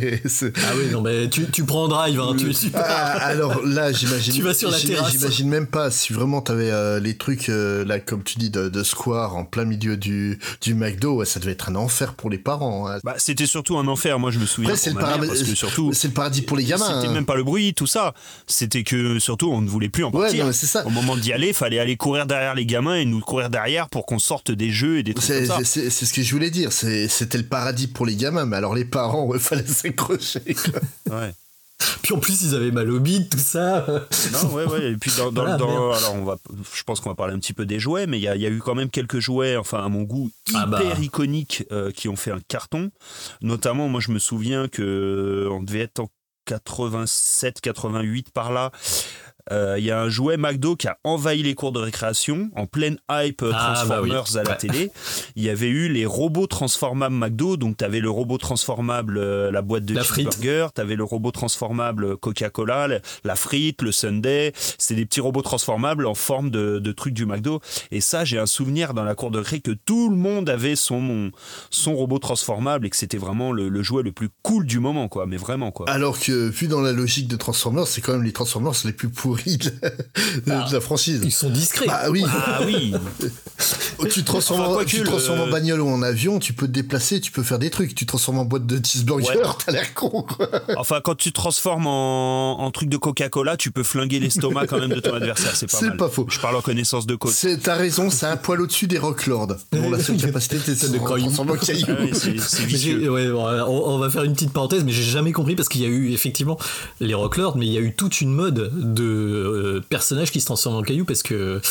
Ah oui, non, mais tu prends en drive, hein. Alors là, j'imagine. Tu vas sur la terrasse. J'imagine même pas si vraiment t'avais les trucs, là, comme tu dis, de square en plein milieu du McDo, ouais, ça devait être un enfer pour les parents, hein. Bah, c'était surtout un enfer, moi je me souviens. Après, parce que surtout. C'est le paradis pour les gamins. C'était même pas le bruit, tout ça. C'était que surtout, on ne voulait plus en partir. Ouais, c'est ça. Au moment d'y aller, fallait aller courir derrière les gamins et nous courir derrière pour qu'on sorte des jeux et des trucs comme ça. C'est ce que je voulais dire. C'était le paradis pour les gamins. Mais alors les parents, ouais, fallait s'accrocher. Ouais. Puis en plus, ils avaient mal au bide, tout ça. Non, ouais. Et puis alors je pense qu'on va parler un petit peu des jouets, mais il y a eu quand même quelques jouets, enfin à mon goût, hyper iconiques qui ont fait un carton. Notamment, moi je me souviens que on devait être en 87, 88 par là. Il y a un jouet McDo qui a envahi les cours de récréation en pleine hype Transformers à la télé. Il y avait eu les robots transformables McDo, donc tu avais le robot transformable, la boîte de cheeseburger, tu avais le robot transformable Coca-Cola, la frite, le sundae. C'est des petits robots transformables en forme de trucs du McDo. Et ça, j'ai un souvenir dans la cour de récré que tout le monde avait son robot transformable et que c'était vraiment le jouet le plus cool du moment, quoi. Mais vraiment, quoi. Alors que, vu dans la logique de Transformers, c'est quand même les Transformers les plus pourris de la franchise. Ils sont discrets. Ah oui. Ah oui. Tu transformes en bagnole ou en avion, tu peux te déplacer, tu peux faire des trucs. Tu transformes en boîte de cheeseburger, t'as l'air con, quoi. Enfin, quand tu transformes en truc de Coca-Cola, tu peux flinguer l'estomac quand même de ton adversaire. C'est pas mal. C'est pas faux. Je parle en connaissance de cause. T'as raison, c'est un poil au-dessus des Rocklords. Dont la seule capacité était de transformer en caillou. Ah oui, c'est vicieux. On va faire une petite parenthèse, mais j'ai jamais compris parce qu'il y a eu effectivement les Rocklords, mais il y a eu toute une mode de personnages qui se transforment en cailloux parce que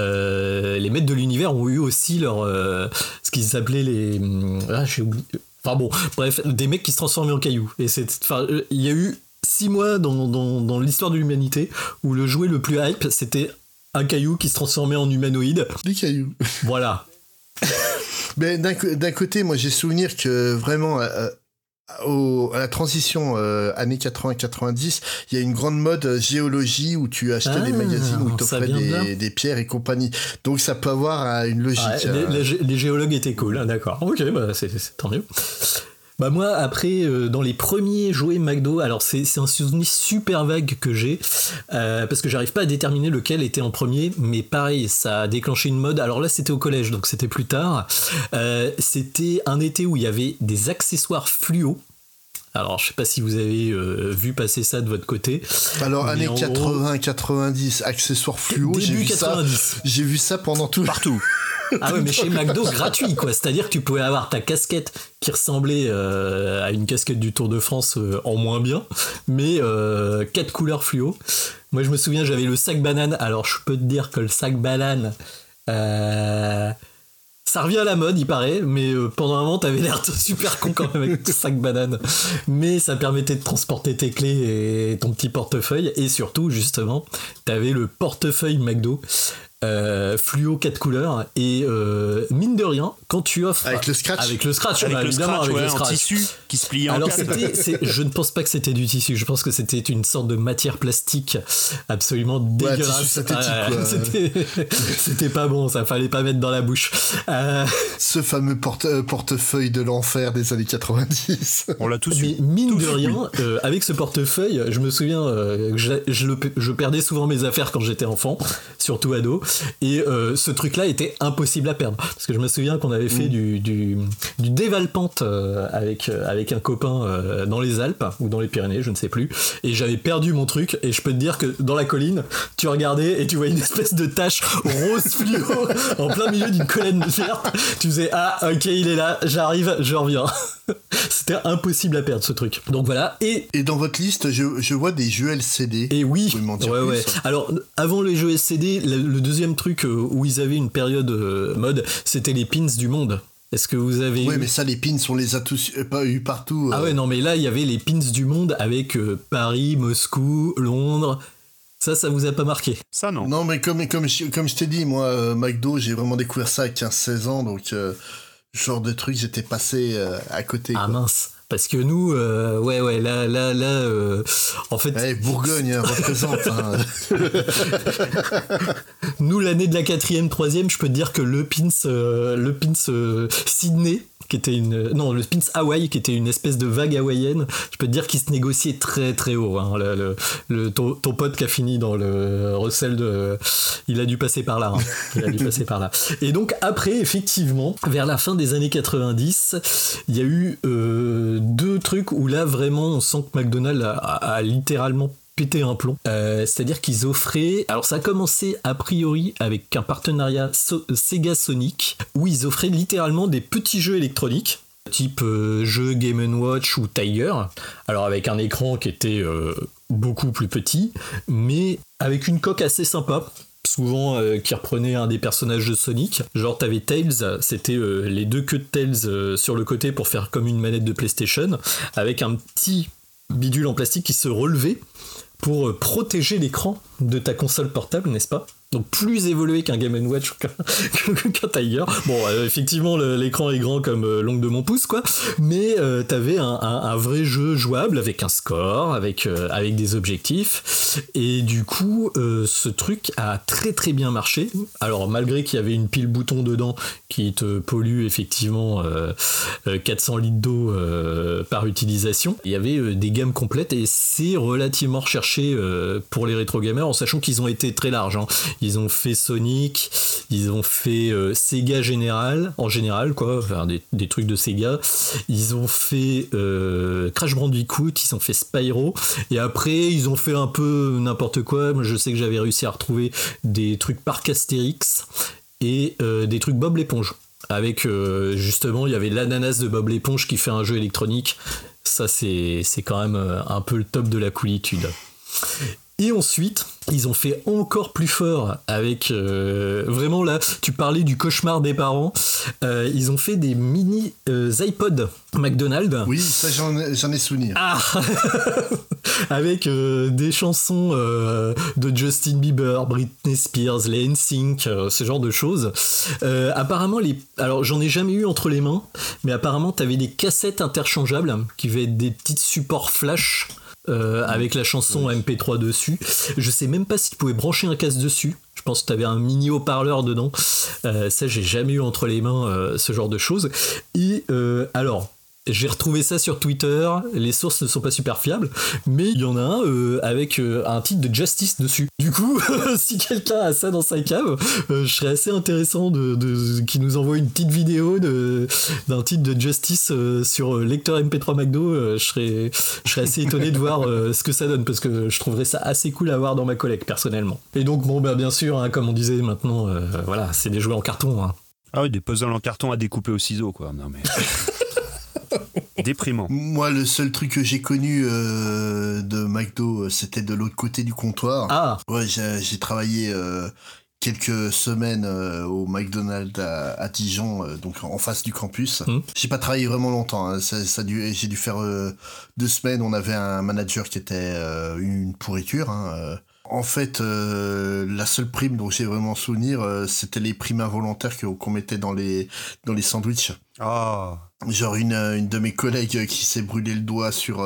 les maîtres de l'univers ont eu aussi leur ce qu'ils appelaient les j'ai oublié. Enfin bon, bref, des mecs qui se transformaient en cailloux. Et il y a eu 6 mois dans l'histoire de l'humanité où le jouet le plus hype, c'était un caillou qui se transformait en humanoïde. Des cailloux. Voilà. Mais d'un côté, moi j'ai souvenir que vraiment à la transition années 80-90, il y a une grande mode géologie où tu achetais des magazines où ils t'offraient des pierres et compagnie. Donc ça peut avoir une logique. Les géologues étaient cool, hein, d'accord. Ok, bah c'est tant mieux. Bah moi après dans les premiers jouets McDo, alors c'est un souvenir super vague que j'ai parce que j'arrive pas à déterminer lequel était en premier, mais pareil ça a déclenché une mode. Alors là c'était au collège donc c'était plus tard. C'était un été où il y avait des accessoires fluo. Alors, je sais pas si vous avez vu passer ça de votre côté. Alors, années 80-90, accessoires fluo, j'ai vu ça pendant tout. Partout. Ah ouais, mais chez McDo, gratuit, quoi. C'est-à-dire que tu pouvais avoir ta casquette qui ressemblait à une casquette du Tour de France en moins bien, mais 4 couleurs fluo. Moi, je me souviens, j'avais le sac banane. Alors, je peux te dire que le sac banane... ça revient à la mode, il paraît, mais pendant un moment, t'avais l'air super con quand même avec ton sac banane. Mais ça permettait de transporter tes clés et ton petit portefeuille. Et surtout, justement, t'avais le portefeuille McDo. Fluo 4 couleurs et mine de rien quand tu offres avec le scratch avec le scratch en tissu qui se pliait en alors quatre. je ne pense pas que c'était du tissu, je pense que c'était une sorte de matière plastique absolument dégueulasse. C'était pas bon, ça fallait pas mettre dans la bouche. Ce fameux portefeuille de l'enfer des années 90. On l'a tous eu. Mais mine de rien avec ce portefeuille je me souviens que je perdais souvent mes affaires quand j'étais enfant, surtout ado. Et ce truc-là était impossible à perdre. Parce que je me souviens qu'on avait fait du dévalpente avec un copain dans les Alpes ou dans les Pyrénées, je ne sais plus. Et j'avais perdu mon truc. Et je peux te dire que dans la colline, tu regardais et tu voyais une espèce de tache rose fluo en plein milieu d'une colline verte. Tu faisais ah ok il est là, j'arrive, je reviens. C'était impossible à perdre ce truc. Donc voilà. Et dans votre liste, je vois des jeux LCD. Et oui. Vous pouvez m'en dire plus. Alors avant les jeux LCD, le deuxième truc où ils avaient une période mode, c'était les pins du monde. Est-ce que vous avez mais ça, les pins, on les a tous pas eu partout. Ah ouais, non, mais là, il y avait les pins du monde avec Paris, Moscou, Londres. Ça vous a pas marqué? Ça, non. Non, mais comme je t'ai dit, moi, McDo, j'ai vraiment découvert ça à 15-16 ans, donc... genre de truc, j'étais passé à côté. Ah quoi. Mince. Parce que nous, en fait... Bourgogne représente. Nous, l'année de la 4e, 3e, je peux te dire que le pins Sydney, qui était le pins Hawaï, qui était une espèce de vague hawaïenne, je peux te dire qu'il se négociait très très haut. Hein. Ton pote qui a fini dans le Russell, il a dû passer par là. Et donc après, effectivement, vers la fin des années 90, il y a eu 2 trucs où là vraiment on sent que McDonald's a littéralement pété un plomb. C'est-à-dire qu'ils offraient... Alors ça a commencé a priori avec un partenariat Sega Sonic, où ils offraient littéralement des petits jeux électroniques, type jeu Game & Watch ou Tiger, alors avec un écran qui était beaucoup plus petit, mais avec une coque assez sympa, souvent qui reprenait un des personnages de Sonic. Genre t'avais Tails, c'était les 2 queues de Tails sur le côté pour faire comme une manette de PlayStation, avec un petit bidule en plastique qui se relevait pour protéger l'écran de ta console portable, n'est-ce pas ? Donc plus évolué qu'un Game & Watch qu'un Tiger. Bon, effectivement, l'écran est grand comme l'ongle de mon pouce, quoi. Mais t'avais un vrai jeu jouable avec un score, avec des objectifs. Et du coup, ce truc a très très bien marché. Alors, malgré qu'il y avait une pile bouton dedans qui te pollue effectivement 400 litres d'eau par utilisation, il y avait des gammes complètes et c'est relativement recherché pour les rétro gamers, en sachant qu'ils ont été très larges. Hein. Ils ont fait Sonic, ils ont fait Sega en général, quoi, enfin, des trucs de Sega. Ils ont fait Crash Bandicoot, ils ont fait Spyro, et après ils ont fait un peu n'importe quoi. Moi, je sais que j'avais réussi à retrouver des trucs Parc Astérix et des trucs Bob l'éponge. Avec justement, il y avait l'ananas de Bob l'éponge qui fait un jeu électronique. Ça, c'est quand même un peu le top de la coolitude. Et ensuite, ils ont fait encore plus fort avec... vraiment là, tu parlais du cauchemar des parents. Ils ont fait des mini iPod McDonald's. Oui, ça j'en ai souvenir. Ah avec des chansons de Justin Bieber, Britney Spears, les NSYNC, ce genre de choses. Apparemment, alors j'en ai jamais eu entre les mains, mais apparemment t'avais des cassettes interchangeables qui avaient des petits supports flash. Avec la chanson MP3 dessus. Je sais même pas si tu pouvais brancher un casque dessus. Je pense que tu avais un mini haut-parleur dedans. Ça, j'ai jamais eu entre les mains ce genre de choses. Et alors, j'ai retrouvé ça sur Twitter. Les sources ne sont pas super fiables, mais il y en a un avec un titre de Justice dessus. Du coup, si quelqu'un a ça dans sa cave, je serais assez intéressant qu'il nous envoie une petite vidéo d'un titre de Justice sur lecteur MP3 McDo. Je serais assez étonné de voir ce que ça donne, parce que je trouverais ça assez cool à avoir dans ma collecte personnellement. Et donc bon, bien sûr, hein, comme on disait maintenant, voilà, c'est des jouets en carton. Hein. Ah oui, des puzzles en carton à découper au ciseau, quoi. Non mais. Déprimant. Moi, le seul truc que j'ai connu de McDo, c'était de l'autre côté du comptoir. Ah. Ouais, j'ai travaillé quelques semaines au McDonald's à Dijon, donc en face du campus. J'ai pas travaillé vraiment longtemps. Hein. J'ai dû faire 2 semaines. On avait un manager qui était une pourriture. Hein. En fait, la seule prime dont j'ai vraiment souvenir, c'était les primes involontaires qu'on mettait dans les sandwichs. Ah. Genre une de mes collègues qui s'est brûlé le doigt sur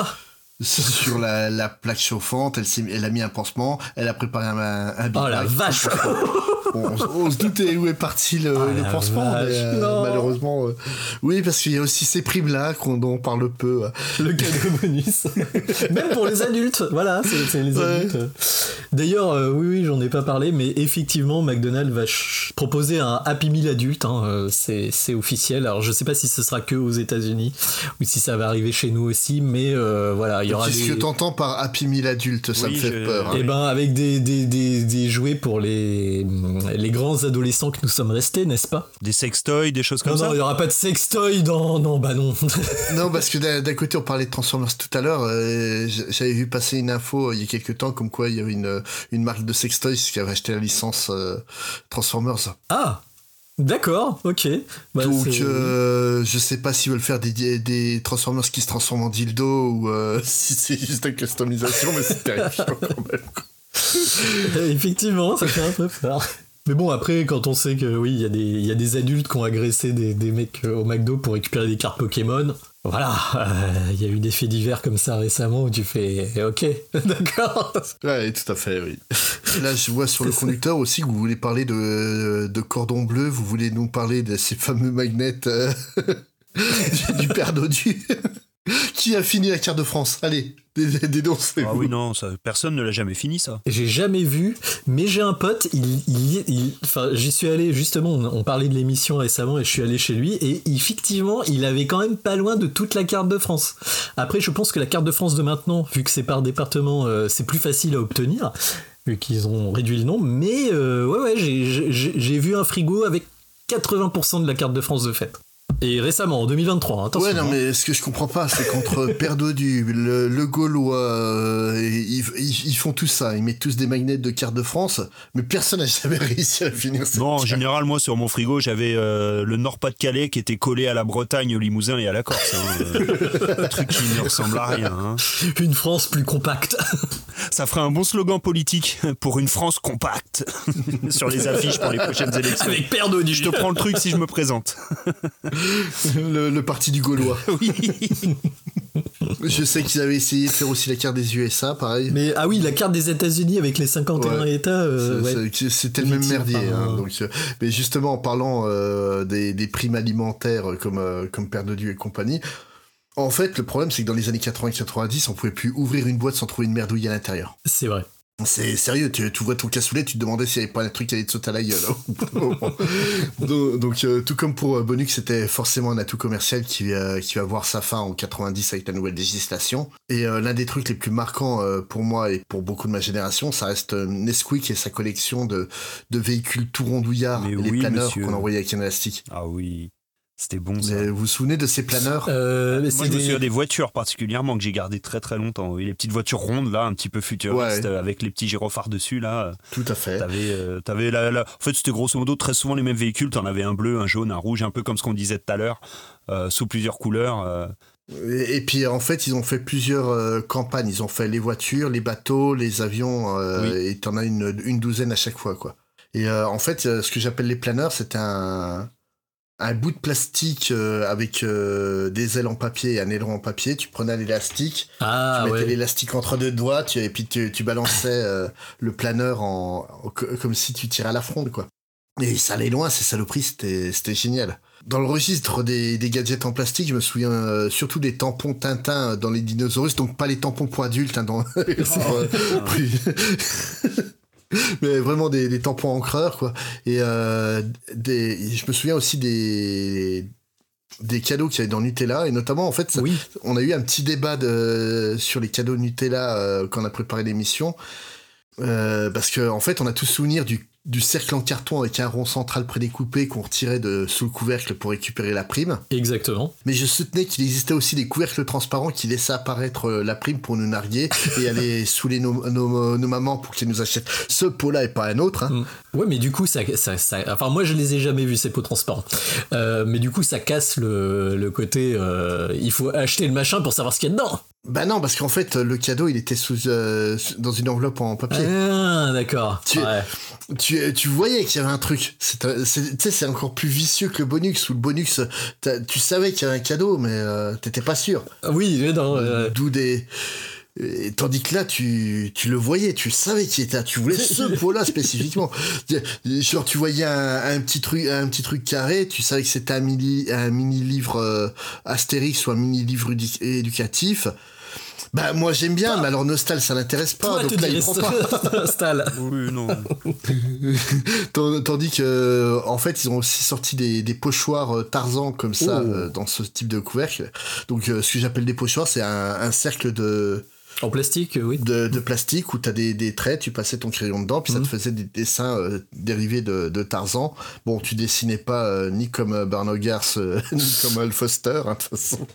la plaque chauffante, elle a mis un pansement, elle a préparé un Big Mac. Oh la vache. On se doutait où est parti le pansement, mais malheureusement... oui, parce qu'il y a aussi ces primes-là dont on parle peu. Le cadeau bonus. Même pour les adultes, voilà, c'est les adultes. D'ailleurs, oui, j'en ai pas parlé, mais effectivement, McDonald's va proposer un Happy Meal adulte, hein, c'est officiel. Alors, je sais pas si ce sera que aux États-Unis ou si ça va arriver chez nous aussi, mais voilà, il y aura Qu'est-ce que t'entends par Happy Meal adulte? Ça me fait peur. Hein. Et ben, avec des jouets pour les grands adolescents que nous sommes restés, n'est-ce pas? Des sextoys, des choses comme ça? Non, il n'y aura pas de sextoys non. Non, parce que d'un côté, on parlait de Transformers tout à l'heure. J'avais vu passer une info il y a quelques temps comme quoi il y avait une marque de sextoys qui avait acheté la licence Transformers. Ah, d'accord, ok. Donc, je sais pas s'ils veulent faire des Transformers qui se transforment en dildo ou si c'est juste une customisation, mais c'est terrifiant quand même. Effectivement, ça fait un peu peur. Mais bon, après, quand on sait que oui, il y a des adultes qui ont agressé des mecs au McDo pour récupérer des cartes Pokémon, voilà, il y a eu des faits divers comme ça récemment où tu fais ok, d'accord. Ouais, tout à fait, oui. Là, je vois sur le conducteur aussi que vous voulez parler de cordon bleu, vous voulez nous parler de ces fameux magnets du père Dodu. Qui a fini la carte de France? Allez, dénoncez-vous. Ah oui, non, ça, personne ne l'a jamais fini, ça. J'ai jamais vu, mais j'ai un pote, enfin, j'y suis allé, justement, on parlait de l'émission récemment et je suis allé chez lui, et effectivement, il avait quand même pas loin de toute la carte de France. Après, je pense que la carte de France de maintenant, vu que c'est par département, c'est plus facile à obtenir, vu qu'ils ont réduit le nombre, mais ouais, j'ai vu un frigo avec 80% de la carte de France de fait. Et récemment, en 2023, attention. Ouais, non, mais ce que je comprends pas, c'est qu'entre Père Dodu, le Gaulois, ils font tout ça. Ils mettent tous des magnets de carte de France, mais personne n'a jamais réussi à finir cette Non, en carte. général, moi, sur mon frigo, j'avais le Nord-Pas-de-Calais qui était collé à la Bretagne, au Limousin et à la Corse. Un truc qui ne ressemble à rien. Hein. Une France plus compacte. Ça ferait un bon slogan politique pour une France compacte sur les affiches pour les prochaines élections. Avec Père Dodu. Je te prends le truc si je me présente. Le parti du Gaulois. Oui. Je sais qu'ils avaient essayé de faire aussi la carte des USA, pareil. Mais ah oui, la carte des États-Unis avec les 51 États. C'était le même merdier. Hein, donc, mais justement, en parlant des primes alimentaires comme Père Dodu et compagnie, en fait, le problème, c'est que dans les années 80-90, on pouvait plus ouvrir une boîte sans trouver une merdouille à l'intérieur. C'est vrai. C'est sérieux, tu vois ton cassoulet, tu te demandais s'il n'y avait pas un truc qui allait te sauter à la gueule. donc, tout comme pour Bonux, c'était forcément un atout commercial qui va voir sa fin en 90 avec la nouvelle législation. Et l'un des trucs les plus marquants pour moi et pour beaucoup de ma génération, ça reste Nesquik et sa collection de véhicules tout rondouillards, les planeurs qu'on envoyait avec un élastique. Ah oui. C'était bon, ça. Vous vous souvenez de ces planeurs? Moi, je me souviens des voitures particulièrement que j'ai gardées très très longtemps. Oui, les petites voitures rondes, là, un petit peu futuristes, avec les petits gyrophares dessus, là. Tout à fait. T'avais en fait, c'était grosso modo très souvent les mêmes véhicules. T'en avais un bleu, un jaune, un rouge, un peu comme ce qu'on disait tout à l'heure, sous plusieurs couleurs. Et puis, en fait, ils ont fait plusieurs campagnes. Ils ont fait les voitures, les bateaux, les avions, et t'en as une douzaine à chaque fois, quoi. Et en fait, ce que j'appelle les planeurs, c'est un bout de plastique avec des ailes en papier et un aileron en papier. Tu prenais l'élastique, tu mettais l'élastique entre deux doigts, et puis tu balançais le planeur comme si tu tirais à la fronde, quoi. Et ça allait loin, ces saloperies, c'était génial. Dans le registre des gadgets en plastique, je me souviens surtout des tampons Tintin dans les Dinosaures, donc pas les tampons pour adultes, hein, mais vraiment des tampons encreurs, quoi. Et je me souviens aussi des cadeaux qu'il y avait dans Nutella, et notamment, en fait, on a eu un petit débat sur les cadeaux Nutella quand on a préparé l'émission, parce que en fait, on a tous souvenir du cercle en carton avec un rond central prédécoupé qu'on retirait sous le couvercle pour récupérer la prime. Exactement. Mais je soutenais qu'il existait aussi des couvercles transparents qui laissaient apparaître la prime pour nous narguer et aller saouler nos mamans pour qu'elles nous achètent ce pot-là et pas un autre. Hein. Ouais, mais du coup, ça, enfin, moi, je les ai jamais vus, ces pots transparents. Mais du coup, ça casse le côté il faut acheter le machin pour savoir ce qu'il y a dedans. Bah non, parce qu'en fait, le cadeau, il était dans une enveloppe en papier. Ah, d'accord. Tu voyais qu'il y avait un truc. Tu sais, c'est encore plus vicieux que le Bonux, où le Bonux, tu savais qu'il y avait un cadeau, mais t'étais pas sûr. Oui, mais non. D'où des... Tandis que là, tu le voyais, tu savais qu'il était là, tu voulais ce pot-là spécifiquement. Genre, tu voyais un petit truc carré, tu savais que c'était un mini-livre Astérix ou un mini-livre éducatif. Bah, moi j'aime bien, mais alors Nostal ça l'intéresse pas, donc là il prend pas. Nostal. Oui, non. Tandis que, en fait, ils ont aussi sorti des pochoirs Tarzan comme ça, dans ce type de couvercle. Donc, ce que j'appelle des pochoirs, c'est un cercle en plastique, oui. De plastique où t'as des traits, tu passais ton crayon dedans, puis ça te faisait des dessins dérivés de Tarzan. Bon, tu dessinais pas ni comme Bernard Gars, ni comme Al Foster, hein, de toute façon.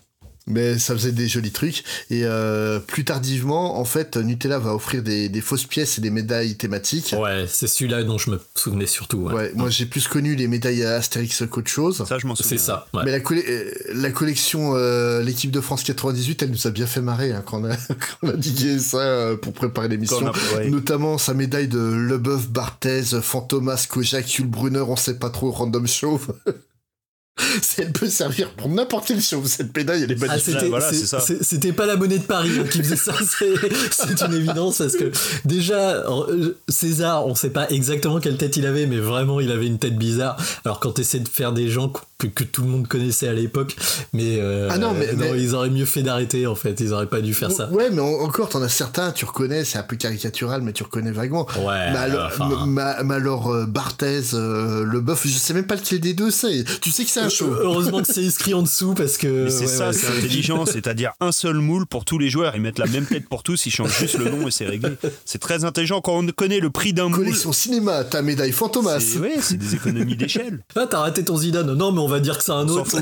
Mais ça faisait des jolis trucs. Et plus tardivement, en fait, Nutella va offrir des fausses pièces et des médailles thématiques. Ouais, c'est celui-là dont je me souvenais surtout. Ouais, moi j'ai plus connu les médailles Astérix qu'autre chose. Ça, je m'en souviens. C'est ça. Ouais. Mais la collection l'équipe de France 98, elle nous a bien fait marrer hein, quand on a digué ça pour préparer l'émission. Notamment sa médaille de Leboeuf, Barthez, Fantomas, Kojak, Jules Brunner, on sait pas trop, Random Chauve. Elle peut servir pour n'importe quel show. Cette médaille, elle est magnifique. C'était pas la monnaie de Paris qui faisait ça. C'est une évidence parce que déjà, César, on sait pas exactement quelle tête il avait, mais vraiment, il avait une tête bizarre. Alors quand t'essaies de faire des gens que tout le monde connaissait à l'époque, mais ils auraient mieux fait d'arrêter en fait. Ils auraient pas dû faire ça. Ouais, mais encore, t'en as certains, tu reconnais, c'est un peu caricatural, mais tu reconnais vaguement. Ouais. Mais alors, Barthez, Leboeuf, je sais même pas lequel des deux c'est. Tu sais que c'est un show. Heureusement que c'est écrit en dessous parce que. Mais c'est intelligent, c'est-à-dire un seul moule pour tous les joueurs. Ils mettent la même tête pour tous, ils changent juste le nom et c'est réglé. C'est très intelligent quand on connaît le prix d'un moule. Collection cinéma, ta médaille Fantomas. C'est des économies d'échelle. Ah, t'as raté ton Zidane. Non, mais on va dire que c'est un autre.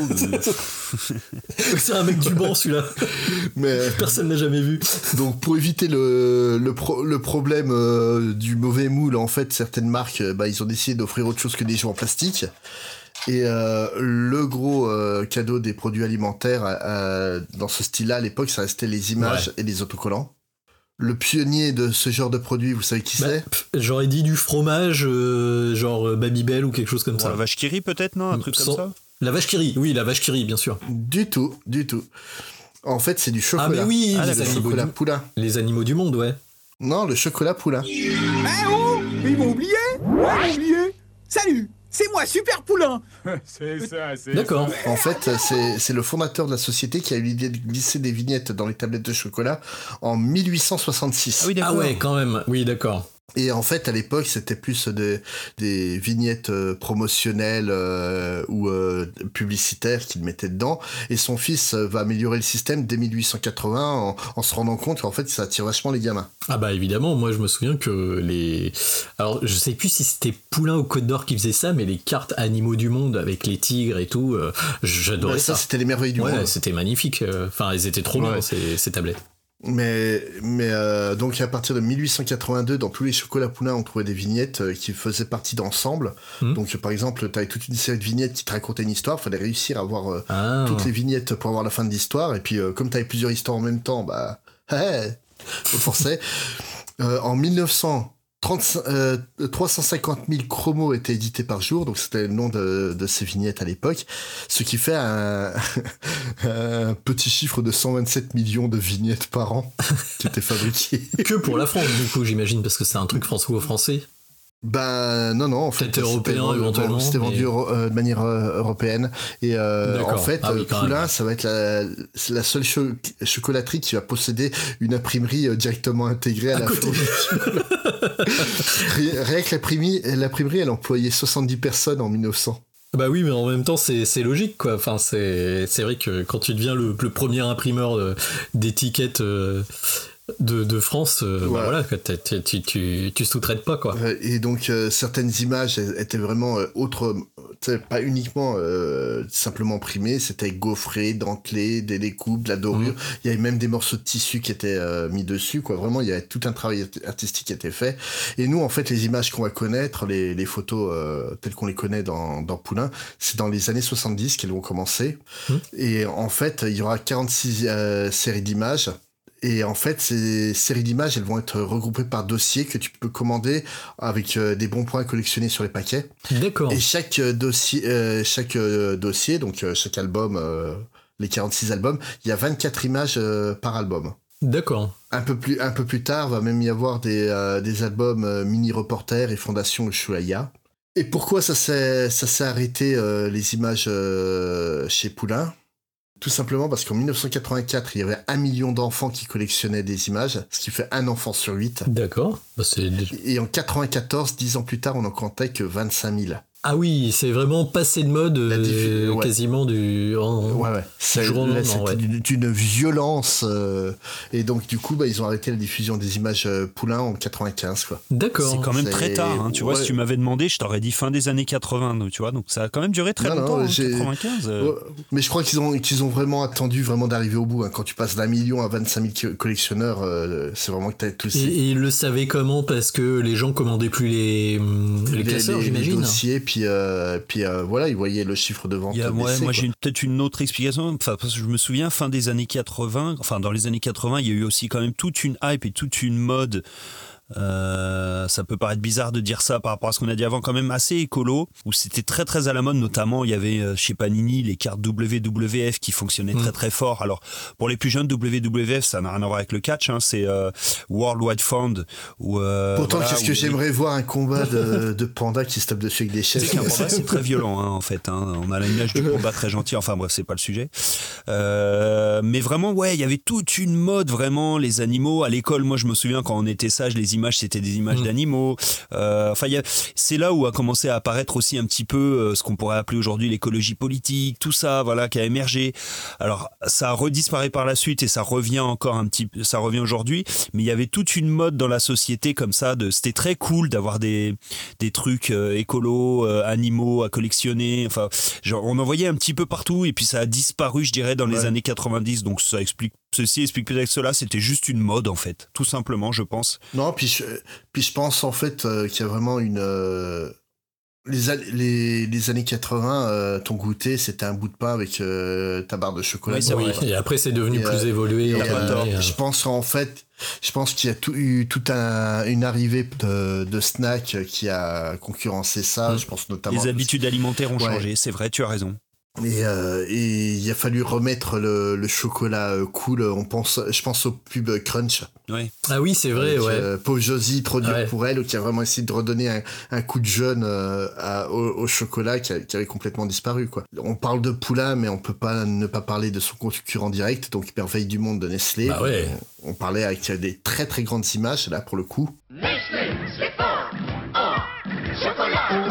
C'est un mec du banc celui-là. Mais personne n'a jamais vu. Donc pour éviter le problème du mauvais moule, en fait, certaines marques, ils ont décidé d'offrir autre chose que des jouets en plastique. Et le gros cadeau des produits alimentaires dans ce style-là, à l'époque, ça restait les images et les autocollants. Le pionnier de ce genre de produit, vous savez qui c'est ? J'aurais dit du fromage, genre Babybel ou quelque chose comme ça. La vache qui rit peut-être, non ? Un truc comme ça ? La vache qui rit, oui, la vache qui rit, bien sûr. Du tout. En fait, c'est du chocolat. Ah mais oui, le chocolat poulain. Les animaux du monde, ouais. Non, le chocolat poulain. Ils m'ont oublié ? Salut, c'est moi, Super Poulain. C'est ça. D'accord. En fait, c'est le fondateur de la société qui a eu l'idée de glisser des vignettes dans les tablettes de chocolat en 1866. Ah oui, d'accord. Ah ouais, quand même. Oui, d'accord. Et en fait, à l'époque, c'était plus des vignettes promotionnelles ou publicitaires qu'il mettait dedans. Et son fils va améliorer le système dès 1880 en se rendant compte qu'en fait, ça attire vachement les gamins. Ah bah évidemment, moi je me souviens que Alors, je sais plus si c'était Poulain ou Côte d'Or qui faisait ça, mais les cartes animaux du monde avec les tigres et tout, j'adorais ça. C'était les merveilles du monde. Ouais, c'était magnifique. Enfin, elles étaient trop bien, ces tablettes. Mais donc à partir de 1882, dans tous les chocolats Poulain, on trouvait des vignettes qui faisaient partie d'ensemble. Donc par exemple, t'avais toute une série de vignettes qui te racontaient une histoire. Fallait réussir à avoir toutes les vignettes pour avoir la fin de l'histoire. Et puis comme t'avais plusieurs histoires en même temps, on forçait. En 1900, 350 000 chromos étaient édités par jour, donc c'était le nom de ces vignettes à l'époque, ce qui fait un petit chiffre de 127 millions de vignettes par an qui étaient fabriquées. Que pour la France, du coup, j'imagine, parce que c'est un truc franco-français. Non, en fait, peut-être européen éventuellement. C'était vendu de manière européenne. Et en fait, Poulain, ça va être la seule chocolaterie qui va posséder une imprimerie directement intégrée à la fourniture. Rien que l'imprimerie, elle employait 70 personnes en 1900. Bah oui, mais en même temps, c'est logique, quoi. Enfin, c'est vrai que quand tu deviens le premier imprimeur d'étiquettes de France, voilà, tu sous-traites pas, quoi. Et donc certaines images étaient vraiment autres, pas uniquement simplement imprimées, c'était gaufré, dentelé, des découpes, de la dorure. Il y avait même des morceaux de tissu qui étaient mis dessus, quoi. Vraiment, il y avait tout un travail artistique qui était fait. Et nous, en fait, les images qu'on va connaître, les photos telles qu'on les connaît dans Poulain, c'est dans les années 70 qu'elles vont commencer. Et en fait, il y aura 46 séries d'images. Et en fait, ces séries d'images, elles vont être regroupées par dossier que tu peux commander avec des bons points collectionnés sur les paquets. D'accord. Et chaque dossier, donc chaque album, les 46 albums, il y a 24 images par album. D'accord. Un peu plus tard, va même y avoir des albums Mini Reporter et Fondation Ushuaïa. Et pourquoi ça s'est arrêté les images chez Poulain ? Tout simplement parce qu'en 1984, il y avait 1 million d'enfants qui collectionnaient des images, ce qui fait un enfant sur 8. D'accord. Et en 94, 10 ans plus tard, on n'en comptait que 25 000. Ah oui, c'est vraiment passé de mode quasiment du jour au lendemain. C'était d'une violence et donc du coup ils ont arrêté la diffusion des images Poulain en 95 quoi. D'accord. C'est quand même très tard, hein, tu vois, si tu m'avais demandé, je t'aurais dit fin des années 80, donc, tu vois, donc ça a quand même duré très longtemps, 95. Mais je crois qu'ils ont vraiment attendu d'arriver au bout, hein. Quand tu passes d'1 million à 25 000 collectionneurs, c'est vraiment que t'as tout et ils le savaient comment? Parce que les gens commandaient plus les classeurs, j'imagine. Les dossiers, puis voilà, ils voyaient le chiffre de vente. Moi j'ai peut-être une autre explication, enfin, parce que je me souviens, fin des années 80, enfin dans les années 80, il y a eu aussi quand même toute une hype et toute une mode. Ça peut paraître bizarre de dire ça par rapport à ce qu'on a dit avant, quand même assez écolo, où c'était très très à la mode, notamment il y avait chez Panini les cartes WWF qui fonctionnaient très très fort. Alors pour les plus jeunes, WWF ça n'a rien à voir avec le catch, hein, c'est World Wide Fund pourtant voilà, qu'est-ce que j'aimerais voir un combat de panda qui se tape dessus avec des chaises. C'est qu'un panda c'est très violent, hein, en fait, hein. On a l'image du combat très gentil, enfin bref c'est pas le sujet, mais vraiment il y avait toute une mode, vraiment les animaux à l'école. Moi je me souviens quand on était sage, les images c'était des images d'animaux, c'est là où a commencé à apparaître aussi un petit peu ce qu'on pourrait appeler aujourd'hui l'écologie politique, tout ça voilà qui a émergé. Alors ça a redisparu par la suite et ça revient aujourd'hui, mais il y avait toute une mode dans la société comme ça, c'était très cool d'avoir des trucs écolos, animaux à collectionner, enfin genre, on en voyait un petit peu partout et puis ça a disparu je dirais dans les années 90, donc ceci explique peut-être que cela, c'était juste une mode en fait, tout simplement je pense. Non, puis je pense en fait qu'il y a vraiment une... Les années 80, ton goûter, c'était un bout de pain avec ta barre de chocolat. Oui, et après c'est devenu plus évolué. Je pense en fait, qu'il y a eu toute une arrivée de snacks qui a concurrencé ça. Je pense notamment... Les habitudes alimentaires ont changé, c'est vrai, tu as raison. Et il a fallu remettre le chocolat cool. Je pense au pub Crunch. Ouais. Ah oui, c'est vrai. Pauvre Josie, trop dur pour elle, qui a vraiment essayé de redonner un coup de jeune au chocolat qui avait complètement disparu, quoi. On parle de Poulain, mais on peut pas ne pas parler de son concurrent direct, donc Merveille du Monde de Nestlé. Bah ouais. On parlait avec des très très grandes images là pour le coup. Nestlé, c'est fort en chocolat.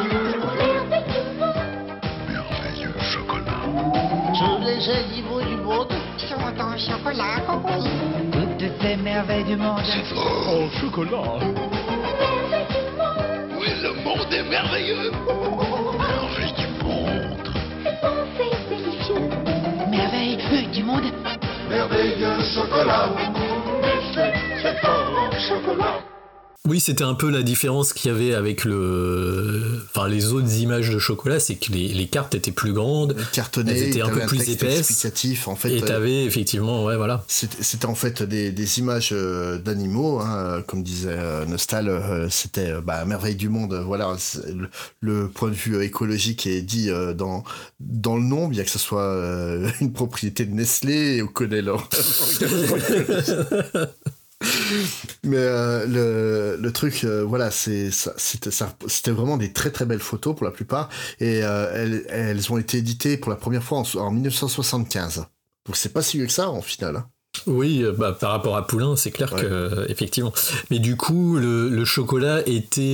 Tous les animaux du monde sont en chocolat, oui. Toutes les merveilles du monde. C'est fort en chocolat. Oui, le monde est merveilleux. Merveille du monde. C'est bon, c'est délicieux. Merveille du monde. Merveilleux chocolat. Nestlé, c'est fort en chocolat. Oui, c'était un peu la différence qu'il y avait avec les autres images de chocolat, c'est que les cartes étaient plus grandes, cartonnées, elles étaient un peu plus épaisses, en fait, et t'avais effectivement, voilà. C'était en fait des images d'animaux, hein, comme disait Nostal, c'était Merveille du Monde, voilà, le point de vue écologique est dit dans le nom, bien que ce soit une propriété de Nestlé, et on connaît leur... Mais le truc, voilà, c'était vraiment des très très belles photos pour la plupart, et elles ont été éditées pour la première fois en 1975. Donc c'est pas si vieux que ça en final. Hein. Oui, par rapport à Poulain, c'est clair que effectivement. Mais du coup, le chocolat était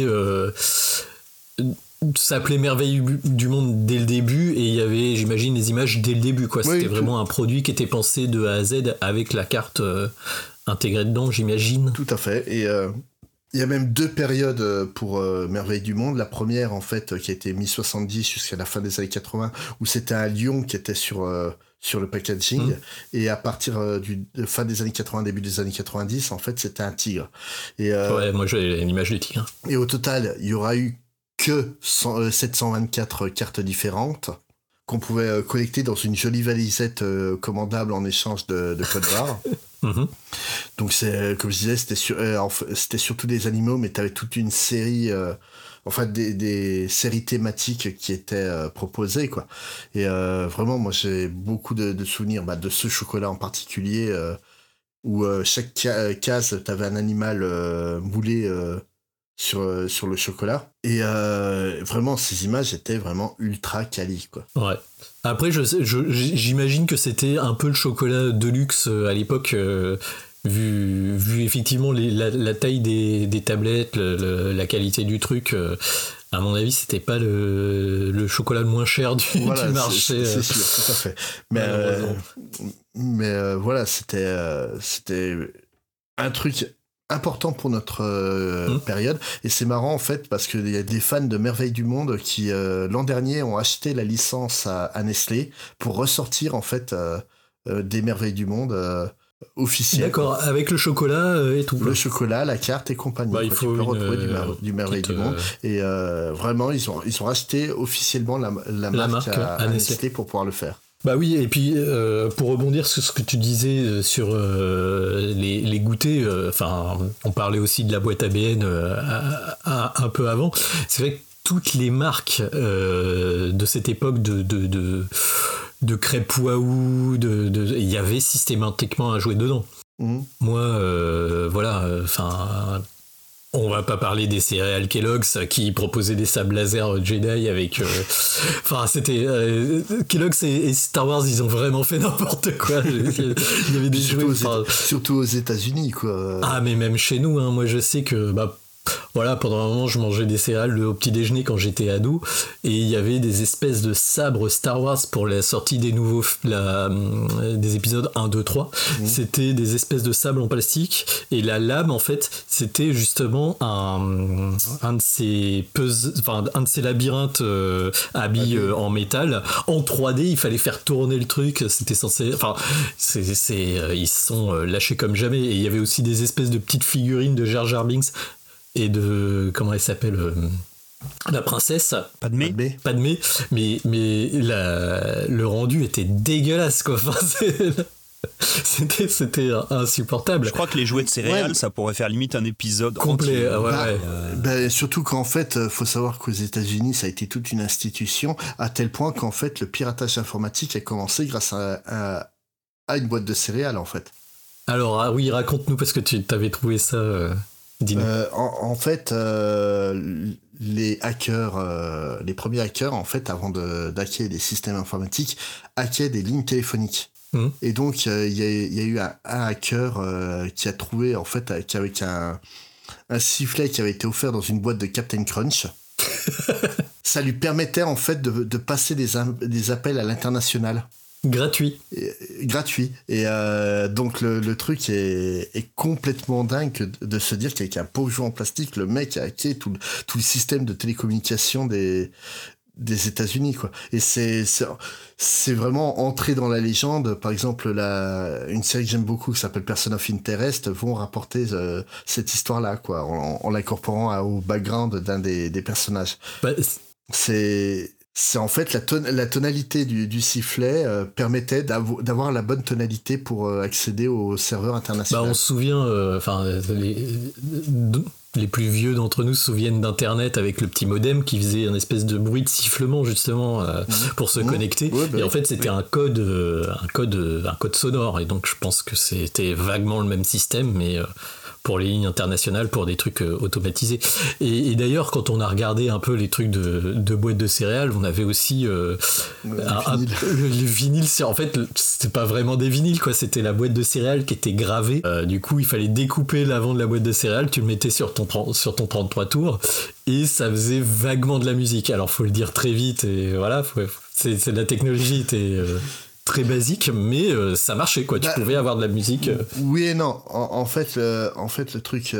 s'appelait Merveille du Monde dès le début, et il y avait, j'imagine, les images dès le début, quoi. C'était vraiment un produit qui était pensé de A à Z avec la carte intégrée dedans, j'imagine. Tout à fait. Et il y a même 2 périodes pour Merveille du Monde. La première, en fait, qui a été mi-70 jusqu'à la fin des années 80, où c'était un lion qui était sur le packaging. Et à partir de fin des années 80, début des années 90, en fait, c'était un tigre. Et, moi, j'ai l'image du tigre. Et au total, il y aura eu que 724 cartes différentes qu'on pouvait collecter dans une jolie valisette commandable en échange de codes barres. Donc c'est, comme je disais, c'était surtout des animaux, mais tu avais toute une série, des séries thématiques qui étaient proposées, quoi. Et vraiment, moi j'ai beaucoup de souvenirs de ce chocolat en particulier, où chaque case, tu avais un animal moulé sur le chocolat, et vraiment ces images étaient vraiment ultra quali, quoi. Ouais. Après j'imagine que c'était un peu le chocolat de luxe à l'époque, vu effectivement la taille des tablettes, la qualité du truc, À mon avis, c'était pas le chocolat le moins cher du marché. C'est sûr, tout à fait. Mais voilà, c'était un truc important pour notre période. Et c'est marrant, en fait, parce qu'il y a des fans de Merveilles du Monde qui, l'an dernier, ont acheté la licence à Nestlé pour ressortir, en fait, des Merveilles du Monde officielles. D'accord, avec le chocolat et tout. Le chocolat, la carte et compagnie. Il faut tu peux retrouver du Merveilles du Monde. Et vraiment, ils ont acheté officiellement la marque à Nestlé pour pouvoir le faire. Bah oui, et puis pour rebondir sur ce que tu disais sur les goûters, on parlait aussi de la boîte ABN un peu avant. C'est vrai que toutes les marques de cette époque de crêpes Waouh, il y avait systématiquement un jouet dedans. Moi, on va pas parler des céréales Kellogg's qui proposaient des sables laser Jedi avec... c'était... Kellogg's et Star Wars, ils ont vraiment fait n'importe quoi. Il y avait des jouets... Surtout aux États-Unis, quoi. Ah, mais même chez nous, hein, moi je sais que... pendant un moment, je mangeais des céréales au petit déjeuner quand j'étais ado, et il y avait des espèces de sabres Star Wars pour la sortie des nouveaux des épisodes 1, 2, 3. C'était des espèces de sabres en plastique, et la lame, en fait, c'était justement un de ces labyrinthes habits en métal en 3D. Il fallait faire tourner le truc. C'était censé... ils se sont lâchés comme jamais. Et il y avait aussi des espèces de petites figurines de Jar Jar Binks et de... comment elle s'appelle la princesse Padmé, mais le rendu était dégueulasse, quoi. C'était insupportable. Je crois que les jouets de céréales, ça pourrait faire limite un épisode complet. Surtout qu'en fait, faut savoir qu'aux États-Unis, ça a été toute une institution, à tel point qu'en fait, le piratage informatique a commencé grâce à une boîte de céréales, en fait. Alors, raconte-nous, parce que tu t'avais trouvé ça... en fait, les hackers, les premiers hackers, en fait, avant d'hacker des systèmes informatiques, hackaient des lignes téléphoniques. Et donc, il y a eu un hacker qui a trouvé, en fait, avec un sifflet qui avait été offert dans une boîte de Captain Crunch. Ça lui permettait, en fait, de passer des appels à l'international. Gratuit. Et donc le truc est complètement dingue de se dire qu'avec un pauvre jouet en plastique, le mec a hacké tout le système de télécommunication des États-Unis, quoi. Et c'est vraiment entré dans la légende. Par exemple, une série que j'aime beaucoup qui s'appelle Person of Interest vont rapporter cette histoire-là, quoi, en l'incorporant au background d'un des personnages. C'est en fait la tonalité du sifflet permettait d'avoir la bonne tonalité pour accéder au serveur international. On se souvient, les plus vieux d'entre nous se souviennent d'Internet avec le petit modem qui faisait un espèce de bruit de sifflement justement pour se connecter. Et en fait, c'était un code sonore. Et donc, je pense que c'était vaguement le même système, mais pour les lignes internationales, pour des trucs automatisés. Et d'ailleurs, quand on a regardé un peu les trucs de boîtes de céréales, on avait aussi le vinyle. En fait, c'était pas vraiment des vinyles, quoi. C'était la boîte de céréales qui était gravée. Du coup, il fallait découper l'avant de la boîte de céréales, tu le mettais sur ton 33 tours, et ça faisait vaguement de la musique. Alors, faut le dire très vite, et voilà, c'est la technologie était... très basique, mais ça marchait, quoi. Tu pouvais avoir de la musique. Oui et non. En fait, le truc,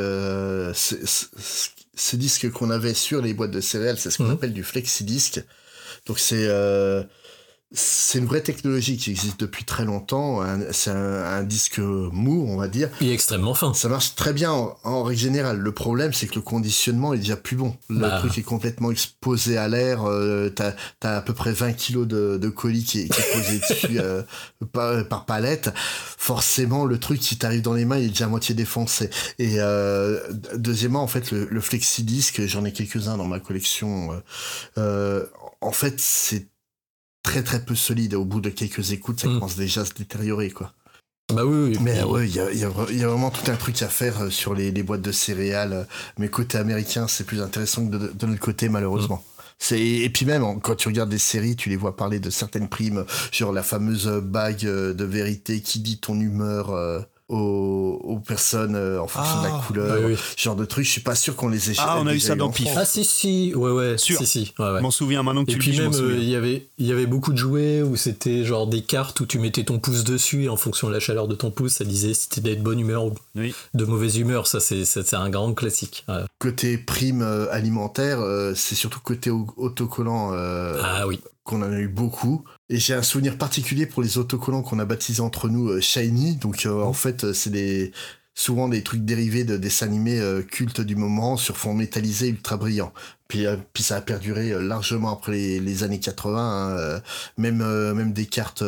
ces disques qu'on avait sur les boîtes de céréales, c'est ce qu'on appelle du flexi-disque. Donc c'est une vraie technologie qui existe depuis très longtemps. C'est un disque mou, on va dire. Il est extrêmement fin. Ça marche très bien en règle générale. Le problème, c'est que le conditionnement est déjà plus bon. Le truc est complètement exposé à l'air. T'as à peu près 20 kilos de colis qui est posé dessus par palette. Forcément, le truc, si t'arrive dans les mains, il est déjà à moitié défoncé. Et deuxièmement, en fait, le flexi-disque, j'en ai quelques-uns dans ma collection. En fait, c'est très très peu solide. Au bout de quelques écoutes, ça commence déjà à se détériorer, quoi. Bah oui. Mais il y a vraiment tout un truc à faire sur les boîtes de céréales. Mais côté américain, c'est plus intéressant que de notre côté, malheureusement. Et puis même, quand tu regardes des séries, tu les vois parler de certaines primes, genre la fameuse bague de vérité qui dit ton humeur aux personnes en fonction de la couleur, ce genre de trucs. Je suis pas sûr qu'on les ait. Ah, on a eu ça dans Pif. Ah si, ouais, sûr. Si. Ouais. Je m'en souviens maintenant que tu le dis. Et puis même, il y avait beaucoup de jouets où c'était genre des cartes où tu mettais ton pouce dessus et en fonction de la chaleur de ton pouce, ça disait si t'étais de bonne humeur ou de mauvaise humeur. Ça, c'est un grand classique. Ouais. Côté prime alimentaire, c'est surtout côté autocollant. Qu'on en a eu beaucoup. Et j'ai un souvenir particulier pour les autocollants qu'on a baptisés entre nous Shiny. Donc en fait, c'est souvent des trucs dérivés de dessins animés cultes du moment sur fond métallisé ultra brillant. Puis ça a perduré largement après les années 80. Même des cartes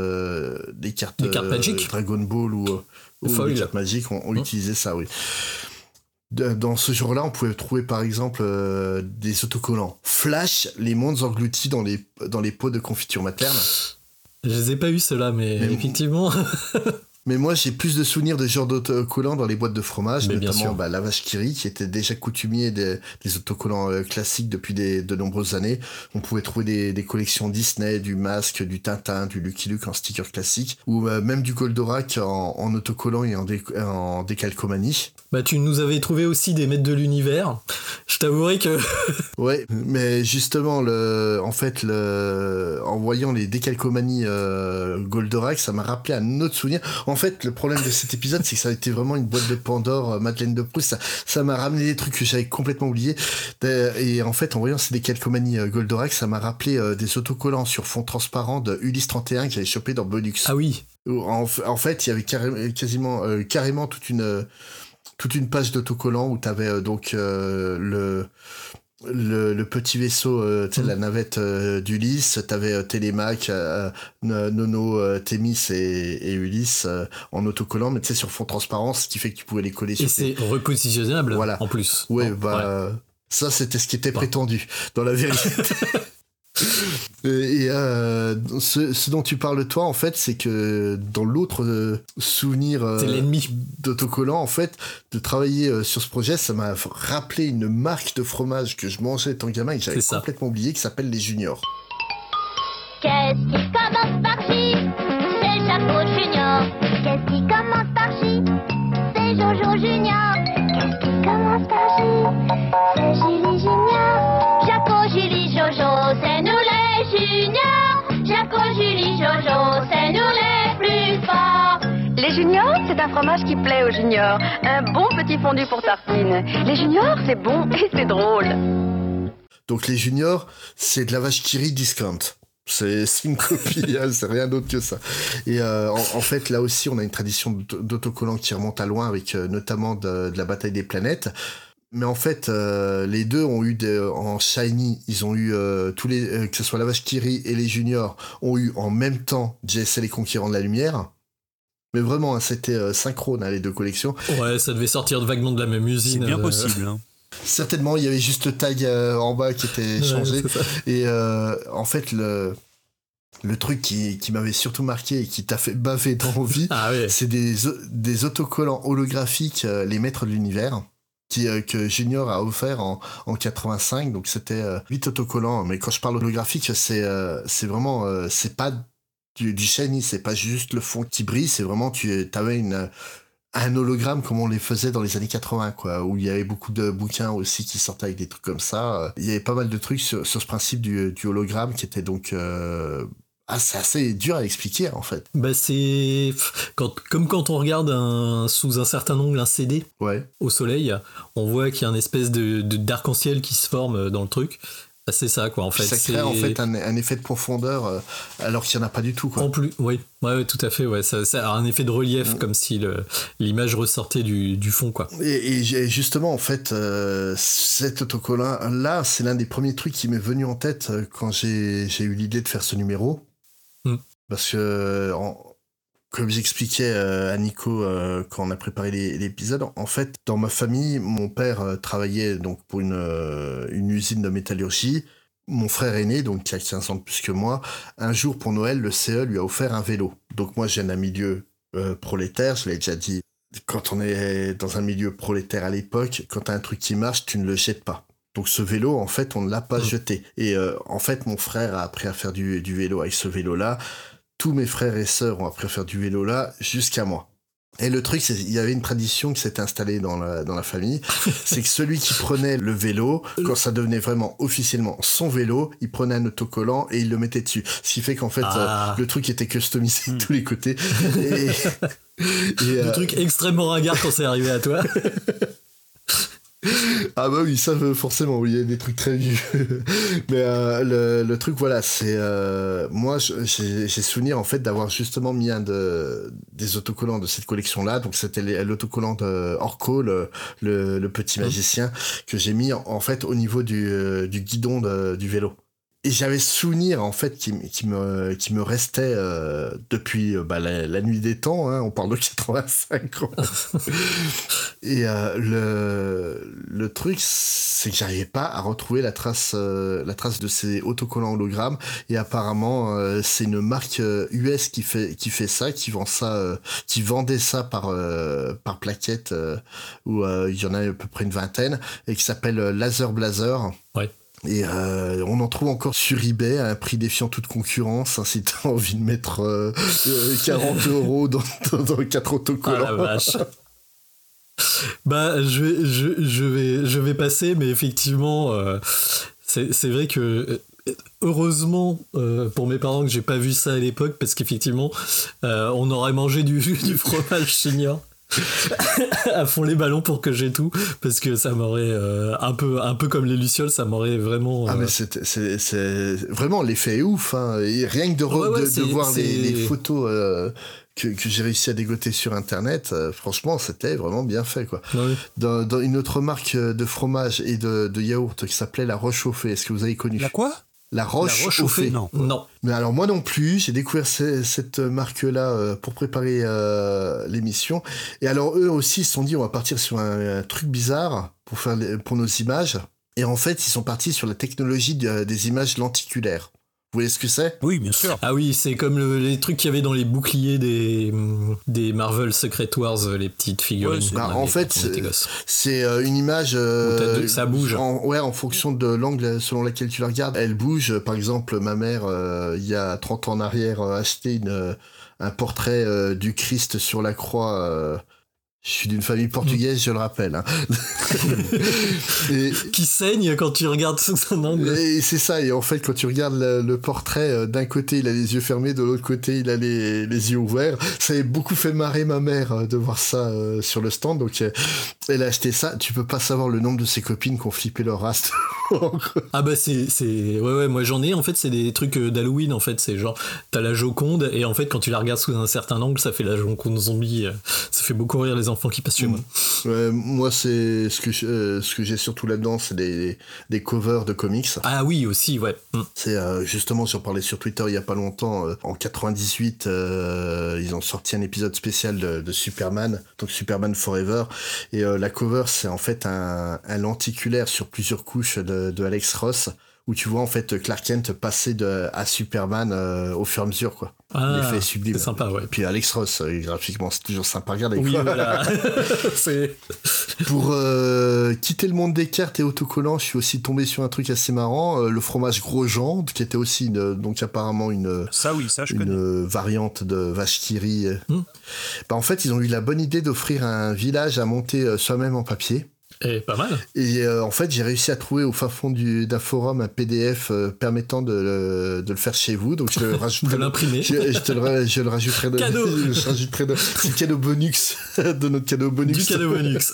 Magic, Dragon Ball ou des cartes Magic ont utilisé ça, oui. Dans ce genre-là, on pouvait trouver par exemple des autocollants Flash, les mondes engloutis dans les pots de confiture materne. Je les ai pas eu ceux-là, mais effectivement. Mais moi, j'ai plus de souvenirs de ce genre d'autocollants dans les boîtes de fromage, mais notamment la vache qui rit, qui était déjà coutumier des autocollants classiques depuis de nombreuses années. On pouvait trouver des collections Disney, du Masque, du Tintin, du Lucky Luke en sticker classique, ou même du Goldorak en autocollant et en décalcomanie. Bah, tu nous avais trouvé aussi des maîtres de l'univers. Je t'avouerai que... Ouais, mais justement, en voyant les décalcomanies Goldorak, ça m'a rappelé un autre souvenir. En fait, le problème de cet épisode, c'est que ça a été vraiment une boîte de Pandore, Madeleine de Proust. Ça m'a ramené des trucs que j'avais complètement oubliés. Et en fait, en voyant ces décalcomanies Goldorak, ça m'a rappelé des autocollants sur fond transparent de Ulysse 31 que j'avais chopé dans Bonux. Ah oui. En fait, il y avait carrément toute une page d'autocollants où t'avais donc le petit vaisseau, la navette d'Ulysse, t'avais Télémaque, Nono, Thémis et Ulysse en autocollant, mais tu sais, sur fond transparent, ce qui fait que tu pouvais les coller sur. Et c'est repositionnable en plus. Ouais, ça c'était ce qui était prétendu dans la vérité. Et ce dont tu parles toi en fait, c'est que dans l'autre souvenir d'autocollant, en fait, de travailler sur ce projet, ça m'a rappelé une marque de fromage que je mangeais étant gamin et que j'avais complètement oublié, qui s'appelle les Juniors. Qu'est-ce qui commence par J? C'est Jaco Junior. Qu'est-ce qui commence par J? C'est Jojo Junior. Qu'est-ce qui commence par J? C'est Julie Junior. Jaco, Julie, Jojo, c'est nous les juniors. Jaco, Julie, Jojo, c'est nous les plus forts. Les juniors, c'est un fromage qui plaît aux juniors. Un bon petit fondu pour tartine. Les juniors, c'est bon et c'est drôle. Donc les juniors, c'est de la vache qui rit discount. C'est une copie, c'est rien d'autre que ça. Et en fait, là aussi, on a une tradition d'autocollants qui remonte à loin, avec notamment de la bataille des planètes. Mais en fait, les deux ont eu en Shiny, ils ont eu tous les, que ce soit la vache qui rit et les juniors, ont eu en même temps JSL les conquérants de la lumière. Mais vraiment, c'était synchrone, les deux collections. Ouais, ça devait sortir vaguement de la même usine. C'est bien possible. Certainement, il y avait juste le tag en bas qui était changé. Et en fait, le truc qui m'avait surtout marqué et qui t'a fait baver d'envie, c'est des autocollants holographiques, les maîtres de l'univers, que Junior a offert en 85. Donc c'était 8 autocollants. Mais quand je parle holographique, c'est vraiment... c'est pas du shiny, c'est pas juste le fond qui brille, c'est vraiment... T'avais un hologramme comme on les faisait dans les années 80, quoi, où il y avait beaucoup de bouquins aussi qui sortaient avec des trucs comme ça. Il y avait pas mal de trucs sur ce principe du hologramme qui était donc... c'est assez dur à expliquer, en fait. Bah c'est... Comme quand on regarde sous un certain angle un CD au soleil, on voit qu'il y a une espèce d'arc-en-ciel qui se forme dans le truc. Bah, c'est ça, quoi, en fait. Ça crée, en fait, un effet de profondeur, alors qu'il n'y en a pas du tout, quoi. En plus, oui, tout à fait, ouais. Ça a un effet de relief, comme si l'image ressortait du fond, quoi. Et justement, en fait, cet autocollant-là, c'est l'un des premiers trucs qui m'est venu en tête quand j'ai eu l'idée de faire ce numéro. Parce que, comme j'expliquais à Nico quand on a préparé l'épisode, en fait, dans ma famille, mon père travaillait donc pour une usine de métallurgie. Mon frère aîné, donc qui a 15 ans de plus que moi, un jour pour Noël, le CE lui a offert un vélo. Donc moi, je viens d'un milieu prolétaire, je l'ai déjà dit. Quand on est dans un milieu prolétaire à l'époque, quand t'as un truc qui marche, tu ne le jettes pas. Donc ce vélo, en fait, on ne l'a pas jeté. Et en fait, mon frère a appris à faire du vélo avec ce vélo-là. Tous mes frères et sœurs ont appris à faire du vélo là jusqu'à moi. Et le truc, il y avait une tradition qui s'était installée dans la famille, c'est que celui qui prenait le vélo, quand ça devenait vraiment officiellement son vélo, il prenait un autocollant et il le mettait dessus. Ce qui fait qu'en fait, le truc était customisé de tous les côtés. Et le truc extrêmement ringard quand c'est arrivé à toi. Ah bah oui, ça forcément, oui, il y a des trucs très vieux. Mais le truc, voilà, c'est... moi, j'ai souvenir, en fait, d'avoir justement mis des autocollants de cette collection-là. Donc, c'était l'autocollant de Orko, le petit magicien, que j'ai mis, en fait, au niveau du guidon du vélo. Et j'avais souvenir, en fait, qui me restait depuis la nuit des temps, hein, on parle de 85 ans. Et le truc, c'est que j'arrivais pas à retrouver la trace de ces autocollants hologrammes. Et apparemment, c'est une marque US qui fait ça, qui vendait ça par plaquette, où il y en a à peu près une vingtaine, et qui s'appelle Laser Blazer. Ouais. Et on en trouve encore sur eBay à un prix défiant toute concurrence, hein, si t'as envie de mettre 40 € dans 4 autocollants. Ah la vache. Bah je vais passer, mais effectivement c'est vrai que heureusement pour mes parents que j'ai pas vu ça à l'époque, parce qu'effectivement on aurait mangé du fromage Chignor à fond les ballons pour que j'ai tout, parce que ça m'aurait un peu comme les lucioles, ça m'aurait vraiment mais c'est vraiment, l'effet est ouf, hein. Et rien que de voir les photos que j'ai réussi à dégoter sur internet, franchement c'était vraiment bien fait, quoi. Oui. Dans une autre marque de fromage et de yaourt qui s'appelait la Roche Chauffée, est-ce que vous avez connu? La quoi? La Roche Chauffée. Non. Mais alors moi non plus, j'ai découvert cette marque-là pour préparer l'émission. Et alors eux aussi ils se sont dit on va partir sur un truc bizarre pour nos images. Et en fait ils sont partis sur la technologie des images lenticulaires. Vous voyez ce que c'est? Oui, bien sûr. Ah oui, c'est comme les trucs qu'il y avait dans les boucliers des Marvel Secret Wars, les petites figurines. Ouais, en fait, c'est une image... ça bouge. En fonction de l'angle selon lequel tu la regardes, elle bouge. Par exemple, ma mère, il y a 30 ans en arrière, a acheté un portrait du Christ sur la croix... Je suis d'une famille portugaise, je le rappelle. Hein. Qui saigne quand tu regardes son angle. Et c'est ça, et en fait, quand tu regardes le portrait, d'un côté, il a les yeux fermés, de l'autre côté, il a les yeux ouverts. Ça a beaucoup fait marrer ma mère de voir ça sur le stand, donc elle a acheté ça. Tu peux pas savoir le nombre de ses copines qui ont flippé leur race. Ah bah ouais, moi j'en ai, en fait, c'est des trucs d'Halloween, en fait, c'est genre, t'as la Joconde, et en fait, quand tu la regardes sous un certain angle, ça fait la Joconde zombie, ça fait beaucoup rire les enfants qui passent chez moi. Moi, c'est ce que j'ai surtout là-dedans, c'est des covers de comics. Ah oui, aussi, ouais. C'est justement, j'en parlais sur Twitter il y a pas longtemps, en 98, ils ont sorti un épisode spécial de Superman, donc Superman Forever, et la cover, c'est en fait un lenticulaire sur plusieurs couches de Alex Ross, où tu vois en fait Clark Kent passer à Superman au fur et à mesure, quoi. L'effet est sublime. C'est sympa, ouais. Et puis Alex Ross, graphiquement, c'est toujours sympa à regarder. Oui, quoi. Voilà. Pour quitter le monde des cartes et autocollants, je suis aussi tombé sur un truc assez marrant, le fromage Grosjean, qui était aussi donc apparemment une variante de vache qui rit. En fait, ils ont eu la bonne idée d'offrir un village à monter soi-même en papier. Et pas mal. Et en fait, j'ai réussi à trouver au fin fond d'un forum un PDF permettant de le faire chez vous. Donc je le rajouterai. De l'imprimer. Je le rajouterai. Cadeau. C'est le cadeau bonus de notre cadeau bonus. Du cadeau bonus.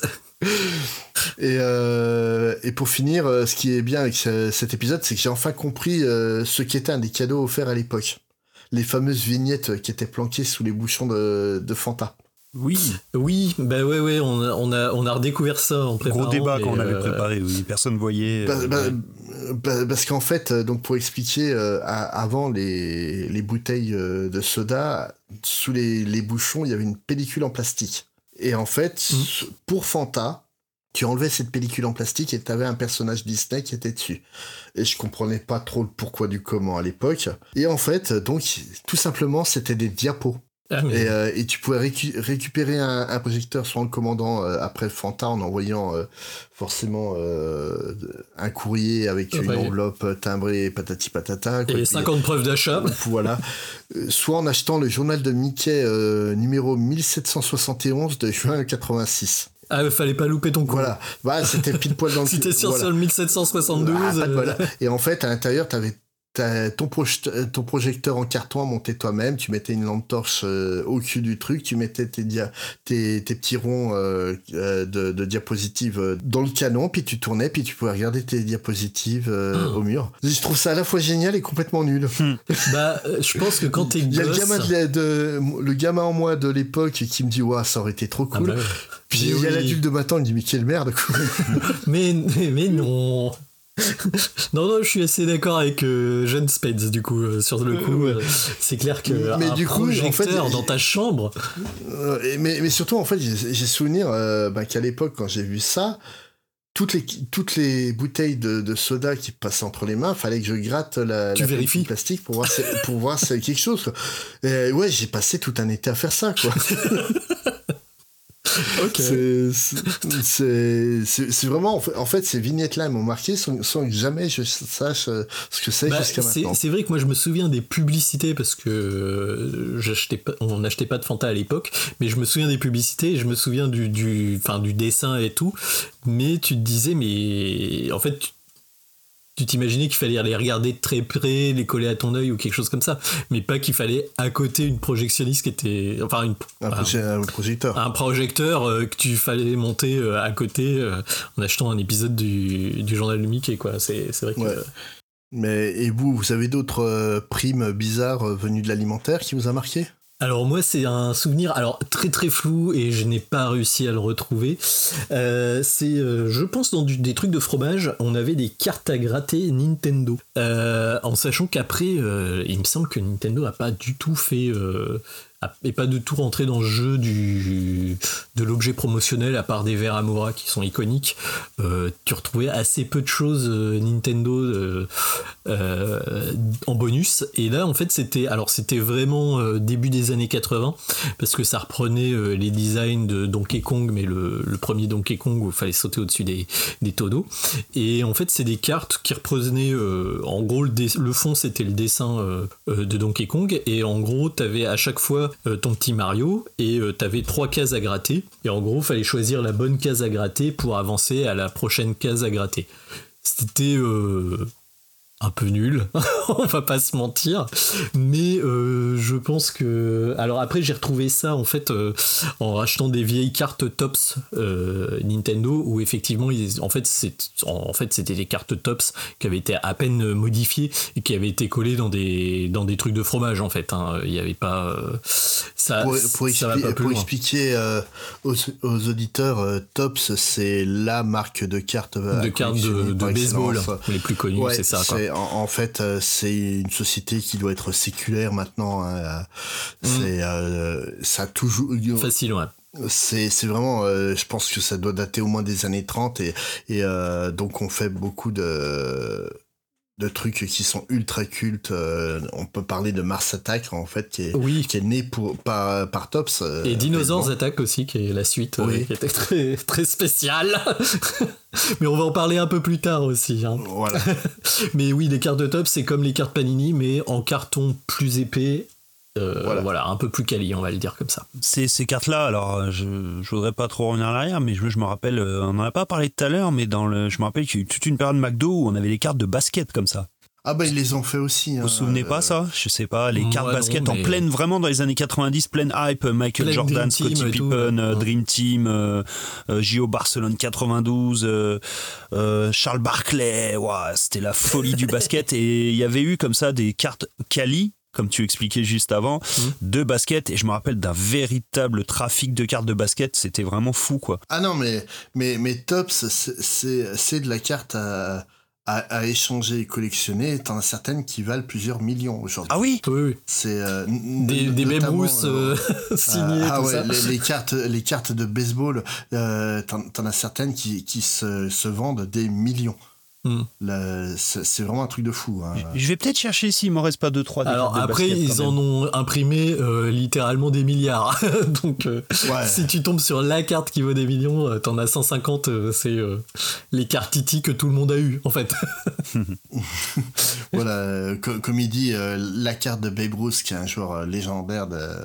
Et pour finir, ce qui est bien avec cet épisode, c'est que j'ai enfin compris ce qu'était un des cadeaux offerts à l'époque. Les fameuses vignettes qui étaient planquées sous les bouchons de Fanta. Oui, bah ouais, on a redécouvert ça en préparant. Gros débat quand on avait préparé, oui, personne voyait. Parce qu'en fait, donc pour expliquer, avant les bouteilles de soda, sous les bouchons, il y avait une pellicule en plastique. Et en fait, pour Fanta, tu enlevais cette pellicule en plastique et t'avais un personnage Disney qui était dessus. Et je comprenais pas trop le pourquoi du comment à l'époque. Et en fait, donc, tout simplement, c'était des diapos. Et tu pouvais récupérer un projecteur sans le commandant après Fanta en envoyant forcément un courrier avec une enveloppe timbrée patati patata. Et 50 preuves d'achat. Voilà. Soit en achetant le journal de Mickey numéro 1771 de juin 86. Ah, fallait pas louper ton coup. Voilà, c'était pile poil dans le... Si t'es sur le 1772... Voilà. Et en fait, à l'intérieur, t'avais ton projecteur en carton à monter toi-même, tu mettais une lampe torche au cul du truc, tu mettais tes petits ronds de diapositives dans le canon, puis tu tournais, puis tu pouvais regarder tes diapositives au mur. Je trouve ça à la fois génial et complètement nul. Je pense que quand t'es gosse... Il y a le gamin en moi de l'époque qui me dit « Ouah, ça aurait été trop cool ». Puis il y a l'adulte de maintenant qui me dit « Mais quelle merde !» mais non. Non, je suis assez d'accord avec Jeune Spades, du coup, sur le coup. C'est clair que un projecteur dans ta chambre... mais surtout, en fait, j'ai souvenir qu'à l'époque, quand j'ai vu ça, toutes les bouteilles de soda qui passaient entre les mains, fallait que je gratte la plastique pour voir si c'est quelque chose, quoi. J'ai passé tout un été à faire ça, quoi. Okay. C'est vraiment, en fait, ces vignettes-là m'ont marqué sans que jamais je sache ce que c'est jusqu'à maintenant. C'est vrai que moi je me souviens des publicités parce que on n'achetait pas de Fanta à l'époque, mais je me souviens des publicités, je me souviens du dessin et tout, mais tu te disais, mais en fait, tu t'imaginais qu'il fallait les regarder de très près, les coller à ton œil ou quelque chose comme ça, mais pas qu'il fallait à côté une projectionniste qui était... Enfin, un projecteur. Un projecteur que tu fallait monter à côté en achetant un épisode du journal de Mickey, quoi. C'est vrai que... Ouais. Mais, et vous avez d'autres primes bizarres venues de l'alimentaire qui vous a marqué ? Alors moi c'est un souvenir très très flou et je n'ai pas réussi à le retrouver. Je pense dans des trucs de fromage, on avait des cartes à gratter Nintendo. En sachant qu'après, il me semble que Nintendo a pas du tout fait... et pas du tout rentré dans le jeu de l'objet promotionnel à part des verres Amora qui sont iconiques. Tu retrouvais assez peu de choses Nintendo en bonus, et là en fait c'était vraiment début des années 80 parce que ça reprenait les designs de Donkey Kong, mais le premier Donkey Kong où il fallait sauter au-dessus des tonneaux d'eau, et en fait c'est des cartes qui reprenaient en gros le fond c'était le dessin de Donkey Kong, et en gros t'avais à chaque fois ton petit Mario et t'avais 3 cases à gratter, et en gros fallait choisir la bonne case à gratter pour avancer à la prochaine case à gratter. C'était un peu nul, on va pas se mentir, mais je pense que... Alors après j'ai retrouvé ça en fait en rachetant des vieilles cartes Tops Nintendo, où effectivement c'était des cartes Tops qui avaient été à peine modifiées et qui avaient été collées dans des trucs de fromage en fait, hein. Il y avait pas pour expliquer aux auditeurs, Tops c'est la marque de cartes de baseball les plus connues, c'est ça quoi. En fait, c'est une société qui doit être séculaire maintenant. Hein. Ça a toujours... Facile, ouais. C'est vraiment... je pense que ça doit dater au moins des années 30. Et donc, on fait beaucoup de trucs qui sont ultra cultes. On peut parler de Mars Attack, en fait, qui est né par Tops. Et Dinosaurs Attack aussi, qui est la suite, qui était très, très spéciale. Mais on va en parler un peu plus tard aussi. Hein. Voilà. Mais oui, les cartes de Tops, c'est comme les cartes Panini, mais en carton plus épais. Voilà, un peu plus quali, on va le dire comme ça. Ces cartes-là, alors je voudrais pas trop revenir en arrière, mais je me rappelle, on n'en a pas parlé tout à l'heure, mais je me rappelle qu'il y a eu toute une période McDo où on avait les cartes de basket comme ça. Ah bah ils les ont fait aussi. Vous vous souvenez pas ça ? Je sais pas, les cartes basket en pleine, vraiment dans les années 90, pleine hype, Michael Jordan, Scottie Pippen, Dream Team, JO Barcelone 92, Charles Barkley, c'était la folie du basket, et il y avait eu comme ça des cartes Cali, comme tu expliquais juste avant, de basket, et je me rappelle d'un véritable trafic de cartes de basket, c'était vraiment fou quoi. Ah non mais Tops c'est de la carte à échanger et collectionner. T'en as certaines qui valent plusieurs millions aujourd'hui. Ah oui. C'est des Babe Ruth signées. Les cartes de baseball, t'en as certaines qui se vendent des millions. C'est vraiment un truc de fou. Hein. Je vais peut-être chercher s'il m'en reste pas 2-3. Alors après, ils en ont imprimé littéralement des milliards. Donc si tu tombes sur la carte qui vaut des millions, t'en as 150, c'est les cartes Titi que tout le monde a eu en fait. Voilà, comme il dit, la carte de Babe Ruth, qui est un joueur légendaire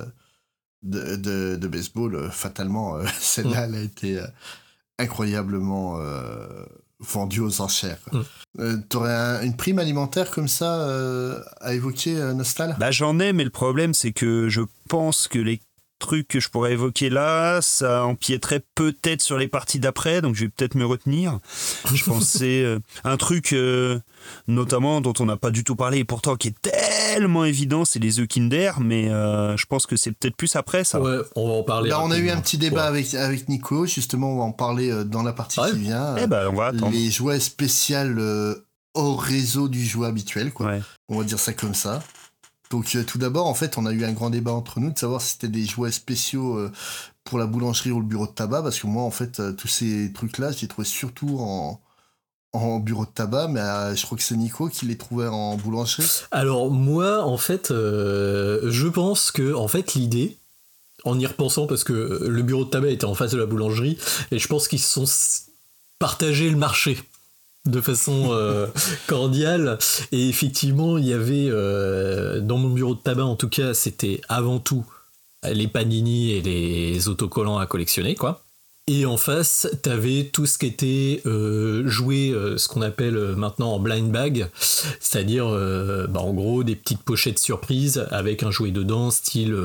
de baseball, fatalement, celle-là, elle a été incroyablement vendue aux enchères. T'aurais une prime alimentaire comme ça à évoquer, Nostal ? Bah, j'en ai, mais le problème, c'est que je pense que les trucs que je pourrais évoquer là, ça empiéterait peut-être sur les parties d'après, donc je vais peut-être me retenir. Je pensais un truc notamment dont on n'a pas du tout parlé et pourtant qui est tellement évident, c'est les œufs Kinder, mais je pense que c'est peut-être plus après ça. Ouais, on va en parler. Là, on a eu un petit débat avec Nico, justement, on va en parler dans la partie qui vient. On va attendre. Les jouets spéciaux hors réseau du jouet habituel, quoi. Ouais. On va dire ça comme ça. Donc tout d'abord, en fait, on a eu un grand débat entre nous de savoir si c'était des jouets spéciaux pour la boulangerie ou le bureau de tabac, parce que moi, en fait, tous ces trucs-là, je les trouvais surtout en bureau de tabac, mais je crois que c'est Nico qui les trouvait en boulangerie. Alors moi, en fait, je pense que en fait l'idée, en y repensant, parce que le bureau de tabac était en face de la boulangerie, et je pense qu'ils se sont partagé le marché de façon cordiale, et effectivement il y avait dans mon bureau de tabac, en tout cas, c'était avant tout les panini et les autocollants à collectionner, quoi. Et en face, t'avais tout ce qui était joué, ce qu'on appelle maintenant en blind bag, c'est-à-dire en gros des petites pochettes surprises avec un jouet dedans, style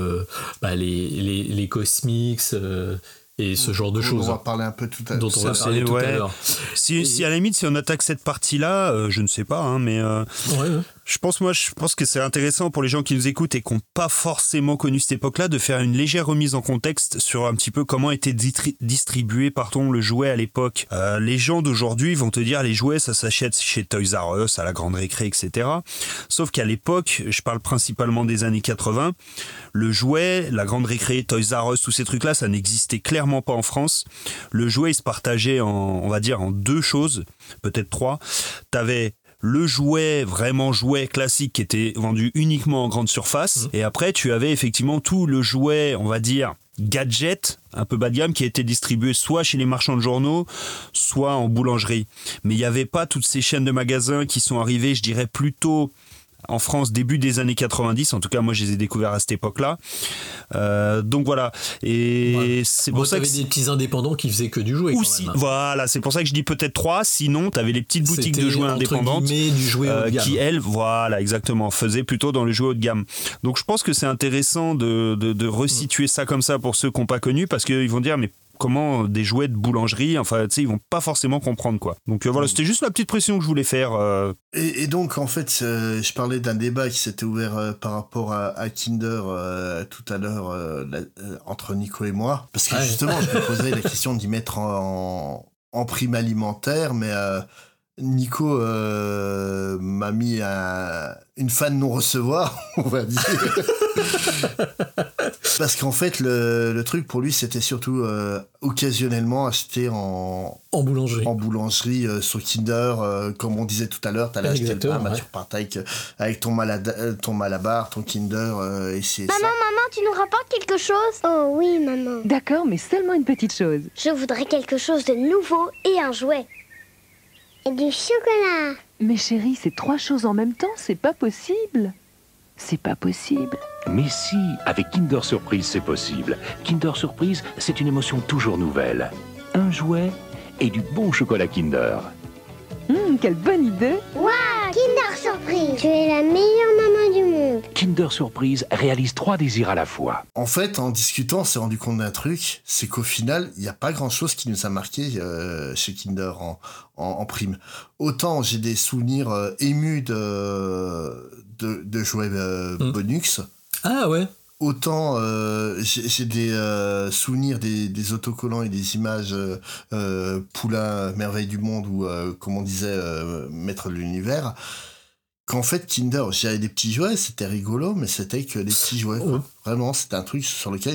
les Cosmix et ce genre de choses. On va parler un peu tout à l'heure. Dont on va parler tout à l'heure. Si à la limite, si on attaque cette partie-là, je ne sais pas, hein, mais je pense que c'est intéressant pour les gens qui nous écoutent et qui n'ont pas forcément connu cette époque-là de faire une légère remise en contexte sur un petit peu comment était distribué le jouet à l'époque. Les gens d'aujourd'hui vont te dire les jouets, ça s'achète chez Toys R Us, à la Grande Récré, etc. Sauf qu'à l'époque, je parle principalement des années 80, le jouet, la Grande Récré, Toys R Us, tous ces trucs-là, ça n'existait clairement pas en France. Le jouet, il se partageait en deux choses, peut-être trois. T'avais le jouet, vraiment jouet classique qui était vendu uniquement en grande surface. Et après, tu avais effectivement tout le jouet, on va dire, gadget, un peu bas de gamme, qui a été distribué soit chez les marchands de journaux, soit en boulangerie. Mais il n'y avait pas toutes ces chaînes de magasins qui sont arrivées, je dirais, plutôt en France, début des années 90. En tout cas, moi, je les ai découverts à cette époque-là. Donc voilà. Et c'est pour ça que des petits indépendants qui faisaient que du jouet. Aussi, voilà, c'est pour ça que je dis peut-être 3. Sinon, tu avais les petites boutiques de jouets indépendantes du jouet haut de gamme. Qui, elles, voilà, exactement, faisaient plutôt dans le jouet haut de gamme. Donc je pense que c'est intéressant de resituer ça comme ça pour ceux qui n'ont pas connu, parce qu'ils vont dire, mais comment des jouets de boulangerie, enfin, tu sais, ils vont pas forcément comprendre, quoi. Donc voilà, c'était juste la petite précision que je voulais faire. Et donc, en fait, je parlais d'un débat qui s'était ouvert par rapport à Kinder tout à l'heure entre Nico et moi, parce que justement, je me posais la question d'y mettre en prime alimentaire, mais Nico m'a mis une fan non-recevoir, on va dire. Parce qu'en fait, le truc pour lui, c'était surtout occasionnellement acheté en boulangerie sur Kinder. Comme on disait tout à l'heure, t'allais acheter le pain, tu repartais avec ton Malabar, ton Kinder. Et c'est maman, tu nous rapportes quelque chose? Oh oui, maman. D'accord, mais seulement une petite chose. Je voudrais quelque chose de nouveau et un jouet. Et du chocolat. Mais chérie, c'est 3 choses en même temps, c'est pas possible. C'est pas possible. Mais si, avec Kinder Surprise, c'est possible. Kinder Surprise, c'est une émotion toujours nouvelle. Un jouet et du bon chocolat Kinder. Quelle bonne idée! Waouh, Kinder Surprise! Tu es la meilleure maman du monde! Kinder Surprise réalise 3 désirs à la fois. En fait, en discutant, on s'est rendu compte d'un truc, c'est qu'au final, il n'y a pas grand-chose qui nous a marqué chez Kinder en prime. Autant j'ai des souvenirs émus de jouets Bonux. Ah ouais. Autant j'ai des souvenirs des autocollants et des images Poulain, Merveille du Monde ou comme on disait Maître de l'Univers, qu'en fait Kinder, j'avais des petits jouets, c'était rigolo, mais c'était que des petits jouets. Vraiment, c'était un truc sur lequel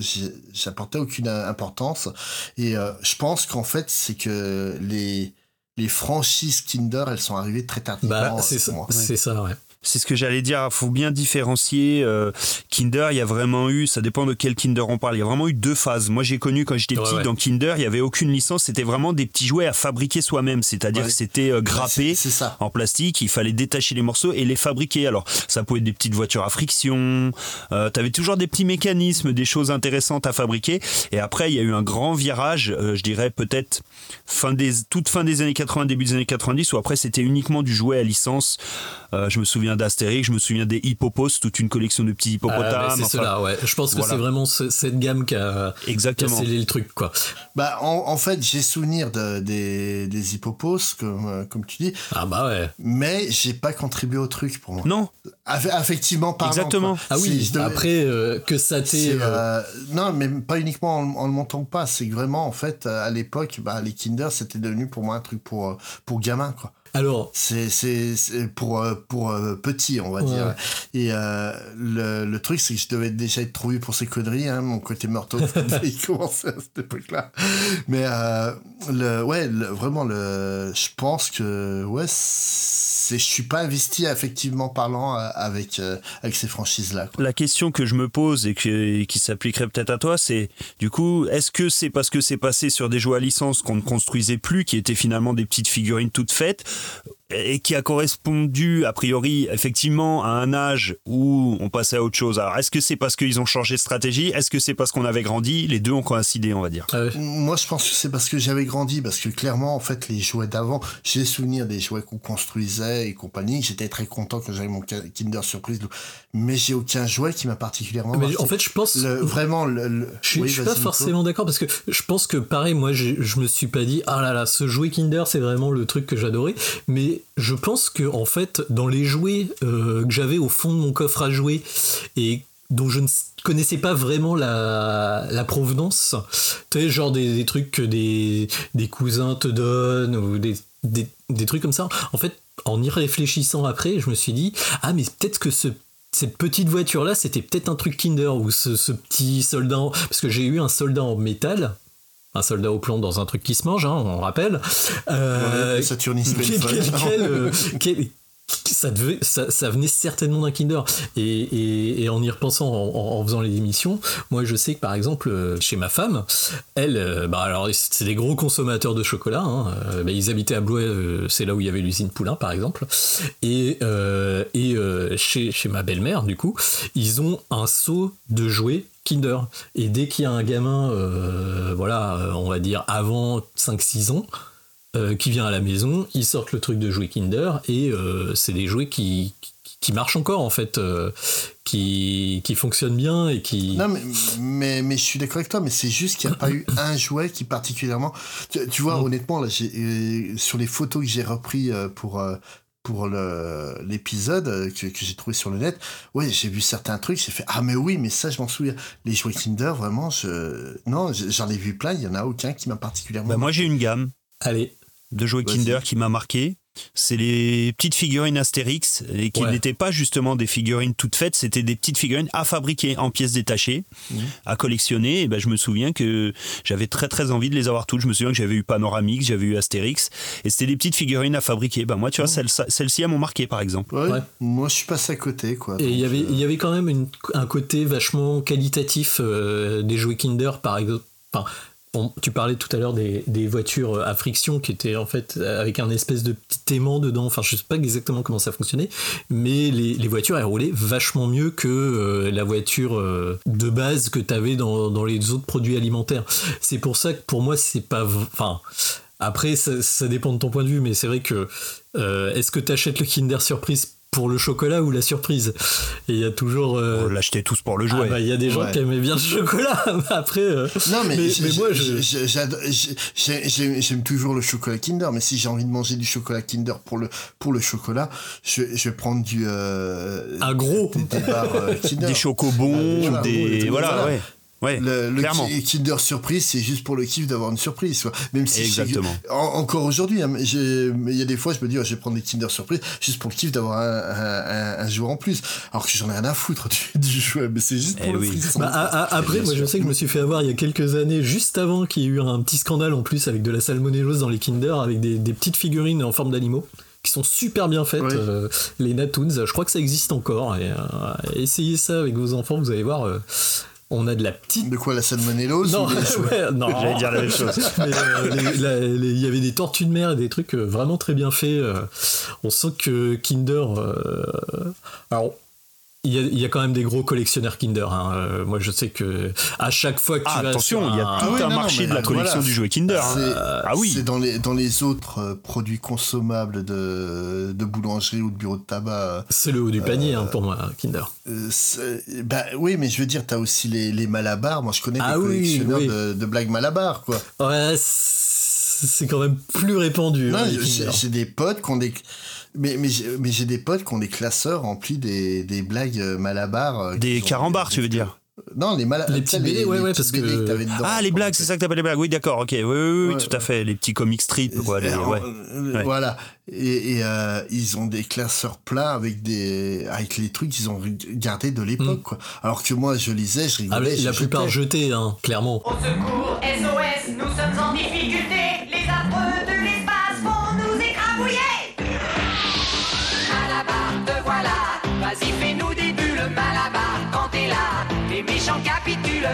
j'apportais aucune importance. Et je pense qu'en fait, c'est que les franchises Kinder, elles sont arrivées très tardivement. C'est ça, ouais. C'est ce que j'allais dire, il faut bien différencier. Kinder, il y a vraiment eu, ça dépend de quel Kinder on parle, il y a vraiment eu 2 phases. Moi j'ai connu quand j'étais petit, dans Kinder, il n'y avait aucune licence, c'était vraiment des petits jouets à fabriquer soi-même, c'est-à-dire que c'était grappé en plastique, il fallait détacher les morceaux et les fabriquer. Alors ça pouvait être des petites voitures à friction, t'avais toujours des petits mécanismes, des choses intéressantes à fabriquer. Et après il y a eu un grand virage, je dirais peut-être toute fin des années 80, début des années 90, où après c'était uniquement du jouet à licence. Je me souviens d'Astérix, je me souviens des Hippopos, toute une collection de petits hippopotames. C'est cela, ouais. Je pense que c'est vraiment cette gamme qui a scellé le truc, quoi. Bah, en fait, j'ai souvenir des Hippopos, comme tu dis. Ah bah ouais. Mais j'ai pas contribué au truc pour moi. Non. Effectivement, parlant. Exactement. Quoi. Ah oui, après, que ça t'est... non, mais pas uniquement en le montant pas. C'est que vraiment, en fait, à l'époque, les Kinder, c'était devenu pour moi un truc pour gamins, quoi. Alors, c'est pour petit, on va dire. Et le truc, c'est que je devais déjà être trop vieux pour ces conneries. Mon côté meurtre, il commençait à cette époque-là. Mais vraiment, je pense que je suis pas investi effectivement parlant avec ces franchises-là, quoi. La question que je me pose et qui s'appliquerait peut-être à toi, c'est du coup, est-ce que c'est parce que c'est passé sur des jouets à licence qu'on ne construisait plus, qui étaient finalement des petites figurines toutes faites, et qui a correspondu a priori effectivement à un âge où on passait à autre chose. Alors est-ce que c'est parce qu'ils ont changé de stratégie? Est-ce que c'est parce qu'on avait grandi? Les deux ont coïncidé, on va dire. Moi je pense que c'est parce que j'avais grandi, parce que clairement en fait les jouets d'avant, j'ai souvenir des jouets qu'on construisait et compagnie. J'étais très content quand j'avais mon Kinder Surprise, mais j'ai aucun jouet qui m'a particulièrement marqué. En fait je pense je suis pas forcément d'accord, parce que je pense que pareil, moi je me suis pas dit ah là là, ce jouet Kinder c'est vraiment le truc que j'adorais, mais je pense que en fait dans les jouets que j'avais au fond de mon coffre à jouets et dont je ne connaissais pas vraiment la provenance, tu sais, genre des trucs que des cousins te donnent ou des trucs comme ça, en fait en y réfléchissant après je me suis dit ah mais peut-être que cette petite voiture là c'était peut-être un truc Kinder, ou ce petit soldat parce que j'ai eu un soldat en métal, un soldat au plomb dans un truc qui se mange, on rappelle. Saturnisme ça venait certainement d'un Kinder. Et en y repensant, en faisant les émissions, moi je sais que par exemple, chez ma femme, elle, alors c'est des gros consommateurs de chocolat. Ils habitaient à Blois, c'est là où il y avait l'usine Poulain par exemple. Et chez ma belle-mère, du coup, ils ont un seau de jouets Kinder. Et dès qu'il y a un gamin, on va dire avant 5-6 ans, qui vient à la maison, ils sortent le truc de jouets Kinder, et c'est des jouets qui marchent encore en fait, qui fonctionnent bien et qui... Non mais je suis d'accord avec toi, mais c'est juste qu'il n'y a pas eu un jouet qui particulièrement... Tu vois, honnêtement, là, sur les photos que j'ai repris pour l'épisode que j'ai trouvé sur le net, j'ai vu certains trucs, j'ai fait ah mais oui, mais ça je m'en souviens. Les jouets Kinder, vraiment, j'en ai vu plein, il y en a aucun qui m'a particulièrement moi j'ai une gamme de jouets Kinder qui m'a marqué. C'est les petites figurines Astérix, et qui n'étaient pas justement des figurines toutes faites, c'était des petites figurines à fabriquer en pièces détachées, à collectionner. Et je me souviens que j'avais très très envie de les avoir toutes. Je me souviens que j'avais eu Panoramix, j'avais eu Astérix, et c'était des petites figurines à fabriquer. Moi, tu vois, celles-ci m'ont marqué par exemple. Moi je suis passé à côté, quoi. Et il y avait quand même un côté vachement qualitatif des jouets Kinder, par exemple. Tu parlais tout à l'heure des voitures à friction qui étaient en fait avec un espèce de petit aimant dedans. Je sais pas exactement comment ça fonctionnait, mais les voitures elles roulaient vachement mieux que la voiture de base que t'avais dans les autres produits alimentaires. C'est pour ça que pour moi c'est pas... Après ça dépend de ton point de vue, mais c'est vrai que est-ce que t'achètes le Kinder Surprise pour le chocolat ou la surprise? Et il y a toujours... On l'achetait tous pour le jouet. Il y a des gens qui aimaient bien le chocolat. Après... Non, mais moi, j'aime toujours le chocolat Kinder, mais si j'ai envie de manger du chocolat Kinder pour le chocolat, je vais prendre un gros des barres Kinder. Des chocobons, Ouais, clairement. Kinder Surprise, c'est juste pour le kiff d'avoir une surprise, quoi. Même si exactement. Encore aujourd'hui, hein, il y a des fois, je me dis, je vais prendre des Kinder Surprise juste pour le kiff d'avoir un jouet en plus. Alors que j'en ai rien à foutre du jouet, mais c'est juste pour le frisson. Après, moi, je sais que je me suis fait avoir il y a quelques années, juste avant qu'il y ait eu un petit scandale en plus avec de la salmonellose dans les Kinder, avec des petites figurines en forme d'animaux qui sont super bien faites, les Natoons. Je crois que ça existe encore. Et, essayez ça avec vos enfants, vous allez voir. On a de la petite... De quoi, la salmonellose? Non, non. J'allais dire la même chose. Il y avait des tortues de mer et des trucs vraiment très bien faits. On sent que Kinder... Alors, il y a quand même des gros collectionneurs Kinder. Hein. Moi, je sais que à chaque fois que tu vas... Attention, il y a tout un marché de la collection du jouet Kinder. C'est dans les autres produits consommables de boulangerie ou de bureau de tabac. C'est le haut du panier pour moi, Kinder. Oui, mais je veux dire, t'as aussi les Malabar. Moi, je connais des collectionneurs de blagues Malabar, quoi. Ouais, c'est quand même plus répandu. Non, j'ai des potes qui ont des... Mais j'ai des potes qui ont des classeurs remplis des blagues Malabar. Des carambars, tu veux dire? Non, les petits BD, parce que t'avais dedans. Ah, les blagues, c'est ça que t'appelles les blagues. Oui, d'accord, ok. Oui, tout à fait. Les petits comic strips, quoi. Voilà. Et ils ont des classeurs pleins avec les trucs qu'ils ont gardés de l'époque, quoi. Alors que moi, je lisais, je rigolais. La plupart jetés, hein, clairement. Au secours, SOS, nous sommes en difficulté. Les affreux de l'espace vont nous écrabouiller. Malabar, te voilà. Vas-y, fais-nous des bulles, Malabar. Quand t'es là, les méchants capitulent.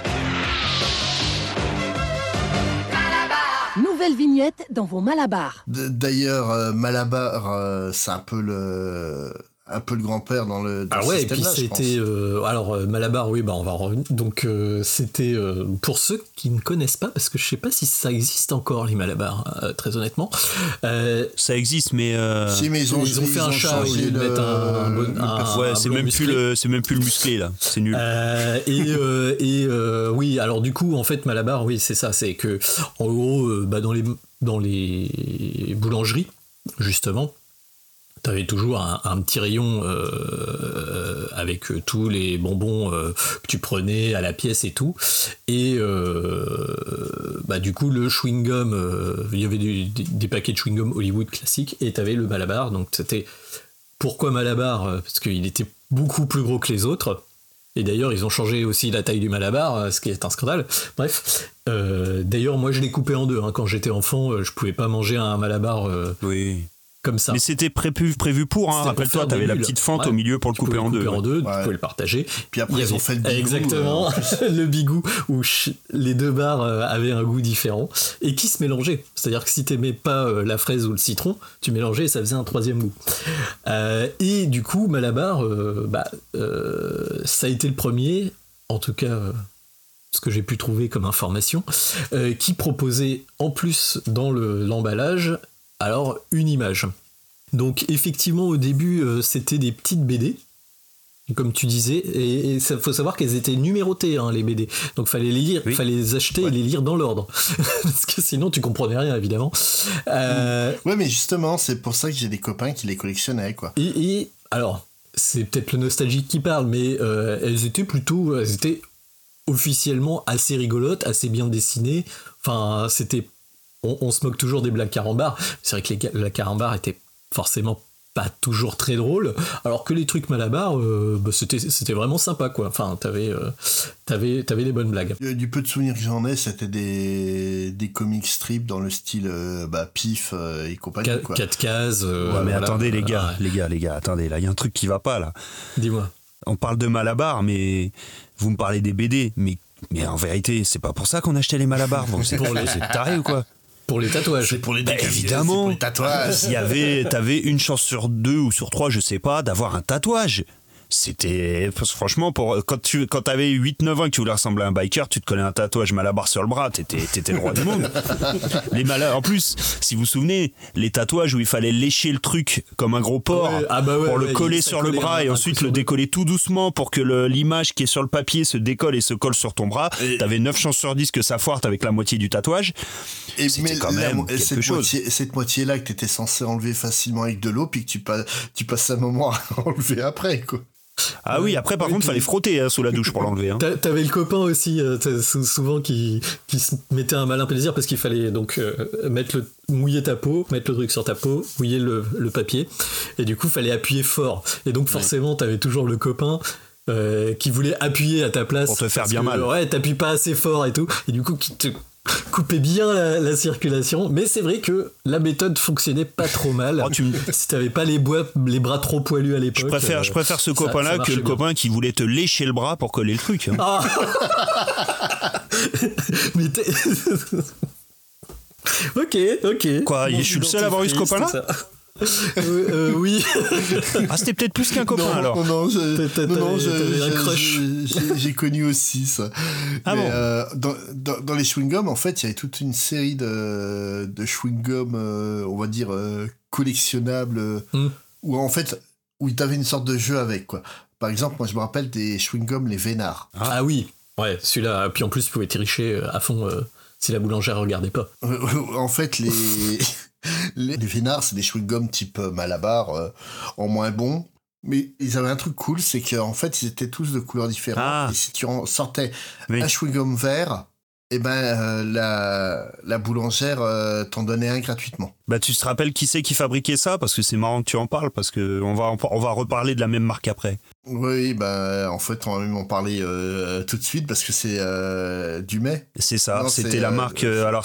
Malabar. Nouvelle vignette dans vos Malabars. D'ailleurs, Malabar, c'est un peu le grand-père dans le et puis c'était Malabar, on va revenir. Donc c'était pour ceux qui ne connaissent pas, parce que je sais pas si ça existe encore, les Malabar, très honnêtement. Ça existe, mais mais ils ont fait un chat au lieu de mettre un c'est même plus le musclé là, c'est nul. Oui, alors du coup en fait Malabar, oui c'est ça, c'est que en gros dans les boulangeries justement, t'avais toujours un petit rayon avec tous les bonbons que tu prenais à la pièce et tout. Et du coup, le chewing-gum, il y avait des paquets de chewing-gum Hollywood classiques et t'avais le Malabar. Donc c'était... Pourquoi Malabar? Parce qu'il était beaucoup plus gros que les autres. Et d'ailleurs, ils ont changé aussi la taille du Malabar, ce qui est un scandale. Bref. D'ailleurs, moi, je l'ai coupé en deux. Hein. Quand j'étais enfant, je pouvais pas manger un Malabar... comme ça. Mais c'était prévu pour, hein. Rappelle-toi, t'avais la petite fente au milieu pour le couper en deux. Tu pouvais le partager. Puis après, ils ont fait le bigou. Exactement, le bigou, où les deux barres avaient un goût différent et qui se mélangeaient. C'est-à-dire que si t'aimais pas la fraise ou le citron, tu mélangeais et ça faisait un troisième goût. Et du coup, Malabar, ça a été le premier, en tout cas... ce que j'ai pu trouver comme information, qui proposait en plus dans l'emballage alors une image. Donc effectivement au début c'était des petites BD, comme tu disais, et il faut savoir qu'elles étaient numérotées, hein, les BD. Donc fallait les lire, fallait les acheter et les lire dans l'ordre. Parce que sinon tu comprenais rien évidemment. Ouais, mais justement, c'est pour ça que j'ai des copains qui les collectionnaient, quoi. Et alors, c'est peut-être le nostalgique qui parle, mais elles étaient officiellement assez rigolotes, assez bien dessinées. Enfin, c'était... On se moque toujours des blagues carambars. C'est vrai que la carambar était forcément pas toujours très drôle, alors que les trucs Malabar, c'était vraiment sympa, quoi. Enfin, t'avais des bonnes blagues. Du peu de souvenirs que j'en ai, c'était des comic strips dans le style Pif et compagnie, quoi. 4 cases. Mais attendez les gars, attendez, là, il y a un truc qui va pas, là. Dis-moi. On parle de Malabar, mais vous me parlez des BD, mais en vérité, c'est pas pour ça qu'on achetait les Malabar. Bon, c'est taré ou quoi? Pour les tatouages. C'est pour les évidemment. Pour les tatouages. T'avais une chance sur 2 ou sur 3, je sais pas, d'avoir un tatouage. C'était... Franchement, quand t'avais 8-9 ans et que tu voulais ressembler à un biker, tu te collais un tatouage Malabar sur le bras, t'étais le roi du monde. En plus, si vous vous souvenez, les tatouages où il fallait lécher le truc comme un gros porc pour le coller sur le bras et ensuite le décoller tout doucement pour que l'image qui est sur le papier se décolle et se colle sur ton bras. T'avais 9 chances sur 10 que ça foire avec la moitié du tatouage. C'était quand même quelque chose. Cette moitié-là que t'étais censé enlever facilement avec de l'eau, puis que tu passes un moment à enlever après, quoi. Ah oui, après par contre, fallait frotter sous la douche pour l'enlever. Hein. T'avais le copain aussi, souvent qui se mettait un malin plaisir parce qu'il fallait donc mouiller ta peau, mettre le truc sur ta peau, mouiller le papier, et du coup fallait appuyer fort. Et donc forcément, t'avais toujours le copain qui voulait appuyer à ta place pour te faire bien mal. Ouais, t'appuies pas assez fort et tout, et du coup qui te coupait bien la circulation. Mais c'est vrai que la méthode fonctionnait pas trop mal. Si t'avais pas les bras trop poilus à l'époque. Je préfère ce copain-là que le copain qui voulait te lécher le bras pour coller le truc. Hein. Ah. Mais ok. Quoi, je suis le seul à avoir eu ce copain-là ? Oui. Ah, c'était peut-être plus qu'un copain alors. Non, t'avais un crush. J'ai connu aussi ça. Ah mais, bon. Dans les chewing-gums, en fait, il y avait toute une série de chewing-gums, on va dire collectionnables, où t'avais une sorte de jeu avec quoi. Par exemple, moi je me rappelle des chewing-gums les Vénards. Ah oui, ouais, celui-là. Puis en plus, tu pouvais tricher à fond si la boulangère regardait pas. En fait, les Vénards, c'est des chewing-gums type Malabar, en moins bon. Mais ils avaient un truc cool, c'est qu'en fait, ils étaient tous de couleurs différentes. Et si tu en sortais un chewing-gum vert, eh ben, la boulangère t'en donnait un gratuitement. Bah, tu te rappelles qui c'est qui fabriquait ça ? Parce que c'est marrant que tu en parles, parce qu'on va reparler de la même marque après. Oui, bah, en fait, on va même en parler tout de suite, parce que c'est Dumay. C'est ça, c'était la marque... alors,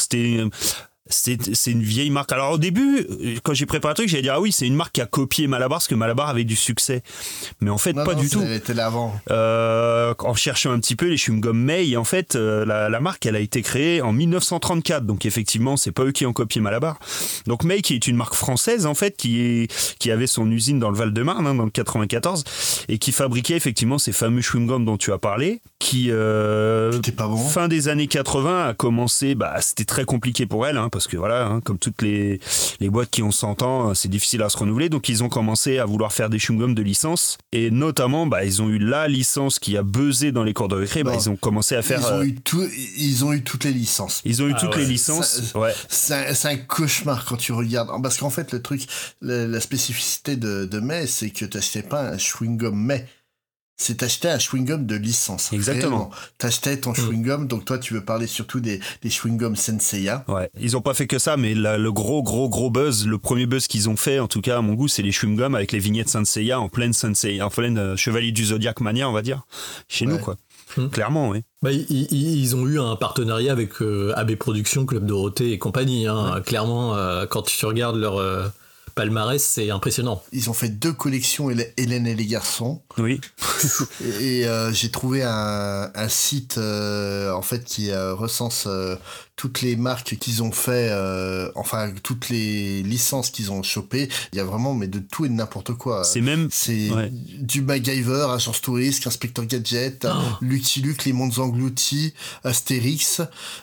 c'est une vieille marque. Alors au début, quand j'ai préparé le truc, j'allais dire ah oui, c'est une marque qui a copié Malabar parce que Malabar avait du succès. Mais en fait, pas du tout. Elle était là avant. En cherchant un petit peu les chewing-gums May, en fait, la marque, elle a été créée en 1934. Donc effectivement, c'est pas eux qui ont copié Malabar. Donc May, qui est une marque française en fait, qui avait son usine dans le Val-de-Marne, dans le 94, et qui fabriquait effectivement ces fameux chewing-gums dont tu as parlé, qui pas bon. Fin des années 80 a commencé. Bah, c'était très compliqué pour elle. Parce que voilà, comme toutes les boîtes qui ont 100 ans, c'est difficile à se renouveler. Donc ils ont commencé à vouloir faire des chewing-gums de licence. Et notamment, ils ont eu la licence qui a buzzé dans les cours de récré. Ils ont commencé à faire... Ils ont eu toutes les licences. Ils ont eu toutes les licences. C'est un cauchemar quand tu regardes. Parce qu'en fait, le truc, la spécificité de May, c'est que tu n'achetais pas un chewing-gum May. C'est t'acheter un chewing-gum de licence. Exactement. T'achetais ton chewing-gum, donc toi tu veux parler surtout des chewing-gums Senseiya. Ouais, ils ont pas fait que ça, mais le gros buzz, le premier buzz qu'ils ont fait, en tout cas à mon goût, c'est les chewing-gums avec les vignettes Senseiya en pleine Chevalier du Zodiac mania, on va dire, chez nous quoi. Clairement, oui. Ils ont eu un partenariat avec AB Productions, Club Dorothée et compagnie. Hein. Clairement, quand tu regardes leur... palmarès, c'est impressionnant. Ils ont fait 2 collections Hélène et les garçons. Oui. et j'ai trouvé un site en fait qui recense toutes les marques qu'ils ont fait, toutes les licences qu'ils ont chopées. Il y a vraiment de tout et de n'importe quoi. C'est du MacGyver, Agence Touriste, Inspecteur Gadget, Lucky Luke, Les Mondes Engloutis, Astérix.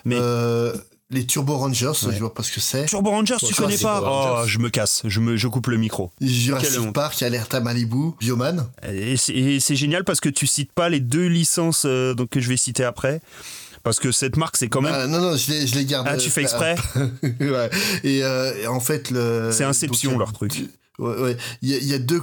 Les Turbo Rangers, je vois pas ce que c'est. Turbo Rangers, tu connais pas ? Oh, je me casse, je coupe le micro. Jurassic Park, Alerte à Malibu, Bioman. Et c'est génial parce que tu cites pas les 2 licences que je vais citer après. Parce que cette marque, c'est quand même... non, je les garde. Ah, tu fais exprès ? Ouais. Et en fait, c'est Inception, leur truc. Ouais. Il y a 2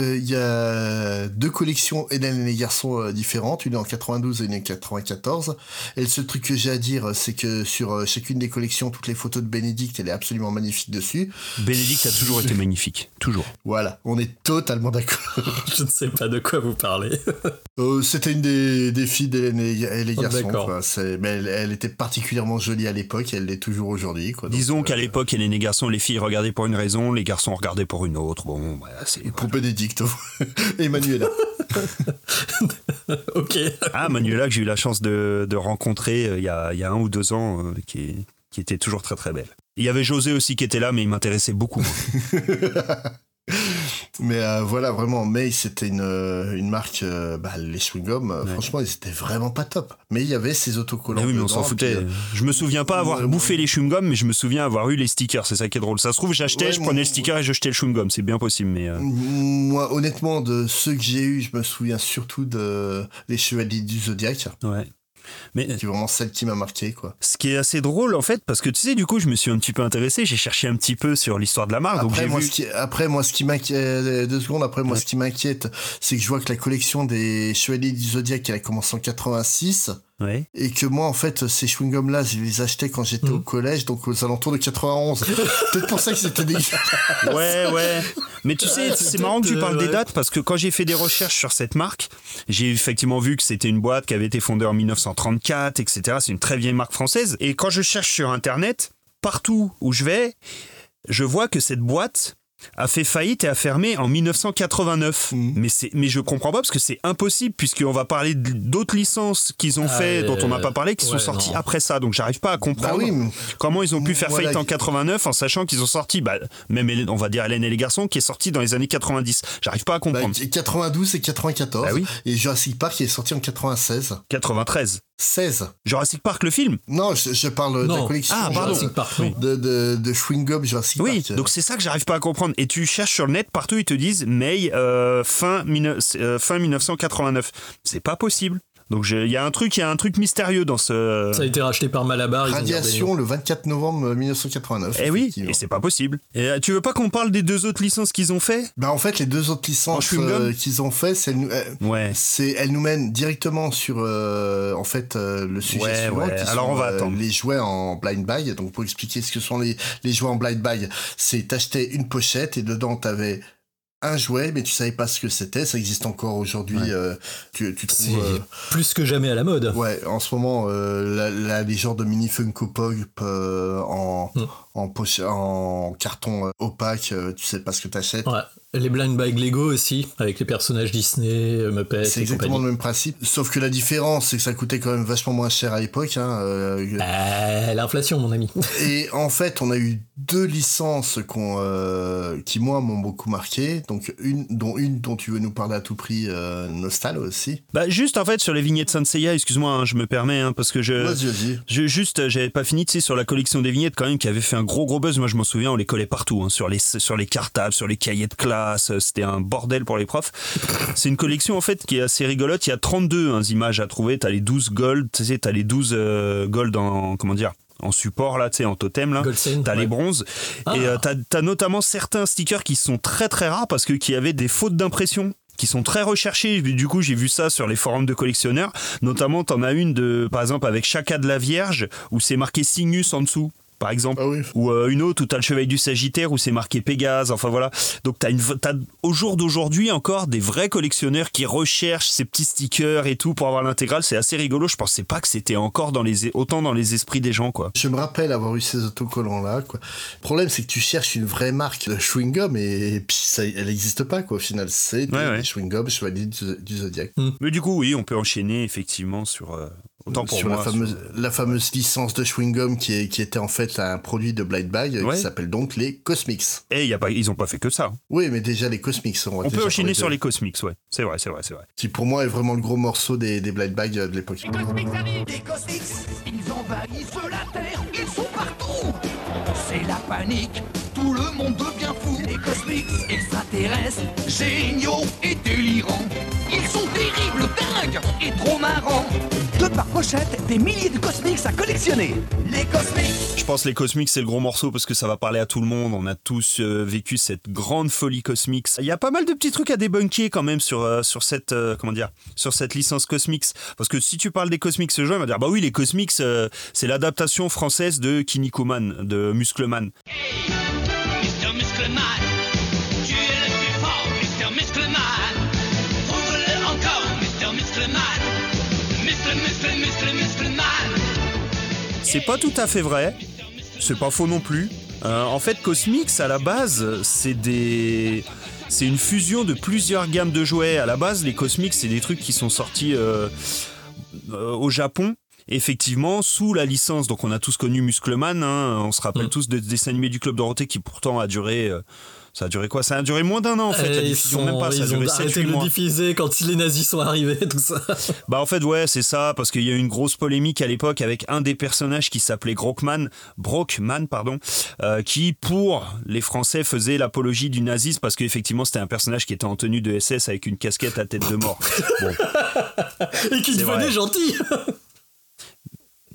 collections Hélène et les garçons différentes, une en 92 et une en 94. Et le seul truc que j'ai à dire, c'est que sur chacune des collections, toutes les photos de Bénédicte, elle est absolument magnifique dessus. Bénédicte a toujours été magnifique, toujours. Voilà, on est totalement d'accord. Je ne sais pas de quoi vous parlez. C'était une des filles d'Hélène et les garçons. Quoi. Mais elle était particulièrement jolie à l'époque, et elle l'est toujours aujourd'hui. Quoi. Disons qu'à l'époque, Hélène et les garçons, les filles regardaient pour une raison, les garçons regardaient pour une autre. Bon, c'est pour Bénédicte et Manuela. Ok. Ah, Manuela que j'ai eu la chance de rencontrer il y a 1 ou 2 ans, qui était toujours très très belle. Il y avait José aussi qui était là, mais il m'intéressait beaucoup. Mais voilà, vraiment, May, c'était une marque, les chewing-gums, franchement, ils étaient vraiment pas top. Mais il y avait ces autocollants. Mais oui, mais on s'en foutait. Je me souviens pas avoir bouffé les chewing-gums, mais je me souviens avoir eu les stickers, c'est ça qui est drôle. Ça se trouve, j'achetais, je prenais le sticker et je jetais le chewing-gum, c'est bien possible, mais... Moi, honnêtement, de ceux que j'ai eu, je me souviens surtout des Chevaliers du Zodiac. Ouais. Mais c'est vraiment celle qui m'a marqué, quoi. Ce qui est assez drôle, en fait, parce que tu sais, du coup, je me suis un petit peu intéressé, j'ai cherché un petit peu sur l'histoire de la marque. Après, donc ce qui m'inquiète, c'est que je vois que la collection des Chevaliers du Zodiac, elle a commencé en 86. Ouais. Et que moi, en fait, ces chewing-gums-là, je les achetais quand j'étais au collège, donc aux alentours de 91. Peut-être pour ça que c'était dégueulasse. Ouais. Mais tu sais, c'est marrant que tu parles des dates, parce que quand j'ai fait des recherches sur cette marque, j'ai effectivement vu que c'était une boîte qui avait été fondée en 1934, etc. C'est une très vieille marque française. Et quand je cherche sur Internet, partout où je vais, je vois que cette boîte a fait faillite et a fermé en 1989. Mais je comprends pas parce que c'est impossible puisqu'on va parler d'autres licences qu'ils ont fait dont on n'a pas parlé qui sont sorties après ça. Donc j'arrive pas à comprendre comment ils ont pu faire faillite en 89 en sachant qu'ils ont sorti même on va dire Hélène et les garçons qui est sorti dans les années 90. J'arrive pas à comprendre. 92 et 94. Et Jurassic Park qui est sorti en 96. 93. 16. Jurassic Park, le film? Non, je parle de la collection Jurassic Park, de chewing-gum Jurassic Park. Oui, donc c'est ça que j'arrive pas à comprendre. Et tu cherches sur le net, partout ils te disent May fin 1989. C'est pas possible. Donc il y a un truc mystérieux dans ce... Ça a été racheté par Malabar. Radiation le 24 novembre 1989. Eh oui, et c'est pas possible. Et tu veux pas qu'on parle des deux autres licences qu'ils ont fait? En fait, les deux autres licences qu'ils ont fait, elles nous mènent directement sur le sujet suivant. Qui alors sont, on va attendre. Les jouets en blind bag. Donc pour expliquer ce que sont les jouets en blind bag, c'est t'achetais une pochette et dedans t'avais un jouet, mais tu savais pas ce que c'était. Ça existe encore aujourd'hui. Tu trouves, c'est plus que jamais à la mode. Ouais, en ce moment, les genres de mini Funko Pop en carton opaque, tu sais pas ce que t'achètes. Ouais. Les blind bag Lego aussi, avec les personnages Disney, Muppets. C'est exactement le même principe. Sauf que la différence, c'est que ça coûtait quand même vachement moins cher à l'époque. L'inflation, mon ami. Et en fait, on a eu deux licences qui, moi, m'ont beaucoup marqué. Donc, une dont tu veux nous parler à tout prix, Nostal aussi. Juste, en fait, sur les vignettes Saint Seiya, excuse-moi, je me permets, parce que Vas-y. j'avais pas fini, tu sais, sur la collection des vignettes, quand même, qui avait fait un gros buzz. Moi, je m'en souviens, on les collait partout, sur les cartables, sur les cahiers de classe. C'était un bordel pour les profs. C'est une collection en fait qui est assez rigolote. Il y a 32 images à trouver. T'as les 12 gold, tu sais, t'as les 12 gold en support là, tu sais, en totem là. T'as les bronzes et t'as notamment certains stickers qui sont très très rares parce que qu'il y avait des fautes d'impression qui sont très recherchés. Du coup, j'ai vu ça sur les forums de collectionneurs. Notamment, t'en as une par exemple avec Chaka de la Vierge où c'est marqué Cygnus en dessous. Par exemple, ou une autre où t'as le Chevalier du Sagittaire où c'est marqué Pégase, enfin voilà. Donc t'as au jour d'aujourd'hui encore des vrais collectionneurs qui recherchent ces petits stickers et tout pour avoir l'intégrale. C'est assez rigolo. Je pensais pas que c'était encore autant dans les esprits des gens, quoi. Je me rappelle avoir eu ces autocollants là, quoi. Le problème, c'est que tu cherches une vraie marque de chewing-gum et puis elle n'existe pas, quoi. Au final, c'est des chewing-gum Chevalier du Zodiac. Mais du coup, oui, on peut enchaîner effectivement sur autant pour sur moi, la fameuse licence de chewing-gum qui était en fait un produit de blind bag qui s'appelle donc les Cosmics. Et ils ont pas fait que ça. Oui, mais déjà les Cosmics. On peut enchaîner sur les Cosmics, ouais. C'est vrai. Qui pour moi est vraiment le gros morceau des blind bags de l'époque. Les Cosmics arrivent, les Cosmics, ils envahissent la Terre, ils sont partout. C'est la panique, tout le monde devient fou. Les Cosmics, extraterrestres, géniaux et délirants. Ils sont terribles, dingues et trop marrants. Deux par pochette, des milliers de Cosmics à collectionner. Les Cosmics. Je pense que les Cosmics c'est le gros morceau parce que ça va parler à tout le monde. On a tous vécu cette grande folie Cosmics. Il y a pas mal de petits trucs à débunker quand même sur cette sur cette licence Cosmics. Parce que si tu parles des Cosmics ce jeu, on va dire bah oui les Cosmics c'est l'adaptation française de Kinnikuman, de Muscleman. Hey, Mr. Muscleman, tu es le plus fort, Mr. Muscleman. Prouve-le encore, Mr. Muscleman. Muscleman. C'est pas tout à fait vrai, c'est pas faux non plus. En fait, Cosmics à la base, c'est une fusion de plusieurs gammes de jouets. À la base, les Cosmics, c'est des trucs qui sont sortis au Japon. Effectivement, sous la licence, donc on a tous connu Muscleman, on se rappelle tous des dessins animés du Club Dorothée qui pourtant a duré... Ça a duré quoi? Ça a duré moins d'un an en fait. La diffusion, même pas. Ça a duré 7-8 mois. Ils ont arrêté de le diffuser quand les nazis sont arrivés, tout ça. Bah en fait ouais, c'est ça, parce qu'il y a eu une grosse polémique à l'époque avec un des personnages qui s'appelait Brockman, qui pour les Français faisait l'apologie du nazisme parce qu'effectivement c'était un personnage qui était en tenue de SS avec une casquette à tête de mort. Bon. Et qui devenait gentil.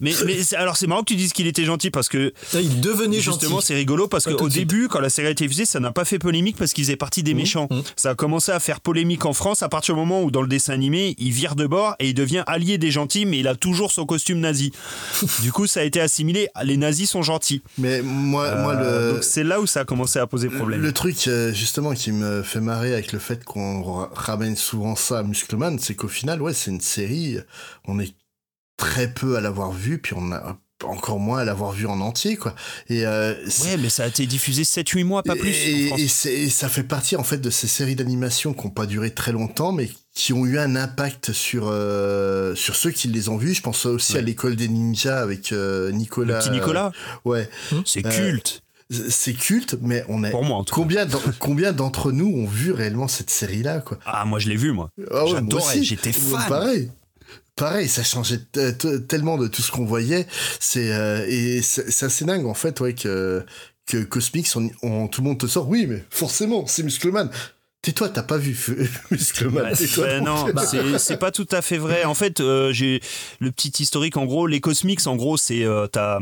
Mais alors c'est marrant que tu dises qu'il était gentil parce que il devenait justement gentil. c'est rigolo parce Pas qu'au tout de suite. début quand la série a été diffusée ça n'a pas fait polémique parce qu'ils faisaient partie des méchants. Ça a commencé à faire polémique en France à partir du moment où dans le dessin animé il vire de bord et il devient allié des gentils mais il a toujours son costume nazi. Du coup ça a été assimilé, les nazis sont gentils. Mais moi donc c'est là où ça a commencé à poser problème. Le truc justement qui me fait marrer avec le fait qu'on ramène souvent ça à Muscleman, c'est qu'au final c'est une série, on est très peu à l'avoir vue, puis on a encore moins à l'avoir vue en entier, quoi. Et mais ça a été diffusé 7-8 mois, pas plus. Et ça fait partie, en fait, de ces séries d'animation qui n'ont pas duré très longtemps, mais qui ont eu un impact sur ceux qui les ont vus. Je pense aussi à l'école des ninjas avec Nicolas. Le petit Nicolas. C'est culte. C'est culte, mais pour moi, en tout combien d'entre nous ont vu réellement cette série-là, quoi. Ah, moi, je l'ai vu, moi. J'adorais, j'étais fan. Pareil, ça changeait tellement de tout ce qu'on voyait. C'est assez dingue, en fait, que Cosmix, tout le monde te sort. Oui, mais forcément, c'est Muscleman. Tais-toi, t'as pas vu Muscleman. Non, c'est pas tout à fait vrai. En fait, j'ai le petit historique. En gros, les Cosmix, en gros, c'est t'as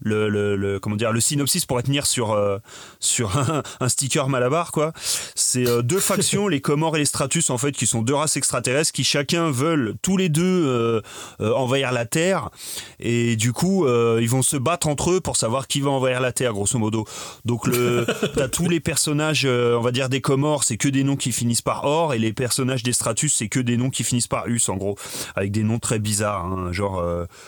le synopsis pourrait tenir sur un sticker Malabar, quoi. C'est deux factions, les Comores et les Stratus, en fait, qui sont deux races extraterrestres qui chacun veulent tous les deux envahir la Terre, et du coup ils vont se battre entre eux pour savoir qui va envahir la Terre, grosso modo. Donc t'as tous les personnages, on va dire des Comores, c'est que des noms qui finissent par or, et les personnages des Stratus, c'est que des noms qui finissent par us, en gros, avec des noms très bizarres, hein, genre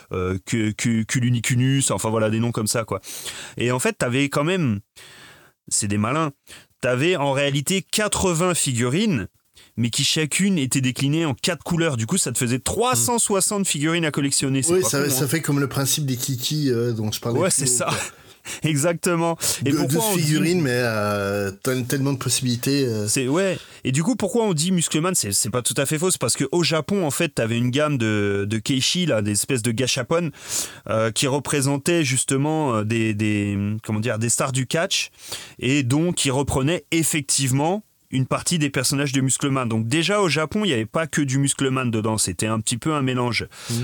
Culunicunus, enfin voilà, des noms comme ça, quoi. Et en fait, t'avais quand même, c'est des malins, t'avais en réalité 80 figurines, mais qui chacune était déclinée en 4 couleurs. Du coup, ça te faisait 360 figurines à collectionner. Oui, ça fait comme le principe des kikis dont je parlais. Ouais, c'est ça. Exactement. Et pourquoi de figurines, mais t'as tellement de possibilités. Et du coup, pourquoi on dit Muscleman, c'est pas tout à fait faux, c'est parce qu'au Japon, en fait, t'avais une gamme de keishi, là, des espèces de gashapon, qui représentaient justement des stars du catch, et donc qui reprenaient effectivement une partie des personnages de Muscleman. Donc déjà au Japon, il n'y avait pas que du Muscleman dedans, c'était un petit peu un mélange.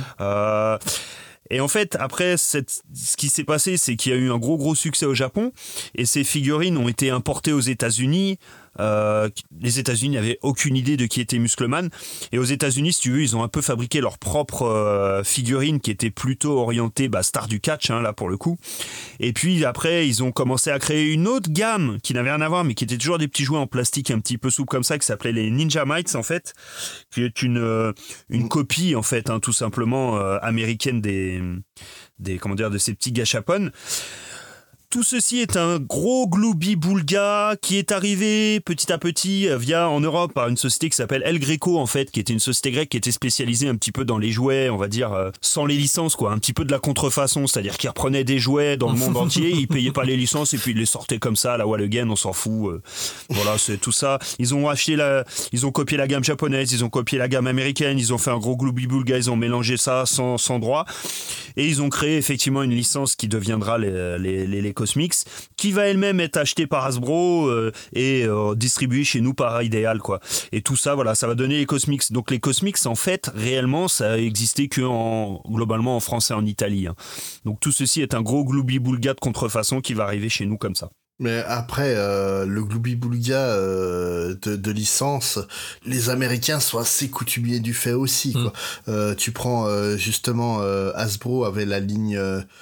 Et en fait, après, ce qui s'est passé, c'est qu'il y a eu un gros succès au Japon, et ces figurines ont été importées aux États-Unis. Les États-Unis n'avaient aucune idée de qui était Muscleman, et aux États-Unis, si tu veux, ils ont un peu fabriqué leur propre figurine qui était plutôt orientée star du catch, hein, là pour le coup. Et puis après, ils ont commencé à créer une autre gamme qui n'avait rien à voir, mais qui était toujours des petits jouets en plastique un petit peu souple comme ça, qui s'appelait les Ninja Mites, en fait, qui est une copie, en fait, hein, tout simplement américaine de ces petits gashapon. Tout ceci est un gros gloubi-boulga qui est arrivé petit à petit en Europe par une société qui s'appelle El Greco, en fait, qui était une société grecque qui était spécialisée un petit peu dans les jouets, on va dire, sans les licences, quoi, un petit peu de la contrefaçon, c'est-à-dire qu'ils reprenaient des jouets dans le monde entier, ils payaient pas les licences et puis ils les sortaient comme ça à la wall again, on s'en fout. Voilà, c'est tout ça. Ils ont copié la gamme japonaise, ils ont copié la gamme américaine, ils ont fait un gros gloubi-boulga, ils ont mélangé ça sans droit, et ils ont créé effectivement une licence qui deviendra les Cosmix, qui va elle-même être achetée par Hasbro et distribuée chez nous par Ideal, quoi. Et tout ça, voilà, ça va donner les Cosmix. Donc les Cosmix, en fait, réellement, ça a existé globalement en France et en Italie, hein. Donc tout ceci est un gros gloubi-boulga de contrefaçon qui va arriver chez nous comme ça. Mais après, le gloubi-boulga de licence, les Américains sont assez coutumiers du fait aussi, quoi. Tu prends justement Hasbro avait la ligne...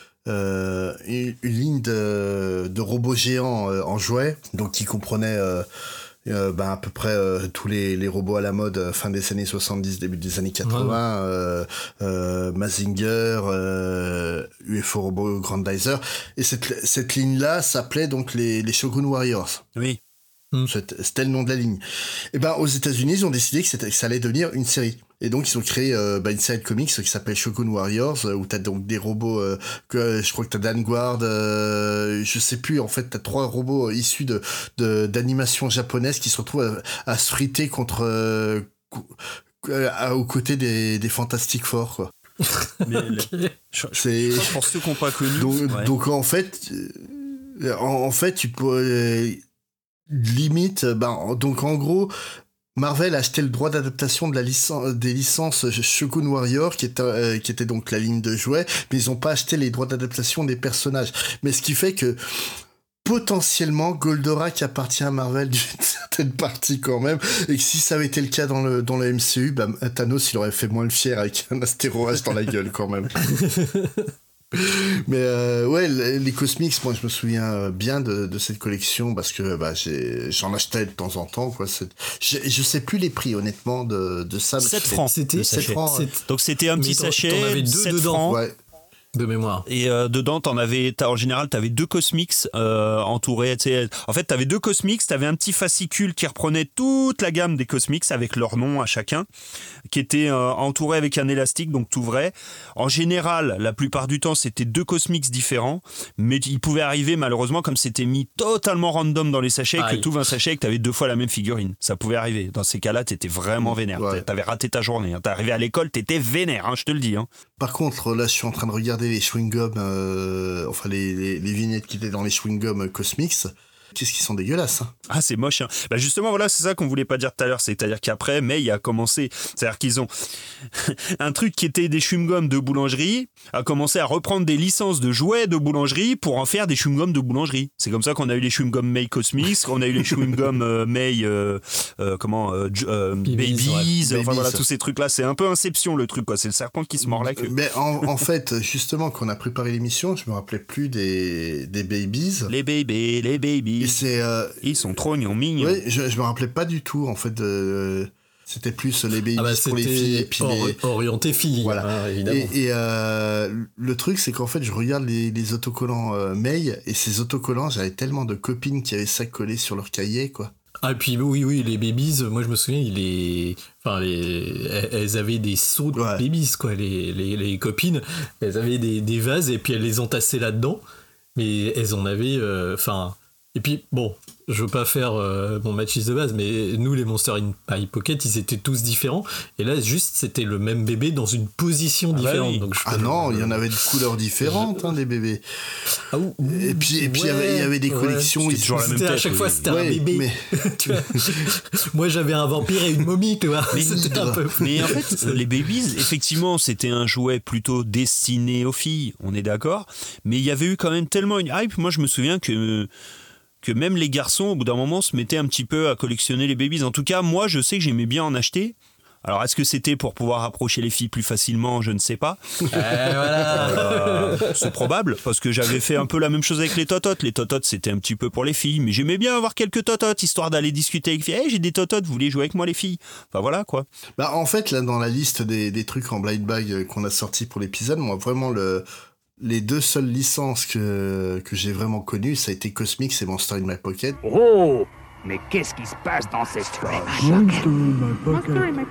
une ligne de robots géants en jouets, donc qui comprenait à peu près tous les robots à la mode fin des années 70, début des années 80, Mazinger, UFO Robot Grandizer, et cette ligne-là s'appelait donc les Shogun Warriors. Oui. C'était le nom de la ligne. Et aux États-Unis, ils ont décidé que ça allait devenir une série. Et donc, ils ont créé une série de comics qui s'appelle Shogun Warriors, où t'as donc des robots, je crois que t'as Vanguard, je sais plus, en fait, t'as 3 robots issus d'animations japonaises qui se retrouvent à se friter aux côtés des Fantastic Four, quoi. C'est pour ceux qui n'ont pas connu. Donc en fait, tu peux limite, donc en gros, Marvel a acheté le droit d'adaptation de des licences Shogun Warrior, qui était donc la ligne de jouets, mais ils n'ont pas acheté les droits d'adaptation des personnages. Mais ce qui fait que potentiellement Goldorak appartient à Marvel d'une certaine partie quand même, et que si ça avait été le cas dans le MCU, bah, Thanos il aurait fait moins le fier avec un astéroïde dans la gueule quand même. Mais ouais, les Cosmics, moi je me souviens bien de cette collection parce que bah, j'en achetais de temps en temps, quoi. Je sais plus les prix honnêtement de ça. 7 francs. C'était 7 francs. Ouais. Donc c'était un petit sachet, t'en avais 2 7 dedans. francs. Ouais. De mémoire. Et dedans, en général, t'avais 2 Cosmics entourés. En fait, t'avais 2 Cosmics, t'avais un petit fascicule qui reprenait toute la gamme des Cosmics avec leur nom à chacun, qui était entouré avec un élastique, donc tout vrai. En général, la plupart du temps, c'était 2 Cosmics différents, mais il pouvait arriver, malheureusement, comme c'était mis totalement random dans les sachets, que tu ouvres un sachet et que t'avais 2 fois la même figurine. Ça pouvait arriver. Dans ces cas-là, t'étais vraiment vénère. Ouais. T'avais raté ta journée. T'es arrivé à l'école, t'étais vénère, je te le dis. Par contre, là, je suis en train de regarder les chewing-gums, enfin les vignettes qui étaient dans les chewing-gums Cosmics. Qu'est-ce qu'ils sont dégueulasses. Ah, c'est moche. Bah justement, voilà, c'est ça qu'on voulait pas dire tout à l'heure. C'est-à-dire qu'après, May a commencé. C'est-à-dire qu'ils ont un truc qui était des chewing-gums de boulangerie, a commencé à reprendre des licences de jouets de boulangerie pour en faire des chewing-gums de boulangerie. C'est comme ça qu'on a eu les chewing-gums May Cosmics, qu'on a eu les chewing-gums May, Babies. Enfin voilà, tous ces trucs-là. C'est un peu Inception le truc, quoi. C'est le serpent qui se mord la queue. Mais en fait, justement, quand on a préparé l'émission, je me rappelais plus des Babies. Les Babies. Ils sont trop mignons. Oui, je me rappelais pas du tout en fait. C'était plus les babies pour les filles et puis orienté filles. Voilà, évidemment. Et le truc c'est qu'en fait je regarde les autocollants May et ces autocollants, j'avais tellement de copines qui avaient ça collé sur leur cahier, quoi. Ah, et puis oui, les babies, moi je me souviens, elles avaient des seaux de babies, quoi. Les copines, elles avaient des vases et puis elles les entassaient là-dedans, mais elles en avaient, et puis, bon, je veux pas faire mon machiste de base, mais nous, les Monster in My Pocket, ils étaient tous différents. Et là, juste, c'était le même bébé dans une position différente. Bah oui. Donc, non, il y en avait de couleurs différentes, des bébés. Ah, et puis il y avait des collections. C'était toujours la même tête. À chaque fois, c'était un bébé. Mais... tu vois, moi, j'avais un vampire et une momie, tu vois. C'était un peu... Mais en fait, les babies, effectivement, c'était un jouet plutôt destiné aux filles, on est d'accord. Mais il y avait eu quand même tellement une hype. Moi, je me souviens que même les garçons, au bout d'un moment, se mettaient un petit peu à collectionner les babies. En tout cas, moi, je sais que j'aimais bien en acheter. Alors, est-ce que c'était pour pouvoir approcher les filles plus facilement ? Je ne sais pas. Voilà. C'est probable, parce que j'avais fait un peu la même chose avec les tototes. Les tototes, c'était un petit peu pour les filles, mais j'aimais bien avoir quelques tototes, histoire d'aller discuter avec les filles. Hey, j'ai des tototes, vous voulez jouer avec moi, les filles ? Enfin, voilà, quoi. Bah, en fait, là, dans la liste des trucs en blind bag qu'on a sortis pour l'épisode, moi, vraiment, les 2 seules licences que j'ai vraiment connues, ça a été Cosmics et Monster in My Pocket. Oh, mais qu'est-ce qui se passe dans cette Monster in My Pocket.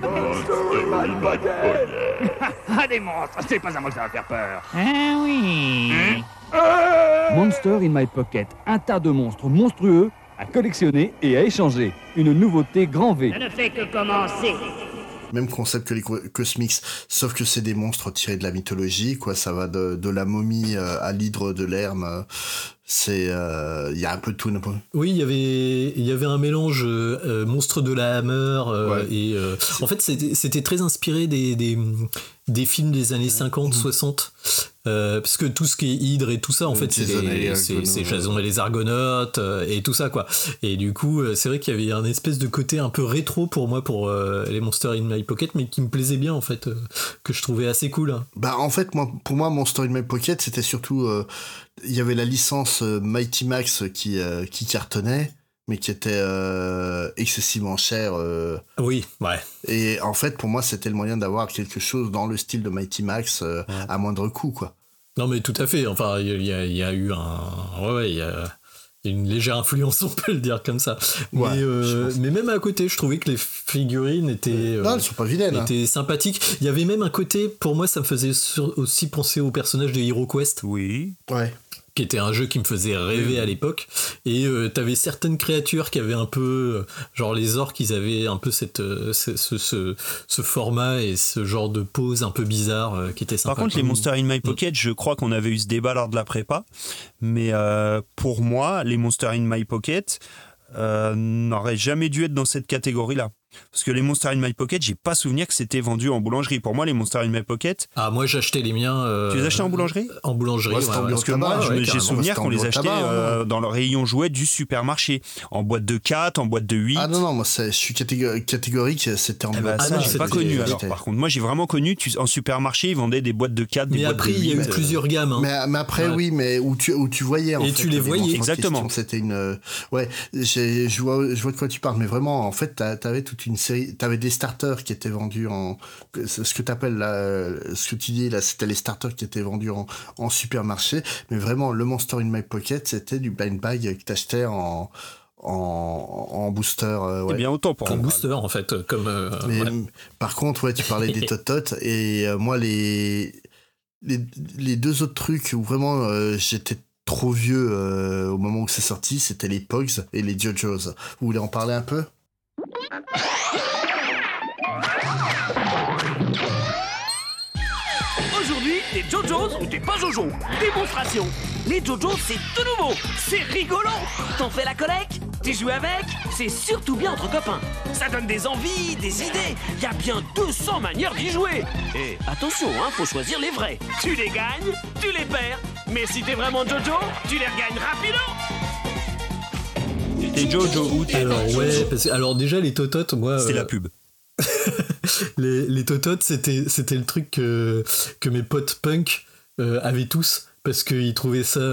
Ah, des monstres, c'est pas à moi que ça va faire peur. Ah oui. Monster in My Pocket, un tas de monstres monstrueux à collectionner et à échanger. Une nouveauté grand V. Ça ne fait que commencer. Même concept que les Cosmics, sauf que c'est des monstres tirés de la mythologie, quoi. Ça va de la momie à l'hydre de Lerme. C'est il y a un peu de tout. Oui, il y avait un mélange monstre de la Hammer et en fait c'était très inspiré des films des années 50 60 parce que tout ce qui est hydre et tout ça en fait c'est Jason et les Argonautes et tout ça, quoi. Et du coup c'est vrai qu'il y avait un espèce de côté un peu rétro pour moi pour les Monster in My Pocket, mais qui me plaisait bien en fait, que je trouvais assez cool. Bah en fait pour moi Monster in My Pocket c'était surtout il y avait la licence Mighty Max qui cartonnait, mais qui était excessivement cher. Oui, ouais. Et en fait, pour moi, c'était le moyen d'avoir quelque chose dans le style de Mighty Max à moindre coût, quoi. Non, mais tout à fait. Enfin, il y a eu il y a une légère influence, on peut le dire comme ça. Ouais, mais même à côté, je trouvais que les figurines étaient... non, elles sont pas vilaines. Étaient sympathiques. Il y avait même un côté, pour moi, ça me faisait aussi penser au personnage de Hero Quest. Oui. Ouais. Qui était un jeu qui me faisait rêver à l'époque. Et t'avais certaines créatures qui avaient un peu... genre les orques, ils avaient un peu ce format et ce genre de pose un peu bizarre qui était sympa. Par contre, les Monster in My Pocket, je crois qu'on avait eu ce débat lors de la prépa. Mais pour moi, les Monster in My Pocket n'auraient jamais dû être dans cette catégorie-là. Parce que les Monster in My Pocket, j'ai pas souvenir que c'était vendu en boulangerie. Pour moi, les Monster in My Pocket... Ah, moi, j'achetais les miens... Tu les achetais en boulangerie ? En boulangerie, ouais. Parce que moi, j'ai souvenir qu'on les achetait dans le rayon jouets du supermarché. En boîte de 4, en boîte de 8. Ah non, moi, je suis catégorique, c'était en boîte. Ça, j'ai pas connu alors. Par contre, moi, j'ai vraiment connu, en supermarché, ils vendaient des boîtes de 4, des boîtes de 8. Mais après, il y a eu plusieurs gammes. Hein. Mais après, oui, mais où tu voyais... Et tu les voyais. Exactement. C'était une... Ouais, je vois de quoi tu parles, mais vraiment, en fait, t'avais toute une série... T'avais des starters qui étaient vendus en... Ce que t'appelles là... Ce que tu dis là, c'était les starters qui étaient vendus en supermarché. Mais vraiment, le Monster in My Pocket, c'était du blind bag que t'achetais en booster. Ouais. Bien autant pour un booster, en fait. Par contre, ouais, tu parlais des tototes. Et moi, les deux autres trucs où vraiment j'étais trop vieux au moment où c'est sorti, c'était les Pogs et les JoJo's. Vous voulez en parler un peu ? Aujourd'hui, les JoJo's ou t'es pas Jojo. Démonstration. Les JoJo's, c'est tout nouveau. C'est rigolo. T'en fais la collecte, tu joues avec. C'est surtout bien entre copains. Ça donne des envies, des idées. Y a bien 200 manières d'y jouer. Et attention, faut choisir les vrais. Tu les gagnes, tu les perds. Mais si t'es vraiment Jojo, tu les regagnes rapido. T'es Jojo ou t'es... Alors déjà, les tototes, moi... C'était la pub. les tototes, c'était le truc que mes potes punk avaient tous, parce qu'ils trouvaient ça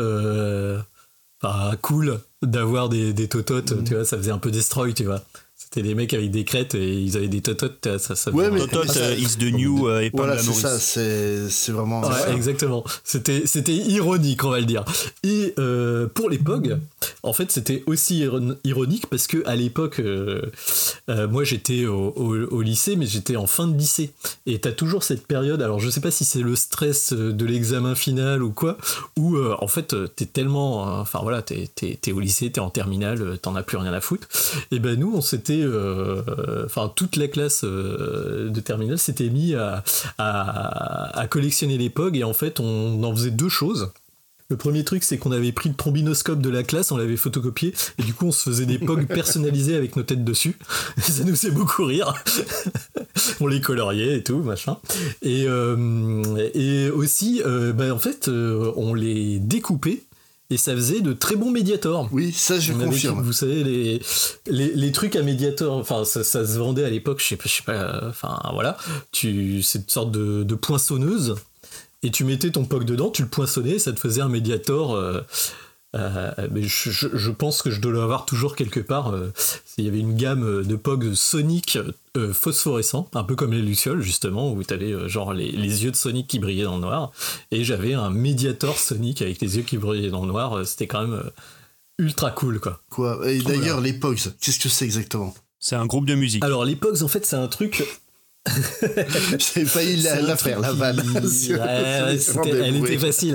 cool d'avoir des tototes, tu vois, ça faisait un peu destroy, tu vois. C'était des mecs avec des crêtes et ils avaient des tototes. Ouais, mais tototes is the new et pas voilà, la c'est nourrice. ça, c'est vraiment... Ouais, exactement. C'était ironique, on va le dire. Et pour les POG, en fait, c'était aussi ironique parce que à l'époque, moi j'étais au lycée, mais j'étais en fin de lycée. Et t'as toujours cette période, alors je sais pas si c'est le stress de l'examen final ou quoi, où en fait t'es tellement... Enfin voilà, t'es au lycée, t'es en terminale, t'en as plus rien à foutre. Et ben nous, on s'était... toute la classe de terminale s'était mis à collectionner les POG, et en fait on en faisait deux choses. Le premier truc, c'est qu'on avait pris le trombinoscope de la classe, on l'avait photocopié, et du coup on se faisait des POG personnalisés avec nos têtes dessus. Ça nous faisait beaucoup rire. On les coloriait et tout, machin. Et aussi, en fait, on les découpait. Et ça faisait de très bons Mediator. Oui, ça je confirme. Vous savez, les trucs à Mediator, enfin ça se vendait à l'époque, je sais pas, enfin voilà, c'est une sorte de poinçonneuse, et tu mettais ton POG dedans, tu le poinçonnais, et ça te faisait un Mediator. Mais je pense que je dois l'avoir toujours quelque part. Il y avait une gamme de POG Sonic phosphorescents, un peu comme les Lucioles justement, où tu avais genre les yeux de Sonic qui brillaient dans le noir, et j'avais un Mediator Sonic avec les yeux qui brillaient dans le noir. C'était quand même ultra cool, quoi. Et d'ailleurs, les Pogs, qu'est-ce que c'est exactement ? C'est un groupe de musique. Alors les Pogs, en fait, c'est un truc... J'ai failli la faire, la vanne. Elle était facile.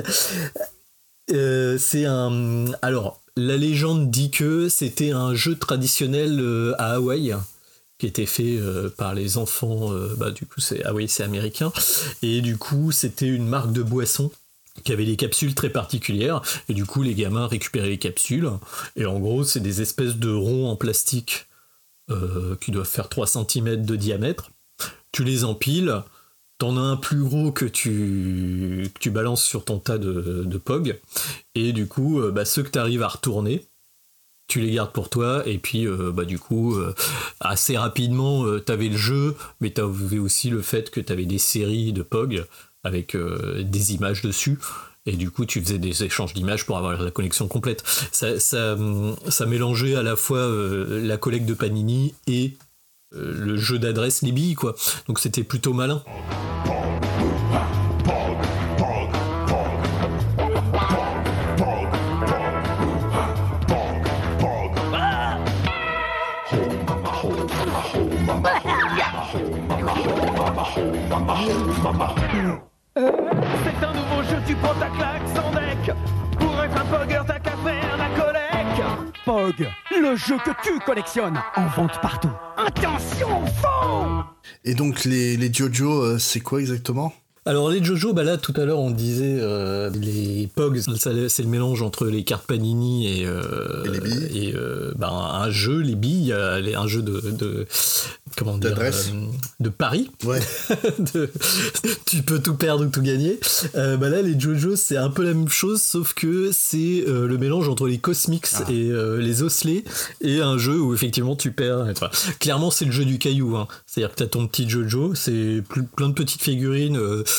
Alors, la légende dit que c'était un jeu traditionnel à Hawaï, qui était fait par les enfants, du coup c'est américain, et du coup c'était une marque de boisson qui avait des capsules très particulières, et du coup les gamins récupéraient les capsules, et en gros c'est des espèces de ronds en plastique qui doivent faire 3 cm de diamètre. Tu les empiles, t'en as un plus gros que tu balances sur ton tas de POG, et du coup ceux que t'arrives à retourner, tu les gardes pour toi, et puis du coup assez rapidement t'avais le jeu, mais t'avais aussi le fait que t'avais des séries de POG avec des images dessus, et du coup tu faisais des échanges d'images pour avoir la collection complète. Ça mélangeait à la fois la collecte de Panini et le jeu d'adresse, les billes, quoi. Donc c'était plutôt malin. C'est un nouveau jeu, tu prends ta claque sans deck. Pour être un pogger, t'as qu'à faire la collecte. Pog, le jeu que tu collectionnes, en vente partout. Attention, faux. Et donc les JoJo, c'est quoi exactement ? Alors les JoJo, là tout à l'heure on disait les Pogs, c'est le mélange entre les cartes Panini et les billes. Un jeu, les billes, un jeu comment dire, de Paris. Ouais. Tu peux tout perdre ou tout gagner. Là, les JoJo, c'est un peu la même chose, sauf que c'est le mélange entre les Cosmics et les Osselets, et un jeu où effectivement tu perds. Enfin, clairement, c'est le jeu du caillou. Hein. C'est-à-dire que t'as ton petit JoJo, c'est plein de petites figurines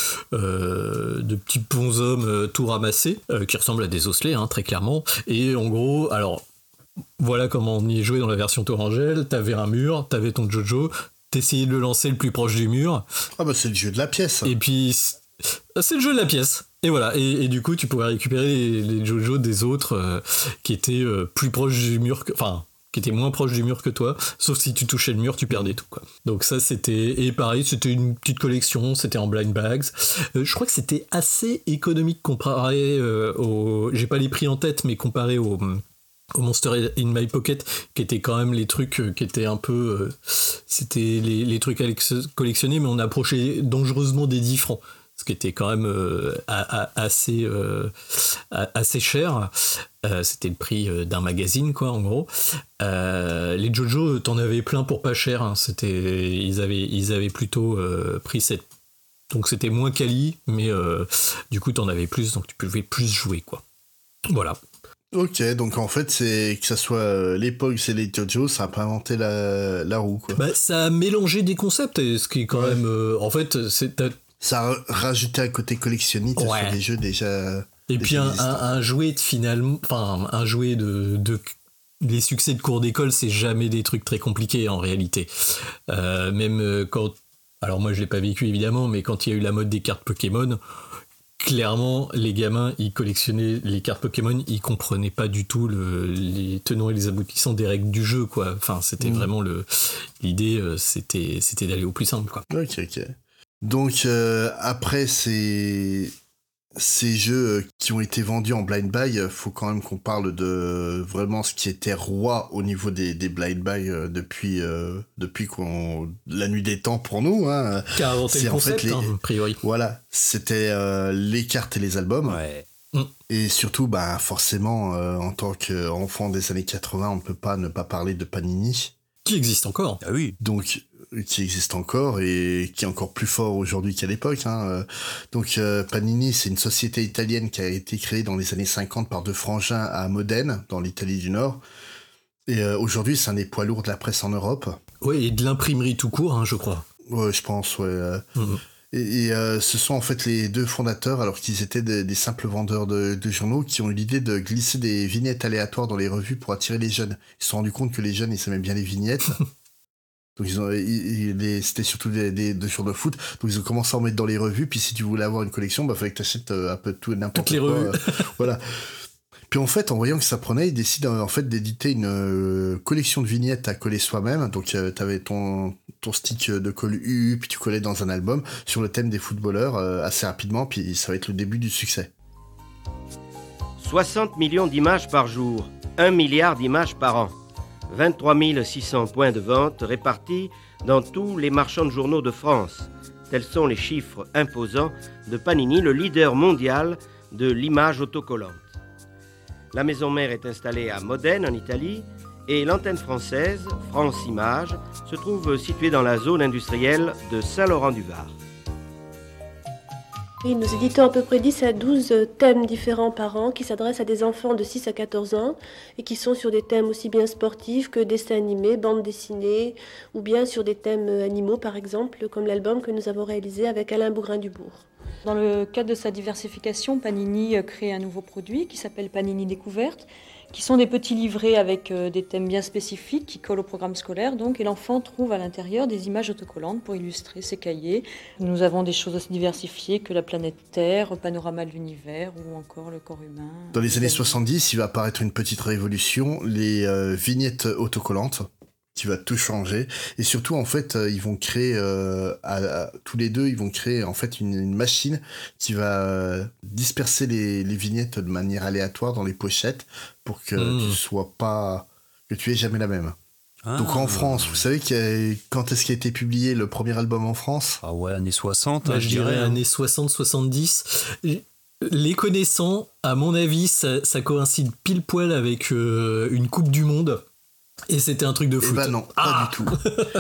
de petits bonshommes tout ramassés, qui ressemblent à des Osselets, hein, très clairement. Et en gros, alors... Voilà comment on y jouait dans la version Torangel. T'avais un mur, t'avais ton JoJo, t'essayais de le lancer le plus proche du mur. Ah bah c'est le jeu de la pièce. Et puis c'est le jeu de la pièce. Et voilà. Et du coup tu pouvais récupérer les JoJo des autres qui étaient plus proches du mur, qui étaient moins proches du mur que toi. Sauf si tu touchais le mur, tu perdais tout, quoi. Donc ça c'était, et pareil, c'était une petite collection. C'était en blind bags. Je crois que c'était assez économique comparé j'ai pas les prix en tête, mais comparé au Monster in My Pocket, qui étaient quand même les trucs qui étaient un peu... c'était les trucs à collectionner, mais on approchait dangereusement des 10 francs, ce qui était quand même assez cher. C'était le prix d'un magazine, quoi, en gros. Les JoJo, t'en avais plein pour pas cher. Hein. Ils avaient plutôt pris cette... Donc c'était moins quali, mais du coup t'en avais plus, donc tu pouvais plus jouer, quoi. Voilà. Ok, donc en fait, c'est que ça soit l'époque, c'est les JoJo, ça a pas inventé la roue, quoi. Ça a mélangé des concepts, et ce qui est quand même... en fait, ça a rajouté un côté collectionniste sur des jeux déjà... Et puis un jouet un jouet de les succès de cours d'école, c'est jamais des trucs très compliqués en réalité. Même quand... Alors moi, je l'ai pas vécu évidemment, mais quand il y a eu la mode des cartes Pokémon... Clairement, les gamins, ils collectionnaient les cartes Pokémon, ils comprenaient pas du tout les tenants et les aboutissants des règles du jeu, quoi. Enfin, c'était vraiment l'idée, c'était d'aller au plus simple, quoi. Ok. Donc, après ces jeux qui ont été vendus en blind buy, faut quand même qu'on parle de vraiment ce qui était roi au niveau des blind buy depuis la nuit des temps pour nous. Hein. Qui a inventé le concept, a priori. Voilà, c'était les cartes et les albums. Ouais. Et surtout, forcément, en tant qu'enfant des années 80, on ne peut pas ne pas parler de Panini. Qui existe encore. Ah oui. Donc... qui existe encore et qui est encore plus fort aujourd'hui qu'à l'époque. Hein. Donc Panini, c'est une société italienne qui a été créée dans les années 50 par deux frangins à Modène, dans l'Italie du Nord. Et aujourd'hui, c'est un des poids lourds de la presse en Europe. Oui, et de l'imprimerie tout court, hein, je crois. Ouais, je pense, ouais. Et ce sont en fait les deux fondateurs, alors qu'ils étaient des simples vendeurs de journaux, qui ont eu l'idée de glisser des vignettes aléatoires dans les revues pour attirer les jeunes. Ils se sont rendus compte que les jeunes, ils aimaient bien les vignettes. Donc c'était surtout des joueurs de foot. Donc ils ont commencé à en mettre dans les revues. Puis si tu voulais avoir une collection, fallait que tu achètes un peu tout et n'importe quoi. Toutes les revues. Voilà. Puis en fait, en voyant que ça prenait, ils décident en fait d'éditer une collection de vignettes à coller soi-même. Donc t'avais ton stick de colle UU, puis tu collais dans un album sur le thème des footballeurs assez rapidement. Puis ça va être le début du succès. 60 millions d'images par jour, 1 milliard d'images par an. 23 600 points de vente répartis dans tous les marchands de journaux de France. Tels sont les chiffres imposants de Panini, le leader mondial de l'image autocollante. La maison mère est installée à Modène, en Italie, et l'antenne française, France Images, se trouve située dans la zone industrielle de Saint-Laurent-du-Var. Oui, nous éditons à peu près 10 à 12 thèmes différents par an qui s'adressent à des enfants de 6 à 14 ans et qui sont sur des thèmes aussi bien sportifs que dessins animés, bandes dessinées ou bien sur des thèmes animaux par exemple, comme l'album que nous avons réalisé avec Alain Bougrain-Dubourg. Dans le cadre de sa diversification, Panini crée un nouveau produit qui s'appelle Panini Découverte, qui sont des petits livrets avec des thèmes bien spécifiques qui collent au programme scolaire, donc, et l'enfant trouve à l'intérieur des images autocollantes pour illustrer ses cahiers. Nous avons des choses aussi diversifiées que la planète Terre, Panorama de l'univers ou encore le corps humain. Dans les années 70, il va apparaître une petite révolution, les vignettes autocollantes, qui va tout changer. Et surtout, en fait, ils vont créer, tous les deux, ils vont créer en fait une machine qui va disperser les vignettes de manière aléatoire dans les pochettes pour que tu aies jamais la même. Donc en France, vous savez quand est-ce qu'a été publié le premier album en France ? Ah ouais, années 60. Je dirais années 60-70. Les connaissant, à mon avis, ça coïncide pile poil avec une Coupe du Monde. Et c'était un truc de foot. Non, pas du tout.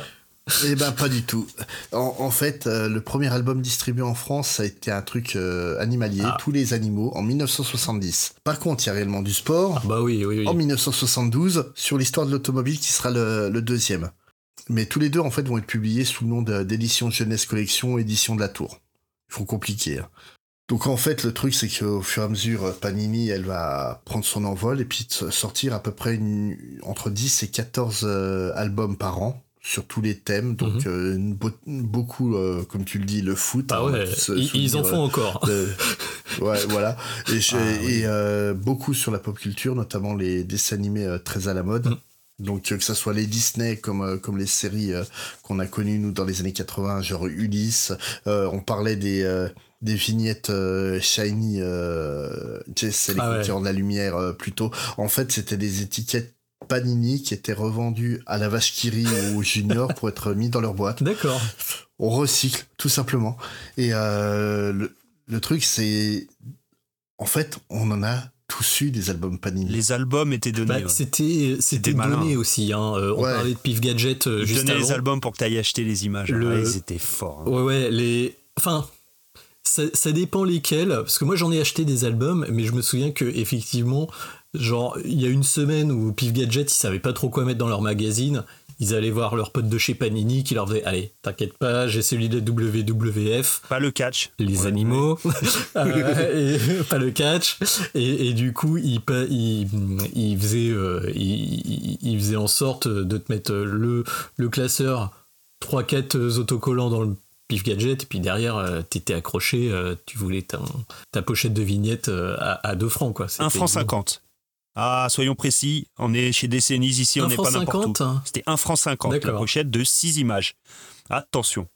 Eh ben pas du tout. En fait, le premier album distribué en France, ça a été un truc animalier, tous les animaux, en 1970. Par contre, il y a réellement du sport. Bah oui. En 1972, sur l'histoire de l'automobile, qui sera le deuxième. Mais tous les deux, en fait, vont être publiés sous le nom d'édition Jeunesse Collection, édition de la Tour. Ils font compliqué. Hein. Donc en fait, le truc, c'est qu'au fur et à mesure, Panini, elle va prendre son envol et puis sortir à peu près entre 10 et 14 albums par an. Sur tous les thèmes, donc beaucoup, comme tu le dis, le foot. Ah ouais, ils en font encore. Ouais, voilà. Et beaucoup sur la pop culture, notamment les dessins animés très à la mode. Donc que ça soit les Disney comme les séries qu'on a connues nous dans les années 80, genre Ulysse. On parlait des vignettes shiny, c'est les couleurs de la lumière plutôt. En fait, c'était des étiquettes Panini qui étaient revendus à la vache qui rit ou au Junior pour être mis dans leur boîte. D'accord. On recycle, tout simplement. Et le truc, c'est... En fait, on en a tous eu des albums Panini. Les albums étaient donnés. Bah, c'était donné aussi. Hein. On parlait de Pif Gadget juste avant. Ils donnaient les albums pour que tu ailles acheter les images. Ils étaient forts. Hein. Ouais. Enfin... Ça dépend lesquels, parce que moi j'en ai acheté des albums, mais je me souviens que effectivement, genre il y a une semaine où Pif Gadget ils savaient pas trop quoi mettre dans leur magazine, ils allaient voir leurs potes de chez Panini qui leur disaient allez t'inquiète pas, j'ai celui de WWF, pas le catch, les animaux, pas le catch, et du coup ils faisaient en sorte de te mettre le classeur 3-4 autocollants dans le Pif Gadget, et puis derrière t'étais accroché, tu voulais ta pochette de vignette à 2 francs quoi. 1 franc 50. Ah, soyons précis, on est chez Décennies ici, on n'est pas n'importe où. C'était 1 franc 50, la pochette de 6 images. Attention.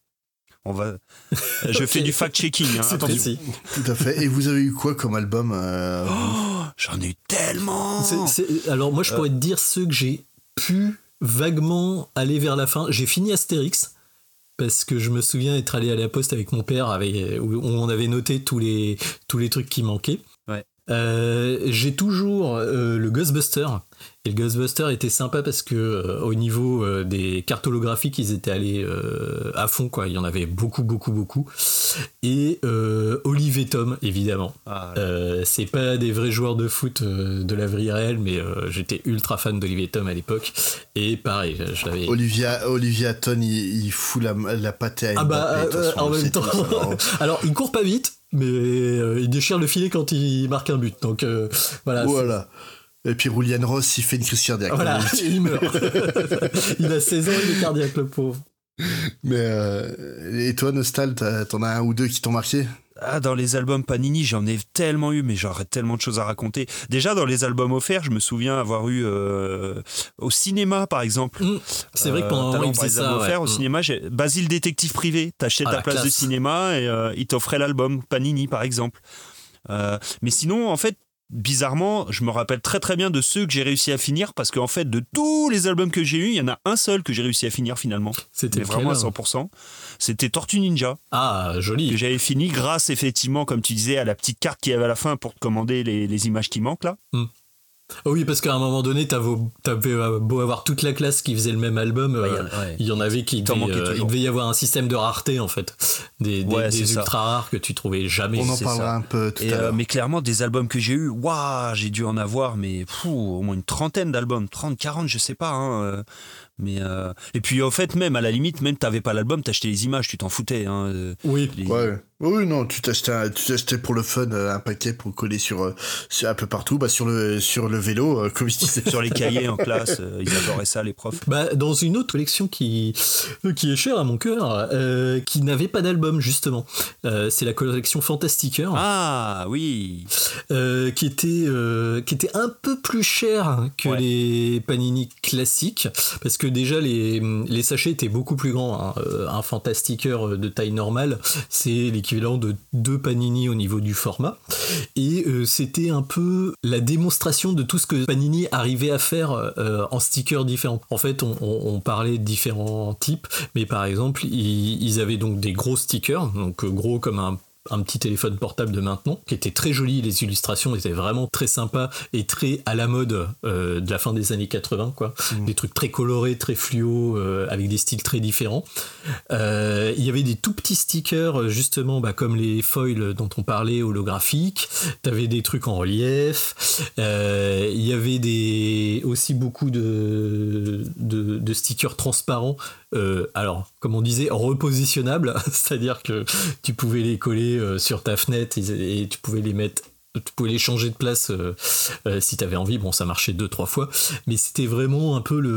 Je fais du fact-checking, hein, attention. Précis. Tout à fait. Et vous avez eu quoi comme album J'en ai eu tellement. Alors moi je pourrais te dire ceux que j'ai pu vaguement aller vers la fin. J'ai fini Astérix. Parce que je me souviens être allé à la poste avec mon père où on avait noté tous les trucs qui manquaient. Ouais. J'ai toujours le Ghostbuster. Et le Ghostbuster était sympa parce que au niveau des cartes holographiques, ils étaient allés à fond, quoi. Il y en avait beaucoup. Et Olive et Tom, évidemment. C'est pas des vrais joueurs de foot de la vie réelle, mais j'étais ultra fan d'Olive et Tom à l'époque. Et pareil, je l'avais... Olivia Ton, il fout la pâtée à Mbappé. En même temps. Alors, il court pas vite, mais il déchire le filet quand il marque un but. Donc voilà. Et puis Roulian Ross, il fait une crise cardiaque. Voilà, il meurt. Il a 16 ans, il est cardiaque, le pauvre. Mais et toi, Nostal, t'en as un ou deux qui t'ont marqué ? Dans les albums Panini, j'en ai tellement eu, mais j'aurais tellement de choses à raconter. Déjà, dans les albums offerts, je me souviens avoir eu au cinéma, par exemple. C'est vrai que pendant un moment, il faisait ça. Au cinéma, Basile Détective Privé. T'achetais ta place de cinéma et il t'offrait l'album Panini, par exemple. Mais sinon, en fait, bizarrement, je me rappelle très très bien de ceux que j'ai réussi à finir parce qu'en fait, de tous les albums que j'ai eu, il y en a un seul que j'ai réussi à finir finalement. C'était vraiment à 100%. C'était Tortue Ninja. Ah, joli. Que j'avais fini grâce effectivement, comme tu disais, à la petite carte qu'il y avait à la fin pour te commander les images qui manquent là. Oui, parce qu'à un moment donné, t'avais beau avoir toute la classe qui faisait le même album, il y en avait qui il devait y avoir un système de rareté en fait, des ultra rares que tu trouvais jamais. On en parlera un peu tout à l'heure. Mais clairement, des albums que j'ai eu, j'ai dû en avoir au moins une trentaine d'albums, 30, 40, je sais pas. Hein, et puis en fait, même à la limite, même t'avais pas l'album, t'achetais les images, tu t'en foutais. Hein, oui. Oui, non, tu t'achetais pour le fun un paquet pour coller sur un peu partout, sur le vélo, comme je disais. Sur les cahiers en classe, ils adoraient ça, les profs. Dans une autre collection qui est chère à mon cœur, qui n'avait pas d'album justement, c'est la collection Fantastiker. Ah oui. Qui était un peu plus chère que les Panini classiques, parce que déjà les sachets étaient beaucoup plus grands. Hein. Un Fantastiker de taille normale, c'est l'équivalent de 2 Panini au niveau du format, et c'était un peu la démonstration de tout ce que Panini arrivait à faire en stickers différents. En fait, on parlait de différents types, mais par exemple ils avaient donc des gros stickers, donc gros comme un un petit téléphone portable de maintenant, qui était très joli, les illustrations étaient vraiment très sympas et très à la mode de la fin des années 80, quoi. Des trucs très colorés, très fluo, avec des styles très différents. Il y avait des tout petits stickers, justement, comme les foils dont on parlait, holographiques. T'avais des trucs en relief. Il y avait aussi beaucoup de stickers transparents. Alors, comme on disait, repositionnables, c'est-à-dire que tu pouvais les coller sur ta fenêtre et tu pouvais les mettre, tu pouvais les changer de place si tu avais envie. Bon, ça marchait 2-3 fois, mais c'était vraiment un peu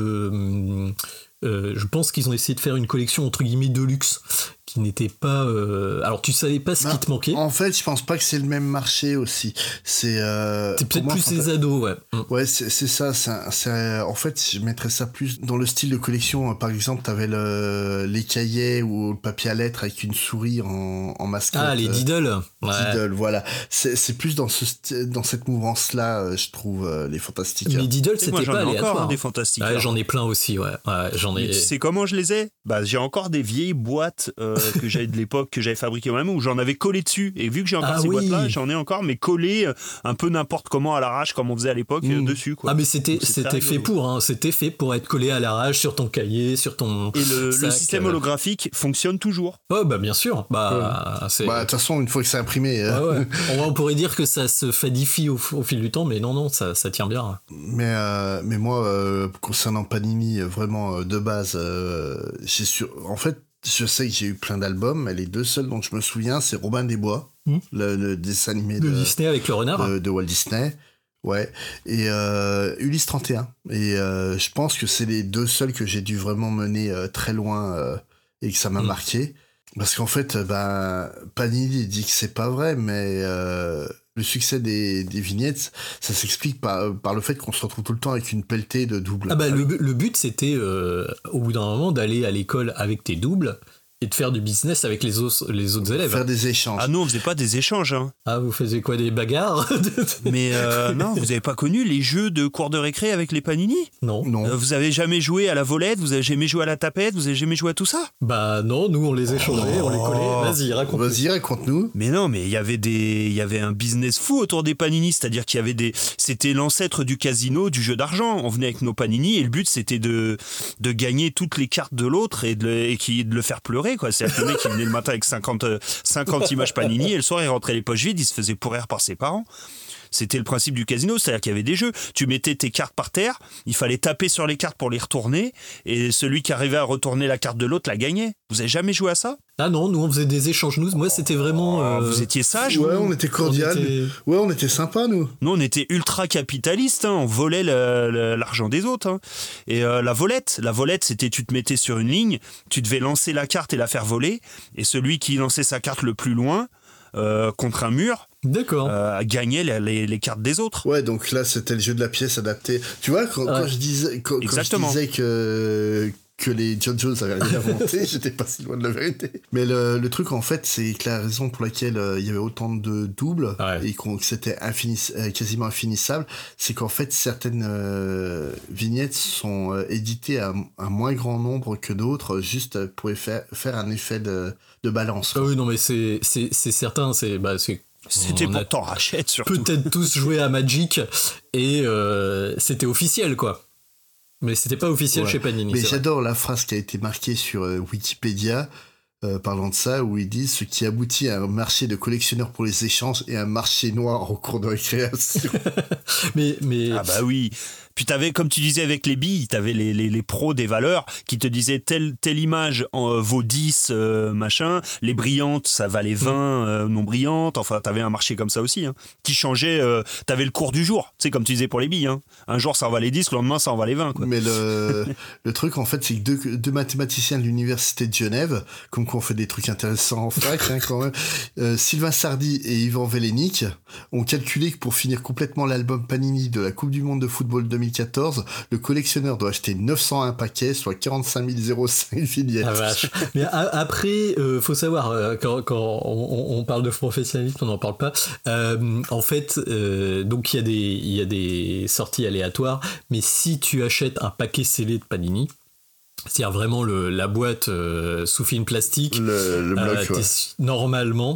je pense qu'ils ont essayé de faire une collection entre guillemets de luxe qui n'était pas. Alors tu savais pas ce qui te manquait. En fait, je pense pas que c'est le même marché aussi. C'est peut-être plus les ados, ouais. Ouais, c'est ça. En fait, je mettrais ça plus dans le style de collection. Par exemple, t'avais les cahiers ou le papier à lettres avec une souris en mascotte. Ah, les Diddle. Diddle, voilà. C'est plus dans cette mouvance-là, je trouve, les Fantastiques. Mais Diddle, c'était pas aléatoire. Encore des Fantastiques. Ouais, j'en ai plein aussi, ouais. Mais tu sais comment je les ai ? J'ai encore des vieilles boîtes que j'avais de l'époque, que j'avais fabriquées moi-même, où j'en avais collé dessus. Et vu que j'ai encore ces boîtes-là, j'en ai encore, mais collé un peu n'importe comment à l'arrache, comme on faisait à l'époque, dessus, quoi. Ah, mais c'était fait pour, hein. C'était fait pour être collé à l'arrache sur ton cahier, sur ton. Et le système holographique fonctionne toujours. Oh, bien sûr. De toute façon, une fois que c'est imprimé. Ouais. On pourrait dire que ça se fadifie au fil du temps, mais non, ça tient bien. Mais moi, concernant Panini, vraiment de base, en fait, je sais que j'ai eu plein d'albums, mais les deux seuls dont je me souviens, c'est Robin des Bois, le dessin animé de Disney avec le renard, de Walt Disney. Ouais, et Ulysse 31. Et je pense que c'est les deux seuls que j'ai dû vraiment mener très loin et que ça m'a marqué. Parce qu'en fait, Panini dit que c'est pas vrai, mais le succès des vignettes, ça s'explique par le fait qu'on se retrouve tout le temps avec une pelletée de doubles. Le but, c'était, au bout d'un moment, d'aller à l'école avec tes doubles et de faire du business avec les autres élèves. Faire des échanges. Ah non, on faisait pas des échanges. Hein. Ah, vous faisiez quoi, des bagarres? Mais non, vous avez pas connu les jeux de cours de récré avec les Panini? Non. Vous avez jamais joué à la volette? Vous avez jamais joué à la tapette? Vous avez jamais joué à tout ça? Non, nous on les échangeait, on les collait. Vas-y, raconte-nous. Mais non, mais il y avait un business fou autour des Panini, c'est-à-dire qu'il y avait c'était l'ancêtre du casino, du jeu d'argent. On venait avec nos Panini et le but c'était de gagner toutes les cartes de l'autre et de le faire pleurer, quoi. C'est-à-dire que le mec qui venait le matin avec 50 images Panini et le soir il rentrait les poches vides, il se faisait pourrir par ses parents. C'était le principe du casino, c'est-à-dire qu'il y avait des jeux. Tu mettais tes cartes par terre, il fallait taper sur les cartes pour les retourner, et celui qui arrivait à retourner la carte de l'autre la gagnait. Vous avez jamais joué à ça? Ah non, nous on faisait des échanges. Moi c'était vraiment. Vous étiez sages? Ouais, on était cordial. Ouais, on était sympa, nous. Nous on était ultra capitalistes, on volait l'argent des autres. Hein. Et la volette, c'était tu te mettais sur une ligne, tu devais lancer la carte et la faire voler, et celui qui lançait sa carte le plus loin contre un mur. D'accord. Gagnait les cartes des autres. Ouais, donc là c'était le jeu de la pièce adapté. Tu vois, quand je disais que les JoJo's avaient rien inventé, j'étais pas si loin de la vérité. Mais le truc en fait, c'est que la raison pour laquelle il y avait autant de doubles et que c'était quasiment infinissable, c'est qu'en fait certaines vignettes sont éditées à un moins grand nombre que d'autres, juste pour faire un effet de balance. Ah oui, non mais c'est certain, c'était pour t'en rachète surtout. Peut-être tous joué à Magic et c'était officiel, quoi. Mais c'était pas officiel chez Panini. Mais j'adore la phrase qui a été marquée sur Wikipédia parlant de ça, où ils disent ce qui aboutit à un marché de collectionneurs pour les échanges et un marché noir au cours de récréation. mais ah bah oui. Puis t'avais, comme tu disais avec les billes, t'avais les pros des valeurs qui te disaient telle image vaut 10 machin, les brillantes ça valait 20 non brillantes, enfin t'avais un marché comme ça aussi, hein, qui changeait, t'avais le cours du jour, tu sais comme tu disais pour les billes, hein. Un jour ça en valait 10, le lendemain ça en valait 20 quoi. Mais le truc en fait c'est que deux mathématiciens de l'université de Genève, comme quoi on fait des trucs intéressants en fac hein, quand même, Sylvain Sardy et Yvan Velenic ont calculé que pour finir complètement l'album Panini de la Coupe du Monde de football 2014, le collectionneur doit acheter 901 paquets, soit 45 005 vignettes. Ah vache. Mais après, faut savoir, quand on parle de professionnalisme, on n'en parle pas. En fait, donc il y a des sorties aléatoires, mais si tu achètes un paquet scellé de Panini, c'est-à-dire vraiment la boîte sous film plastique, le bloc, normalement,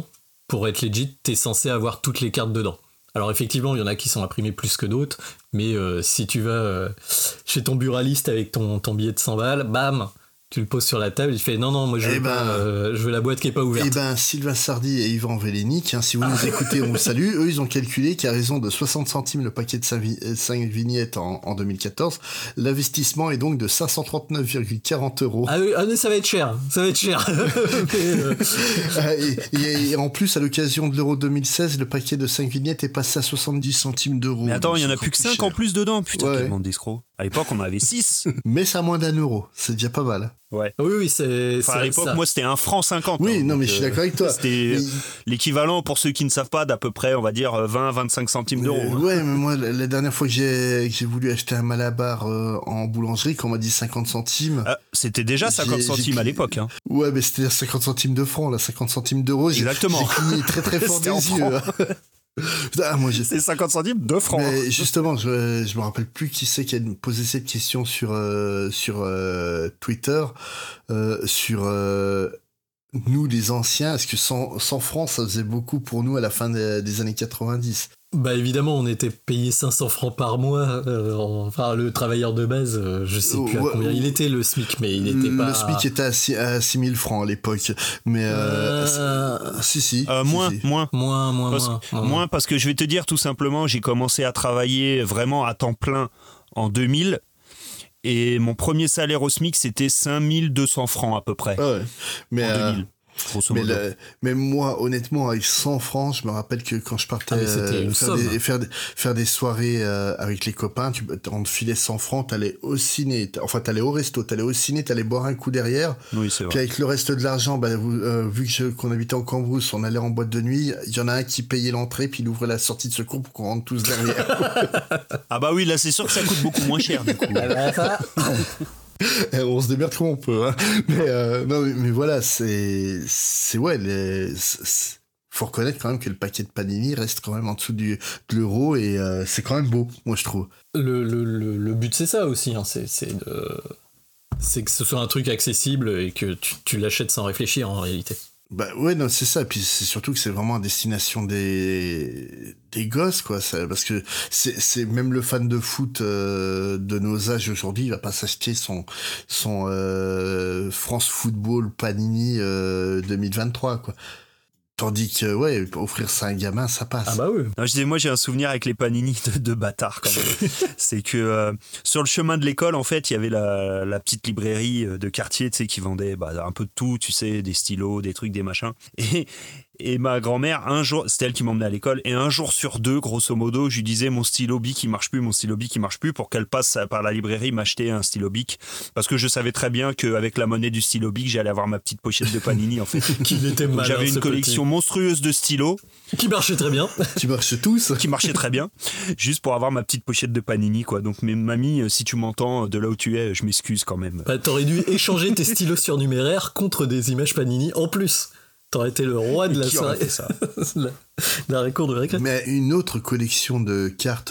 pour être legit, t'es censé avoir toutes les cartes dedans. Alors effectivement, il y en a qui sont imprimés plus que d'autres, mais si tu vas chez ton buraliste avec ton billet de 100 balles, bam, tu le poses sur la table, il fait non, moi je veux la boîte qui est pas ouverte. Eh ben, Sylvain Sardy et Yvan Vélénic, si vous nous écoutez, on vous salue. Eux, ils ont calculé qu'à raison de 60 centimes le paquet de 5 vignettes en 2014, l'investissement est donc de 539,40 €. Ah oui, mais ça va être cher. Et en plus, à l'occasion de l'Euro 2016, le paquet de 5 vignettes est passé à 70 centimes d'euros. Mais attends, il y en a plus que 5 en plus dedans. Putain, quel bande d'escrocs. À l'époque, on en avait 6. Mais c'est à moins d'1 €. C'est déjà pas mal. Ouais. Oui, c'est. Enfin, à l'époque, moi, c'était 1 franc 50. Oui, non, mais je suis d'accord avec toi. C'était l'équivalent, pour ceux qui ne savent pas, d'à peu près, on va dire, 20-25 centimes d'euros. Ouais, mais moi, la dernière fois que j'ai voulu acheter un Malabar en boulangerie, quand on m'a dit 50 centimes. C'était déjà 50 centimes à l'époque. Hein. Ouais, mais c'était 50 centimes de francs, là, 50 centimes d'euros. Exactement. J'ai cligné très très fort des yeux. C'est 50 centimes de francs. Mais justement, je me rappelle plus qui c'est qui a posé cette question sur Twitter, sur nous les anciens. Est-ce que 100 francs ça faisait beaucoup pour nous à la fin des années 90? Bah évidemment, on était payé 500 francs par mois. Enfin, le travailleur de base, je sais plus à combien il était le SMIC, mais il n'était pas. Le SMIC était à 6 000 francs à l'époque, mais si. Moins parce que je vais te dire tout simplement, j'ai commencé à travailler vraiment à temps plein en 2000. Et mon premier salaire au SMIC, c'était 5200 francs à peu près. Ah ouais. Mais en 2000. Mais moi, honnêtement, avec 100 francs, je me rappelle que quand je partais faire des soirées avec les copains, on te filait 100 francs, t'allais au ciné, t'allais au resto, t'allais au ciné, t'allais boire un coup derrière. Oui, c'est vrai. Puis avec le reste de l'argent, vu qu'on habitait en Cambrousse, on allait en boîte de nuit, il y en a un qui payait l'entrée, puis il ouvrait la sortie de secours pour qu'on rentre tous derrière. Ah bah oui, là c'est sûr que ça coûte beaucoup moins cher du coup. On se démerde comme on peut, hein. Mais voilà, faut reconnaître quand même que le paquet de Panini reste quand même en dessous de l'euro et c'est quand même beau, moi je trouve. Le but c'est ça aussi, hein, c'est que ce soit un truc accessible et que tu l'achètes sans réfléchir en réalité. Bah ouais, non, c'est ça. Puis c'est surtout que c'est vraiment à destination des gosses, quoi. Parce que c'est même le fan de foot de nos âges aujourd'hui, il va pas s'acheter son France Football Panini 2023, quoi. Tandis que, ouais, offrir ça à un gamin, ça passe. Ah bah oui. Non, moi, j'ai un souvenir avec les panini de bâtards, quand même. C'est que sur le chemin de l'école, en fait, il y avait la petite librairie de quartier, tu sais, qui vendait un peu de tout, tu sais, des stylos, des trucs, des machins. Et ma grand-mère, un jour, c'était elle qui m'emmenait à l'école, et un jour sur deux, grosso modo, je lui disais mon stylo Bic il marche plus, pour qu'elle passe par la librairie m'acheter un stylo Bic, parce que je savais très bien qu'avec la monnaie du stylo Bic, j'allais avoir ma petite pochette de Panini, en fait. J'avais une collection monstrueuse de stylos. Qui marchait très bien. Qui marchaient tous. Qui marchaient très bien, juste pour avoir ma petite pochette de Panini, quoi. Donc, mamie, si tu m'entends de là où tu es, je m'excuse quand même. Bah, t'aurais dû échanger tes stylos surnuméraires contre des images Panini en plus. T'aurais été le roi de la soirée. La récours de récré. Mais une autre collection de cartes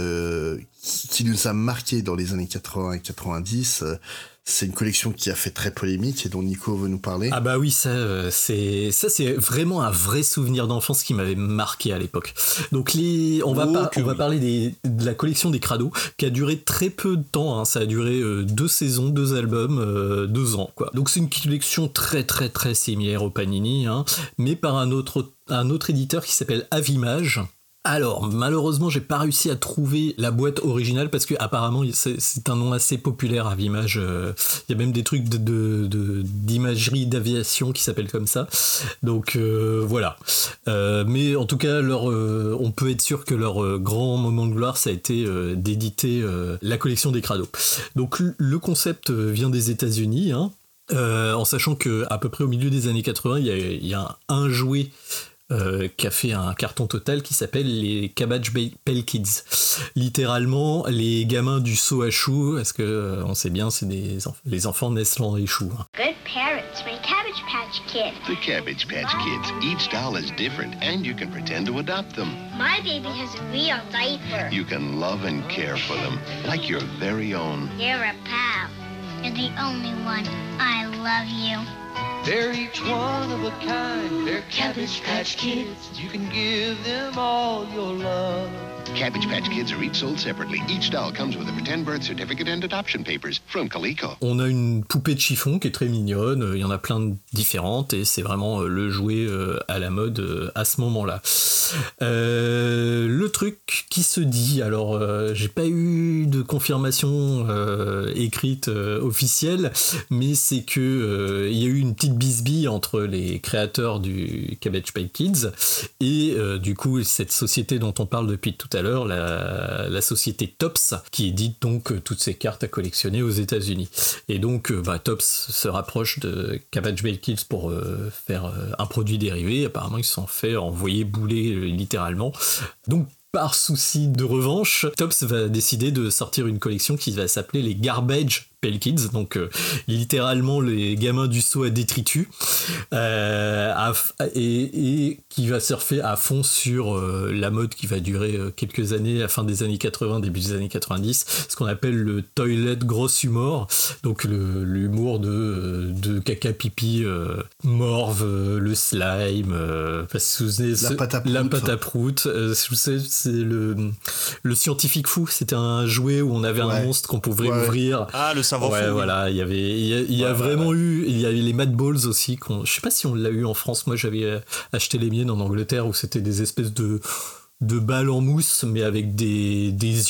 qui nous a marqué dans les années 80 et 90, c'est une collection qui a fait très polémique et dont Nico veut nous parler. Ah bah oui, ça c'est vraiment un vrai souvenir d'enfance qui m'avait marqué à l'époque. Donc on va parler de la collection des Crado qui a duré très peu de temps, hein. Ça a duré 2 saisons, 2 albums, 2 ans, quoi. Donc c'est une collection très très très similaire au Panini, hein, mais par un autre éditeur qui s'appelle Avimage. Alors, malheureusement, j'ai pas réussi à trouver la boîte originale parce que apparemment c'est un nom assez populaire, Avimage. Il y a même des trucs d'imagerie d'aviation qui s'appellent comme ça. Donc voilà. Mais en tout cas, on peut être sûr que leur grand moment de gloire, ça a été d'éditer la collection des Crado. Donc le concept vient des États-Unis, hein, en sachant que à peu près au milieu des années 80, il y a un jouet qui a fait un carton total qui s'appelle les Cabbage Pail Kids. Littéralement, les gamins du seau à choux, parce que on sait bien, c'est les enfants naissent dans les choux. Hein. Good parents make Cabbage Patch Kids. The Cabbage Patch Kids. Each doll is different, and you can pretend to adopt them. My baby has a real diaper. You can love and care for them, like your very own. You're a pal. You're the only one. I love you. They're each one of a kind. They're Cabbage Patch Kids. You can give them all your love. Cabbage Patch Kids are each sold separately. Each doll comes with a pretend birth certificate and adoption papers from Coleco. On a une poupée de chiffon qui est très mignonne, il y en a plein de différentes et c'est vraiment le jouet à la mode à ce moment-là. Le truc qui se dit, alors j'ai pas eu de confirmation écrite officielle, mais c'est que il y a eu une petite bisbille entre les créateurs du Cabbage Patch Kids et du coup cette société dont on parle depuis tout à l'heure, la société Topps, qui édite donc toutes ces cartes à collectionner aux États-Unis. Et donc Topps se rapproche de Cabbage Patch Kids pour faire un produit dérivé. Apparemment ils se sont fait envoyer bouler littéralement. Donc par souci de revanche, Topps va décider de sortir une collection qui va s'appeler les Garbage Patch Kids, donc littéralement les gamins du seau à détritus, et qui va surfer à fond sur la mode qui va durer quelques années, à la fin des années 80, début des années 90, ce qu'on appelle le toilet gross humor, donc l'humour de caca pipi morve, le slime, parce que vous savez, la pâte à prout, c'est le scientifique fou, c'était un jouet où on avait un monstre qu'on pouvait ouvrir. Ah, le savant fou. Voilà, il y a vraiment eu, il y avait les Mad Balls aussi, je sais pas si on l'a eu en France, moi j'avais acheté les miennes en Angleterre où c'était des espèces de balles en mousse mais avec des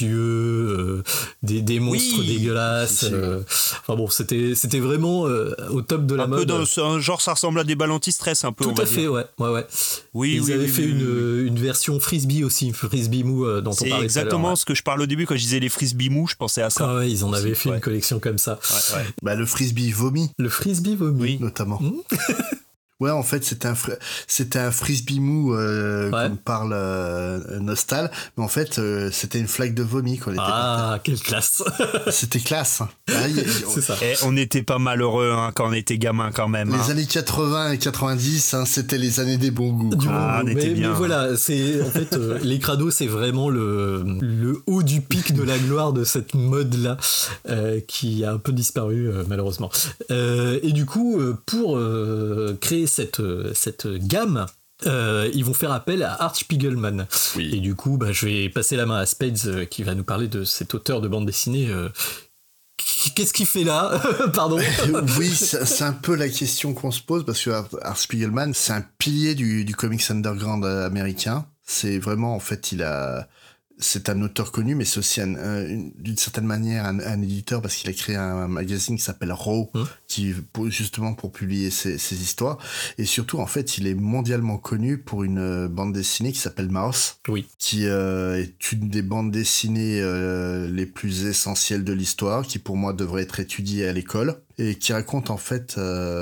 yeux, des monstres dégueulasses, enfin bon, c'était vraiment au top de la mode. Un peu genre ça ressemble à des balles anti-stress un peu. Tout à fait, ouais. Ils avaient fait une version frisbee aussi, frisbee mou dont on parlait tout à l'heure. C'est exactement ce que je parle au début quand je disais les frisbee mou, je pensais à ça. Ah ouais, ils en avaient fait une collection comme ça. Bah le frisbee vomi. Le frisbee vomi, notamment. Ouais, en fait, c'était un frisbee mou, comme parle Nostal, mais en fait, c'était une flaque de vomi qu'on était. Ah, quelle classe. C'était classe. C'est ça. Et on n'était pas malheureux quand on était gamin quand même. Les années 80 et 90, c'était les années des bons goûts. On était bien. Mais voilà, c'est en fait les crados, c'est vraiment le haut du pic de la gloire de cette mode-là, qui a un peu disparu malheureusement. Et du coup, pour créer cette gamme, ils vont faire appel à Art Spiegelman. Et du coup, je vais passer la main à Spades qui va nous parler de cet auteur de bande dessinée. Qu'est-ce qu'il fait là? Pardon. Oui, c'est un peu la question qu'on se pose, parce que Art Spiegelman, c'est un pilier du comics underground américain. C'est vraiment, en fait, c'est un auteur connu, mais c'est aussi d'une certaine manière un éditeur, parce qu'il a créé un magazine qui s'appelle Raw, justement pour publier ses histoires. Et surtout, en fait, il est mondialement connu pour une bande dessinée qui s'appelle Mouse, qui est une des bandes dessinées les plus essentielles de l'histoire, qui pour moi devrait être étudiée à l'école, et qui raconte en fait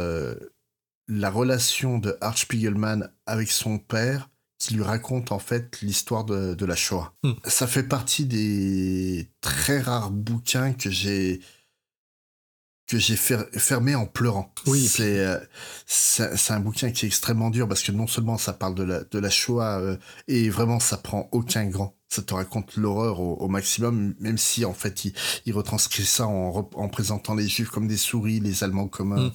la relation de Art Spiegelman avec son père, qui lui raconte en fait l'histoire de la Shoah. Ça fait partie des très rares bouquins que j'ai fermé en pleurant. Oui. C'est un bouquin qui est extrêmement dur, parce que non seulement ça parle de la Shoah, et vraiment ça prend aucun grand. Ça te raconte l'horreur au maximum, même si en fait il retranscrit ça en présentant les Juifs comme des souris, les Allemands comme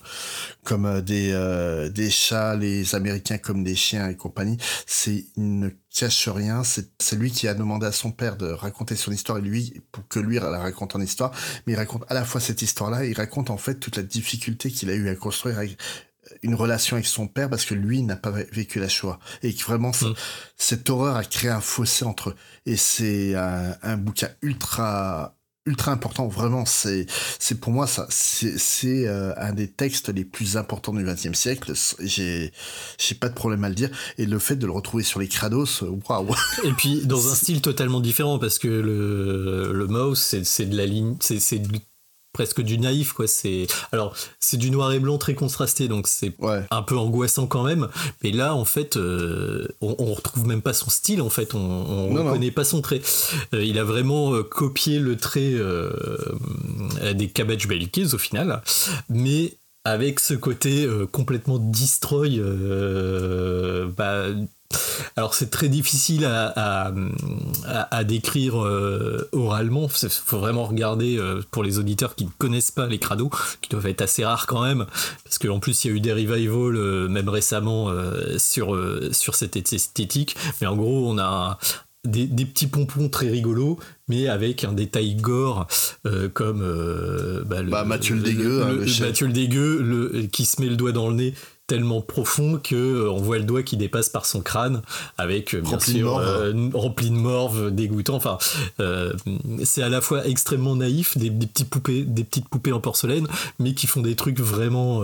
des chats, les Américains comme des chiens et compagnie. Il ne cache rien. C'est lui qui a demandé à son père de raconter son histoire, et lui, pour que lui la raconte en histoire. Mais il raconte à la fois cette histoire-là, il raconte en fait toute la difficulté qu'il a eu à construire avec une relation avec son père, parce que lui n'a pas vécu la Shoah, et que vraiment cette horreur a créé un fossé entre eux. Et c'est un bouquin ultra important, vraiment. C'est pour moi ça, c'est un des textes les plus importants du XXe siècle. J'ai pas de problème à le dire, et le fait de le retrouver sur les crados, waouh. Et puis dans un style totalement différent, parce que le Mouse, c'est de la ligne, c'est presque du naïf, quoi. C'est du noir et blanc très contrasté, donc c'est un peu angoissant quand même. Mais là, en fait, on retrouve même pas son style, en fait. On reconnaît pas son trait. Il a vraiment copié le trait des Cabbage Patch Kids au final, mais avec ce côté complètement destroy, Alors c'est très difficile à décrire oralement. Il faut vraiment regarder pour les auditeurs qui ne connaissent pas les crados, qui doivent être assez rares quand même, parce qu'en plus il y a eu des revivals même récemment sur cette esthétique. Mais en gros on a des petits pompons très rigolos, mais avec un détail gore comme Mathieu le Dégueu, Mathieu le Dégueu qui se met le doigt dans le nez tellement profond que on voit le doigt qui dépasse par son crâne avec bien sûr rempli de morve, dégoûtant. Enfin, c'est à la fois extrêmement naïf, des petites poupées en porcelaine, mais qui font des trucs vraiment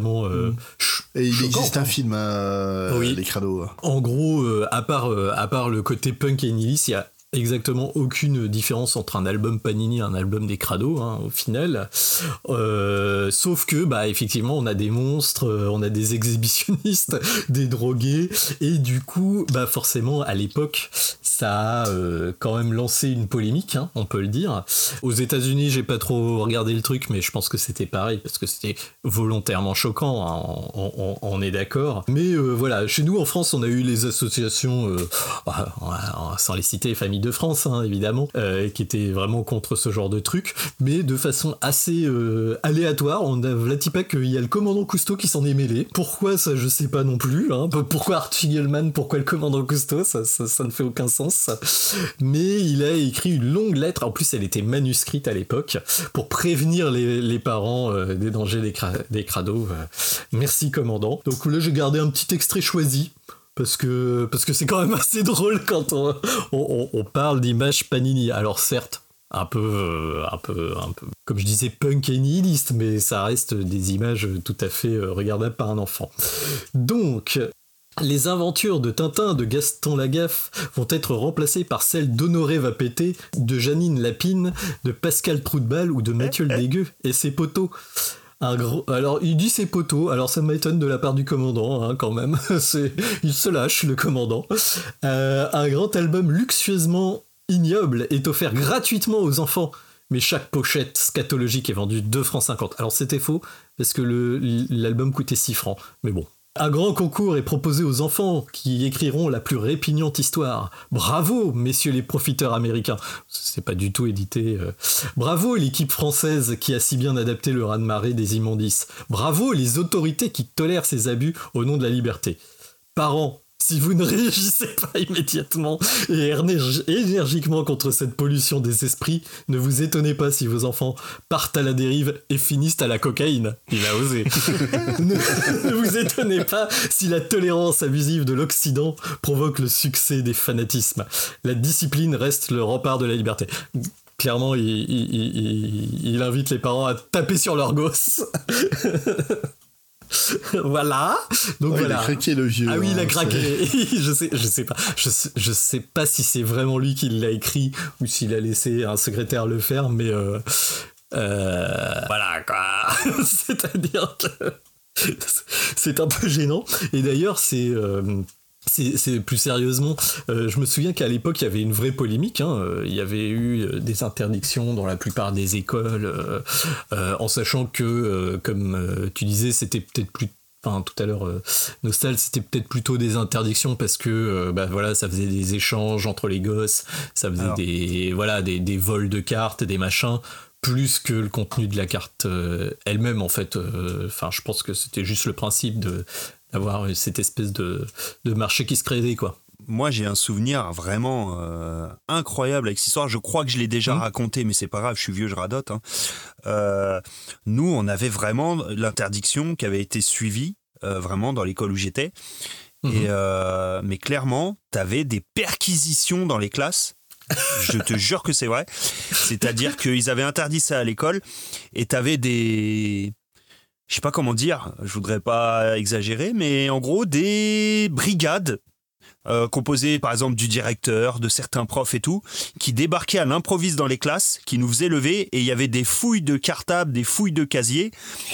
et il choquants. existe un film oui. Les crados. En gros, à part le côté punk et nihiliste, il y a exactement aucune différence entre un album Panini et un album des crados au final, sauf que effectivement on a des monstres, on a des exhibitionnistes, des drogués, et du coup forcément à l'époque ça a quand même lancé une polémique, on peut le dire. Aux États-Unis j'ai pas trop regardé le truc, mais je pense que c'était pareil parce que c'était volontairement choquant, on est d'accord. Mais voilà, chez nous en France on a eu les associations sans les citer, Famille de France évidemment, qui étaient vraiment contre ce genre de truc, mais de façon assez aléatoire. On a Vlatipak, qu'il y a le commandant Cousteau qui s'en est mêlé. Pourquoi ça je sais pas non plus, pourquoi Art Spiegelman, pourquoi le commandant Cousteau, ça ne fait aucun sens, mais il a écrit une longue lettre, en plus elle était manuscrite à l'époque, pour prévenir les parents des dangers des crados. Merci commandant. Donc là j'ai gardé un petit extrait choisi parce que c'est quand même assez drôle quand on parle d'images Panini. Alors certes, un peu, comme je disais, punk et nihiliste, mais ça reste des images tout à fait regardables par un enfant. Donc, les aventures de Tintin de Gaston Lagaffe vont être remplacées par celles d'Honoré Vapété, de Janine Lapine, de Pascal Troutbal ou de Mathieu le Dégueu et ses poteaux. Alors il dit ses poteaux, alors ça m'étonne de la part du commandant quand même, il se lâche le commandant. Un grand album luxueusement ignoble est offert gratuitement aux enfants, mais chaque pochette scatologique est vendue 2,50 francs. Alors c'était faux, parce que l'album coûtait 6 francs, mais bon. Un grand concours est proposé aux enfants qui écriront la plus répugnante histoire. Bravo, messieurs les profiteurs américains. C'est pas du tout édité. Bravo, l'équipe française qui a si bien adapté le raz-de-marée des immondices. Bravo, les autorités qui tolèrent ces abus au nom de la liberté. Parents, si vous ne réagissez pas immédiatement et énergiquement contre cette pollution des esprits, ne vous étonnez pas si vos enfants partent à la dérive et finissent à la cocaïne. Il a osé. Ne vous étonnez pas si la tolérance abusive de l'Occident provoque le succès des fanatismes. La discipline reste le rempart de la liberté. Clairement, il invite les parents à taper sur leurs gosses. Voilà. Donc voilà. Il a craqué le vieux. Ah oui, il a craqué. Je sais pas si c'est vraiment lui qui l'a écrit ou s'il a laissé un secrétaire le faire, mais voilà quoi. C'est-à-dire que c'est un peu gênant. Et d'ailleurs, c'est plus sérieusement, je me souviens qu'à l'époque il y avait une vraie polémique, il y avait eu des interdictions dans la plupart des écoles, en sachant que, comme tu disais, c'était peut-être plus... Enfin, tout à l'heure, Nostal, c'était peut-être plutôt des interdictions parce que voilà, ça faisait des échanges entre les gosses, ça faisait des vols de cartes, des machins, plus que le contenu de la carte elle-même en fait. Je pense que c'était juste le principe d'avoir cette espèce de marché qui se créait, quoi. Moi, j'ai un souvenir vraiment incroyable avec cette histoire. Je crois que je l'ai déjà raconté, mais c'est pas grave, je suis vieux, je radote. Nous, on avait vraiment l'interdiction qui avait été suivie vraiment dans l'école où j'étais. Mais clairement, t'avais des perquisitions dans les classes. Je te jure que c'est vrai. C'est-à-dire qu'ils avaient interdit ça à l'école et t'avais des... Je sais pas comment dire, je voudrais pas exagérer, mais en gros, des brigades composées par exemple du directeur, de certains profs et tout, qui débarquaient à l'improviste dans les classes, qui nous faisaient lever, et il y avait des fouilles de cartables, des fouilles de casiers,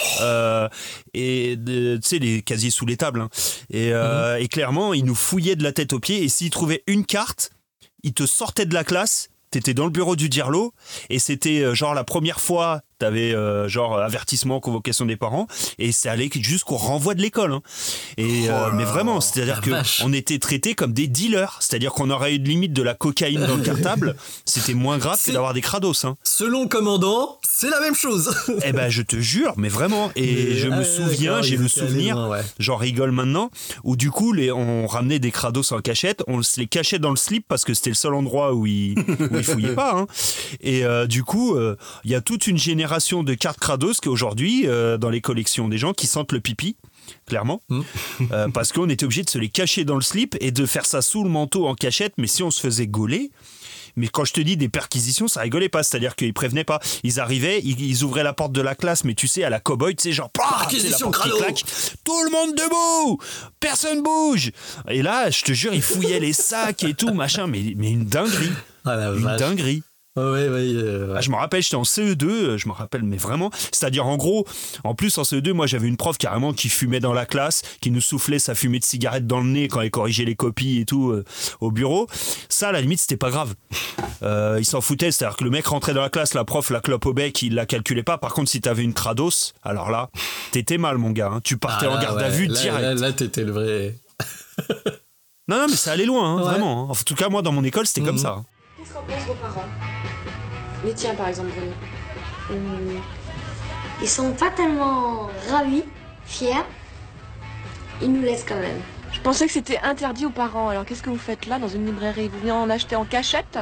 et tu sais, les casiers sous les tables, et clairement, ils nous fouillaient de la tête aux pieds, et s'ils trouvaient une carte, ils te sortaient de la classe, t'étais dans le bureau du dirlo, et c'était genre la première fois T'avais genre avertissement, convocation des parents, et ça allait jusqu'au renvoi de l'école. Hein. Et mais vraiment, c'est-à-dire que on était traités comme des dealers, c'est-à-dire qu'on aurait eu limite de la cocaïne dans le cartable. C'était moins grave que d'avoir des crados. Hein. Selon le commandant, c'est la même chose. Eh ben, je te jure, mais vraiment. Et je me souviens, j'ai le souvenir, loin, j'en rigole maintenant, où du coup, on ramenait des crados en cachette, on se les cachait dans le slip parce que c'était le seul endroit où ils fouillaient pas. Hein. Et du coup, il y a toute une génération de cartes Kratos qu'aujourd'hui, dans les collections des gens qui sentent le pipi, clairement, parce qu'on était obligé de se les cacher dans le slip et de faire ça sous le manteau en cachette, mais si on se faisait gauler. Mais quand je te dis des perquisitions, ça rigolait pas, c'est-à-dire qu'ils prévenaient pas. Ils arrivaient, ils ouvraient la porte de la classe, mais tu sais, à la cow-boy, tu sais, genre, perquisition Crado, tout le monde debout, personne bouge. Et là, je te jure, ils fouillaient les sacs et tout, machin, mais une dinguerie. Une dinguerie. Ouais. Ah, je me rappelle, j'étais en CE2, je me rappelle, mais vraiment, c'est-à-dire en gros, en plus en CE2, moi j'avais une prof carrément qui fumait dans la classe, qui nous soufflait sa fumée de cigarette dans le nez quand elle corrigeait les copies et tout au bureau. Ça, à la limite, c'était pas grave. Il s'en foutait, c'est-à-dire que le mec rentrait dans la classe, la prof, la clope au bec, il la calculait pas. Par contre, si t'avais une Kratos, alors là, t'étais mal, mon gars. Hein. Tu partais en garde à vue direct. Là, t'étais le vrai. non, mais ça allait loin, hein, vraiment. Hein. En tout cas, moi, dans mon école, c'était comme ça. Qu'est-ce qu'en pensent vos parents ? Les tiens, par exemple, Bruno. Ils sont pas tellement ravis, fiers. Ils nous laissent quand même. Je pensais que c'était interdit aux parents. Alors qu'est-ce que vous faites là dans une librairie? Vous venez en acheter en cachette?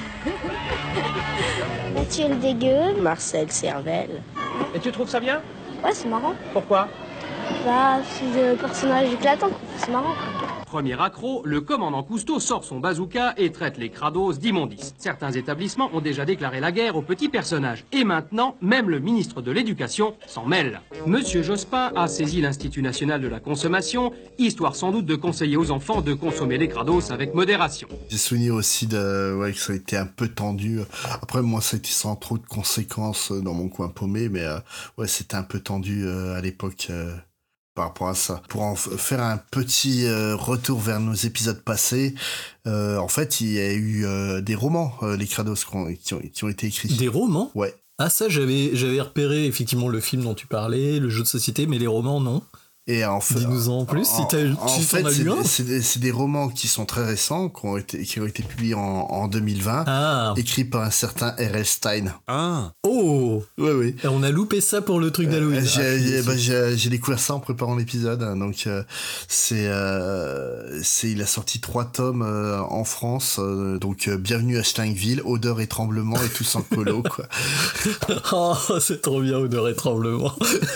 Mathieu le Dégueu, Marcel Cervelle. Et tu trouves ça bien? Ouais, c'est marrant. Pourquoi? Bah, c'est le personnage éclatant, c'est marrant. Premier accro, le commandant Cousteau sort son bazooka et traite les crados d'immondices. Certains établissements ont déjà déclaré la guerre aux petits personnages. Et maintenant, même le ministre de l'Éducation s'en mêle. Monsieur Jospin a saisi l'Institut national de la consommation, histoire sans doute de conseiller aux enfants de consommer les crados avec modération. J'ai souvenir aussi que ça a été un peu tendu. Après, moi, ça a été sans trop de conséquences dans mon coin paumé, mais c'était un peu tendu à l'époque. Par rapport à ça. Pour en faire un petit retour vers nos épisodes passés, en fait, il y a eu des romans, les Krados, qui ont été écrits. Des romans ? Ouais. Ah ça, j'avais repéré effectivement le film dont tu parlais, le jeu de société, mais les romans, non. Et en fait, dis-nous en plus, si t'en as lu un. C'est des romans qui sont très récents, qui ont été publiés en 2020, écrits par un certain R.L. Stein. Ah. Oh. Oui. Et on a loupé ça pour le truc d'Halloween. J'ai découvert ça en préparant l'épisode. Donc il a sorti 3 tomes en France. Donc Bienvenue à Steinville, Odeur et Tremblement et Tous en colo, quoi. Oh, c'est trop bien, Odeur et Tremblement.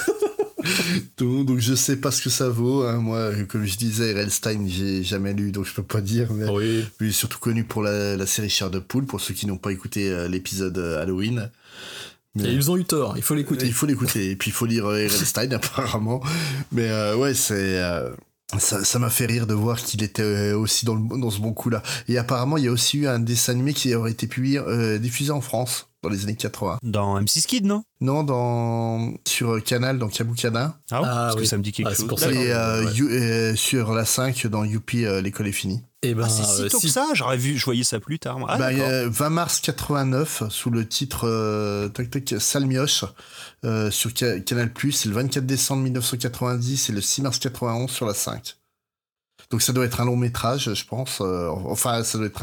Donc je sais pas ce que ça vaut, hein. Moi, comme je disais, R.L. Stein, j'ai jamais lu, donc je peux pas dire, mais il est surtout connu pour la série Chair de Poule, pour ceux qui n'ont pas écouté l'épisode Halloween. Mais... Et ils ont eu tort, il faut l'écouter. Il faut l'écouter, et puis il faut lire R.L. Stein apparemment, mais c'est... Ça m'a fait rire de voir qu'il était aussi dans ce bon coup-là. Et apparemment, il y a aussi eu un dessin animé qui aurait été diffusé en France dans les années 80. Dans M6 Kid, non? Non, sur Canal, dans Kabukana. Ah ouais, parce que ça me dit quelque chose. Et sur la 5, dans Youpi, l'école est finie. Et c'est si tôt que ça, je voyais ça plus tard. 20 mars 89, sous le titre Salmioche, sur Canal+, c'est le 24 décembre 1990 et le 6 mars 91 sur la 5. Donc ça doit être un long métrage, je pense. Enfin, ça doit être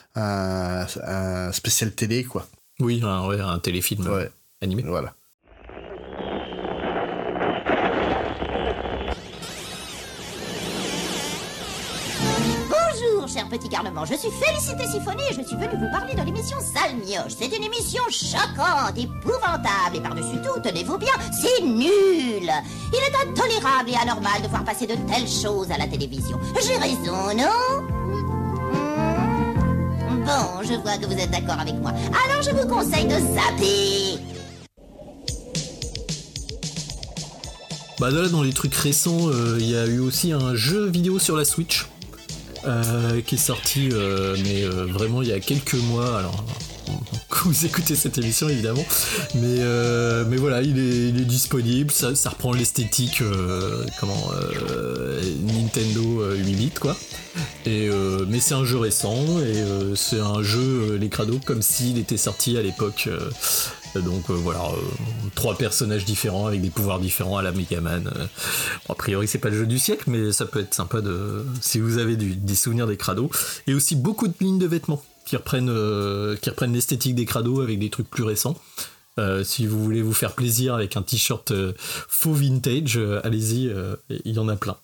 un spécial télé, quoi. Oui, un téléfilm animé. Voilà. Bonjour, cher petit garnement. Je suis Félicité Siffonée et je suis venue vous parler de l'émission Salmioche. C'est une émission choquante, épouvantable et par-dessus tout, tenez-vous bien, c'est nul. Il est intolérable et anormal de voir passer de telles choses à la télévision. J'ai raison, non ? Bon, je vois que vous êtes d'accord avec moi. Alors je vous conseille de zapper. Là, dans les trucs récents, il y a eu aussi un jeu vidéo sur la Switch qui est sorti, mais vraiment il y a quelques mois. Alors, quand vous écoutez cette émission, évidemment, mais voilà, il est disponible. Ça reprend l'esthétique Nintendo 8 bits, quoi. Mais c'est un jeu récent et c'est un jeu les Krados comme s'il était sorti à l'époque Donc voilà, 3 personnages différents avec des pouvoirs différents à la Megaman. A priori c'est pas le jeu du siècle, mais ça peut être sympa si vous avez des souvenirs des Crados. Et aussi beaucoup de lignes de vêtements qui reprennent l'esthétique des Crados avec des trucs plus récents. Si vous voulez vous faire plaisir avec un t-shirt faux vintage, allez-y, il y en a plein.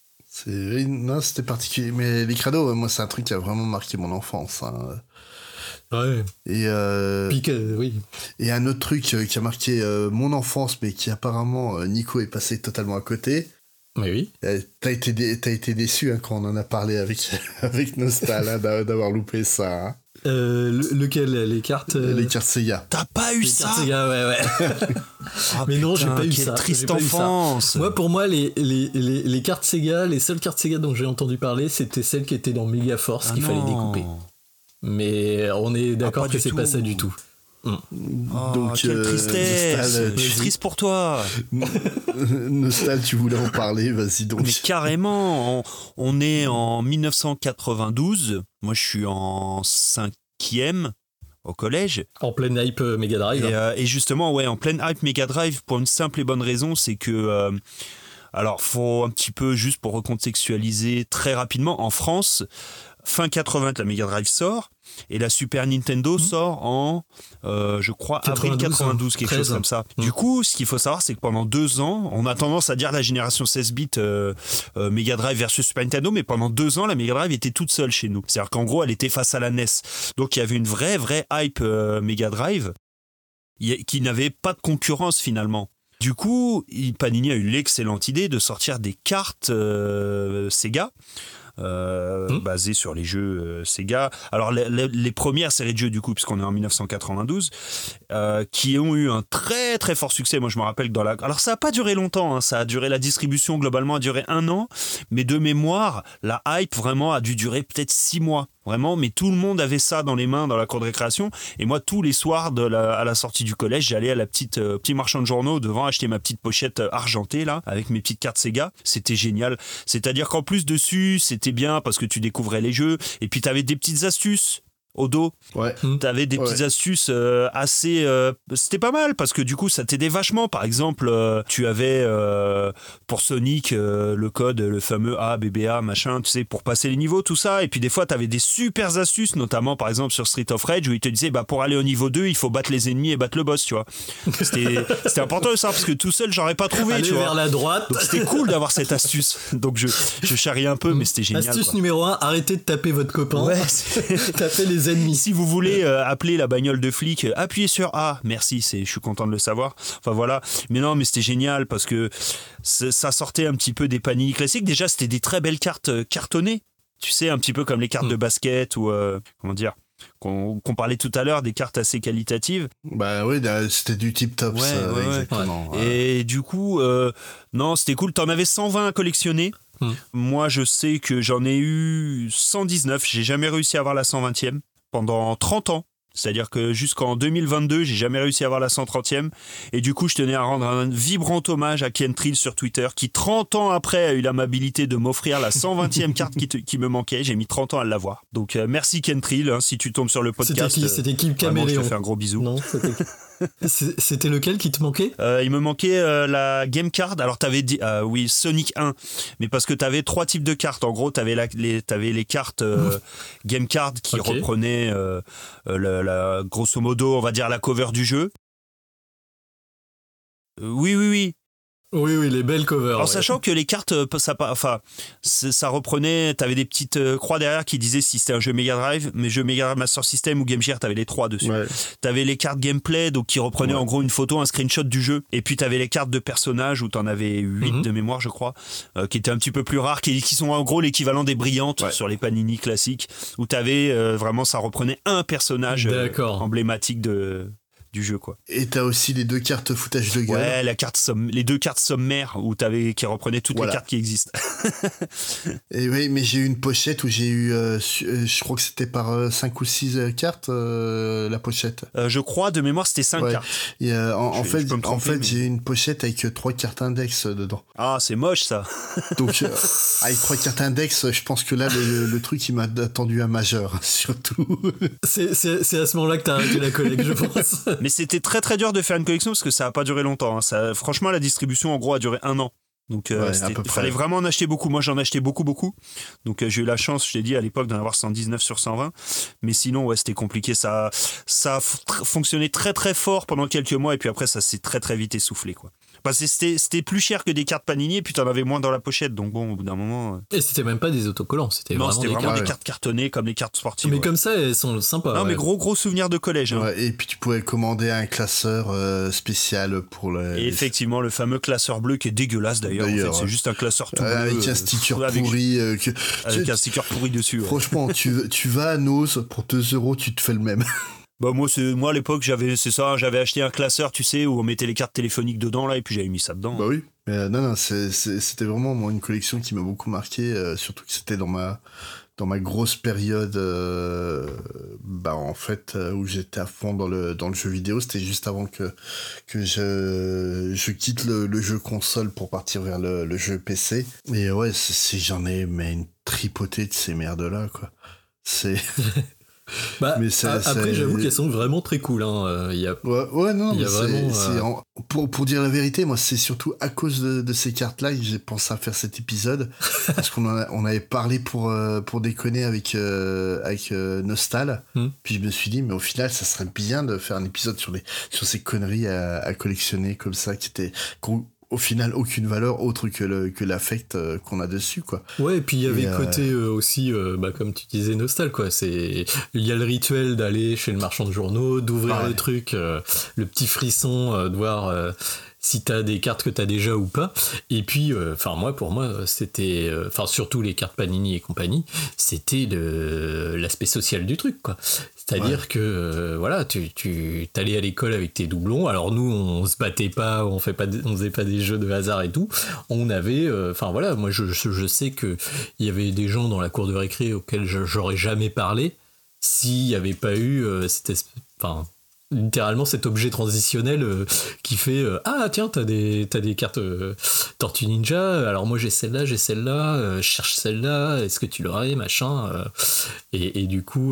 Non, c'était particulier. Mais les Crados, moi c'est un truc qui a vraiment marqué mon enfance. Hein. Ouais. Et oui. Et un autre truc qui a marqué mon enfance, mais qui apparemment Nico est passé totalement à côté. Mais oui. T'as été déçu hein, quand on en a parlé avec Nostal hein, d'avoir loupé ça. Hein. Lequel? Les cartes Les cartes Sega. T'as pas eu les ça? Cartes Sega, ouais. Oh, mais non, putain, j'ai pas eu quelle ça. Triste enfance. Moi, pour moi, les cartes Sega, les seules cartes Sega dont j'ai entendu parler, c'était celles qui étaient dans Mega Force qu'il fallait découper. Mais on est d'accord que c'est pas ça du tout. Oh, donc, quelle tristesse. Nostal, je suis triste pour toi. Nostal, tu voulais en parler, vas-y donc. Mais carrément, on est en 1992. Moi, je suis en 5e au collège. En pleine hype Mega Drive. Et justement, ouais, en pleine hype Mega Drive, pour une simple et bonne raison, c'est que... alors, faut un petit peu, juste pour recontextualiser très rapidement, en France... Fin 80, la Mega Drive sort et la Super Nintendo sort en, je crois, avril 92, quelque 13. Chose comme ça. Du coup, ce qu'il faut savoir, c'est que pendant 2 ans, on a tendance à dire la génération 16 bits Mega Drive versus Super Nintendo, mais pendant 2 ans, la Mega Drive était toute seule chez nous. C'est-à-dire qu'en gros, elle était face à la NES. Donc, il y avait une vraie hype Mega Drive qui n'avait pas de concurrence finalement. Du coup, Panini a eu l'excellente idée de sortir des cartes Sega. Basé sur les jeux Sega. Alors les premières séries de jeux du coup, puisqu'on est en 1992, qui ont eu un très très fort succès. Moi je me rappelle que alors ça a pas duré longtemps, hein, ça a duré, la distribution globalement a duré 1 an, mais de mémoire la hype vraiment a dû durer peut-être 6 mois. Vraiment, mais tout le monde avait ça dans les mains dans la cour de récréation. Et moi, tous les soirs à la sortie du collège, j'allais à la petit marchand de journaux devant acheter ma petite pochette argentée là, avec mes petites cartes Sega. C'était génial. C'est-à-dire qu'en plus dessus, c'était bien parce que tu découvrais les jeux. Et puis t'avais des petites astuces au dos. Ouais. T'avais des petites astuces assez... c'était pas mal parce que du coup ça t'aidait vachement. Par exemple, tu avais pour Sonic le code, le fameux ABBA machin, tu sais, pour passer les niveaux, tout ça. Et puis des fois t'avais des super astuces, notamment par exemple sur Street of Rage où il te disait pour aller au niveau 2 il faut battre les ennemis et battre le boss, tu vois. C'était important ça parce que tout seul j'aurais pas trouvé. Aller tu vois. vers la droite. Donc c'était cool d'avoir cette astuce. Donc je charriais un peu mais c'était génial. Astuce quoi. numéro 1, arrêtez de taper votre copain. Ouais, tapez les ennemis. Si vous voulez appeler la bagnole de flic, appuyez sur A. Merci, je suis content de le savoir. Enfin voilà. Mais non, mais c'était génial parce que ça sortait un petit peu des Panini classiques. Déjà, c'était des très belles cartes cartonnées. Tu sais, un petit peu comme les cartes de basket ou comment dire. Qu'on parlait tout à l'heure, des cartes assez qualitatives. Bah oui, c'était du tip top, ouais, ça, ouais, exactement. Ouais. Et du coup, non, c'était cool. T'en avais 120 à collectionner. Moi, je sais que j'en ai eu 119. J'ai jamais réussi à avoir la 120e pendant 30 ans. C'est-à-dire que jusqu'en 2022, j'ai jamais réussi à avoir la 130e. Et du coup, je tenais à rendre un vibrant hommage à Ken Trill sur Twitter, qui 30 ans après a eu l'amabilité de m'offrir la 120e carte qui me manquait. J'ai mis 30 ans à l'avoir. Donc merci Ken Trill, hein, si tu tombes sur le podcast. C'était qui Caméléon. Je te fais un gros bisou. Non, c'était lequel qui te manquait? Il me manquait la Game Card. Alors t'avais dit oui, Sonic 1, mais parce que t'avais 3 types de cartes. En gros, t'avais les cartes Game Card qui reprenaient grosso modo, on va dire la cover du jeu. Oui. Oui, les belles covers. En sachant que les cartes, ça reprenait, t'avais des petites croix derrière qui disaient si c'était un jeu Mega Drive, mais jeu Mega Drive Master System ou Game Gear, t'avais les 3 dessus. Ouais. T'avais les cartes gameplay, donc qui reprenaient en gros une photo, un screenshot du jeu. Et puis t'avais les cartes de personnages où t'en avais 8 de mémoire, je crois, qui étaient un petit peu plus rares, qui sont en gros l'équivalent des brillantes sur les Panini classiques, où t'avais vraiment, ça reprenait un personnage emblématique du jeu, quoi. Et t'as aussi les 2 cartes foutage de gueule. Ouais, les 2 cartes sommaires qui reprenaient toutes les cartes qui existent. Et oui, mais j'ai eu une pochette où j'ai eu, je crois que c'était par 5 ou 6 cartes, la pochette. Je crois, de mémoire, c'était 5 cartes. Et, en fait, j'ai une pochette avec 3 cartes index dedans. Ah, c'est moche, ça. Donc, avec 3 cartes index, je pense que là, le truc, il m'a attendu un majeur, surtout. C'est à ce moment-là que t'as arrêté la collecte, je pense. Mais c'était très très dur de faire une collection parce que ça a pas duré longtemps. Hein. Ça, franchement, la distribution en gros a duré 1 an. Donc il fallait vraiment en acheter beaucoup. Moi j'en achetais beaucoup. Donc j'ai eu la chance, je t'ai dit à l'époque, d'en avoir 119 sur 120. Mais sinon ouais, c'était compliqué. Ça a fonctionné très très fort pendant quelques mois et puis après ça s'est très très vite essoufflé quoi. Parce que c'était plus cher que des cartes Panini et puis t'en avais moins dans la pochette. Donc bon, au bout d'un moment. Et c'était même pas des autocollants, c'était vraiment des cartes cartonnées comme les cartes sportives. Mais comme ça, elles sont sympas. Non, mais gros souvenirs de collège. Hein. Ouais, et puis tu pouvais commander un classeur spécial pour Et effectivement, le fameux classeur bleu qui est dégueulasse d'ailleurs. En fait, c'est juste un classeur tout bleu. Avec un sticker pourri. Avec un sticker pourri dessus. Franchement, tu vas à Nose, pour 2 €, tu te fais le même. Bah moi à l'époque j'avais acheté un classeur, tu sais, où on mettait les cartes téléphoniques dedans là et puis j'avais mis ça dedans. Bah oui. Mais non, c'était vraiment moi une collection qui m'a beaucoup marqué, surtout que c'était dans ma grosse période en fait où j'étais à fond dans le jeu vidéo. C'était juste avant que je quitte le jeu console pour partir vers le jeu PC. Et ouais, j'en ai une tripotée de ces merdes là quoi. C'est après j'avoue qu'elles sont vraiment très cool hein. Pour dire la vérité, moi c'est surtout à cause de ces cartes là que j'ai pensé à faire cet épisode parce qu'on avait parlé pour déconner avec Nostal. Puis je me suis dit mais au final ça serait bien de faire un épisode sur ces conneries à collectionner comme ça qui étaient au final aucune valeur autre que l'affect qu'on a dessus quoi. Ouais, et puis il y avait côté aussi comme tu disais nostal quoi, il y a le rituel d'aller chez le marchand de journaux, d'ouvrir le truc, le petit frisson de voir si t'as des cartes que t'as déjà ou pas. Et puis pour moi c'était surtout les cartes Panini et compagnie, c'était l'aspect social du truc quoi. C'est-à-dire que tu t'allais à l'école avec tes doublons. Alors nous on se battait pas, on faisait pas des jeux de hasard et tout. On avait moi je sais que il y avait des gens dans la cour de récré auxquels j'aurais jamais parlé s'il y avait pas eu littéralement cet objet transitionnel qui fait tiens t'as des cartes Tortue Ninja, alors moi j'ai celle-là, je cherche celle-là, est-ce que tu l'aurais machin et du coup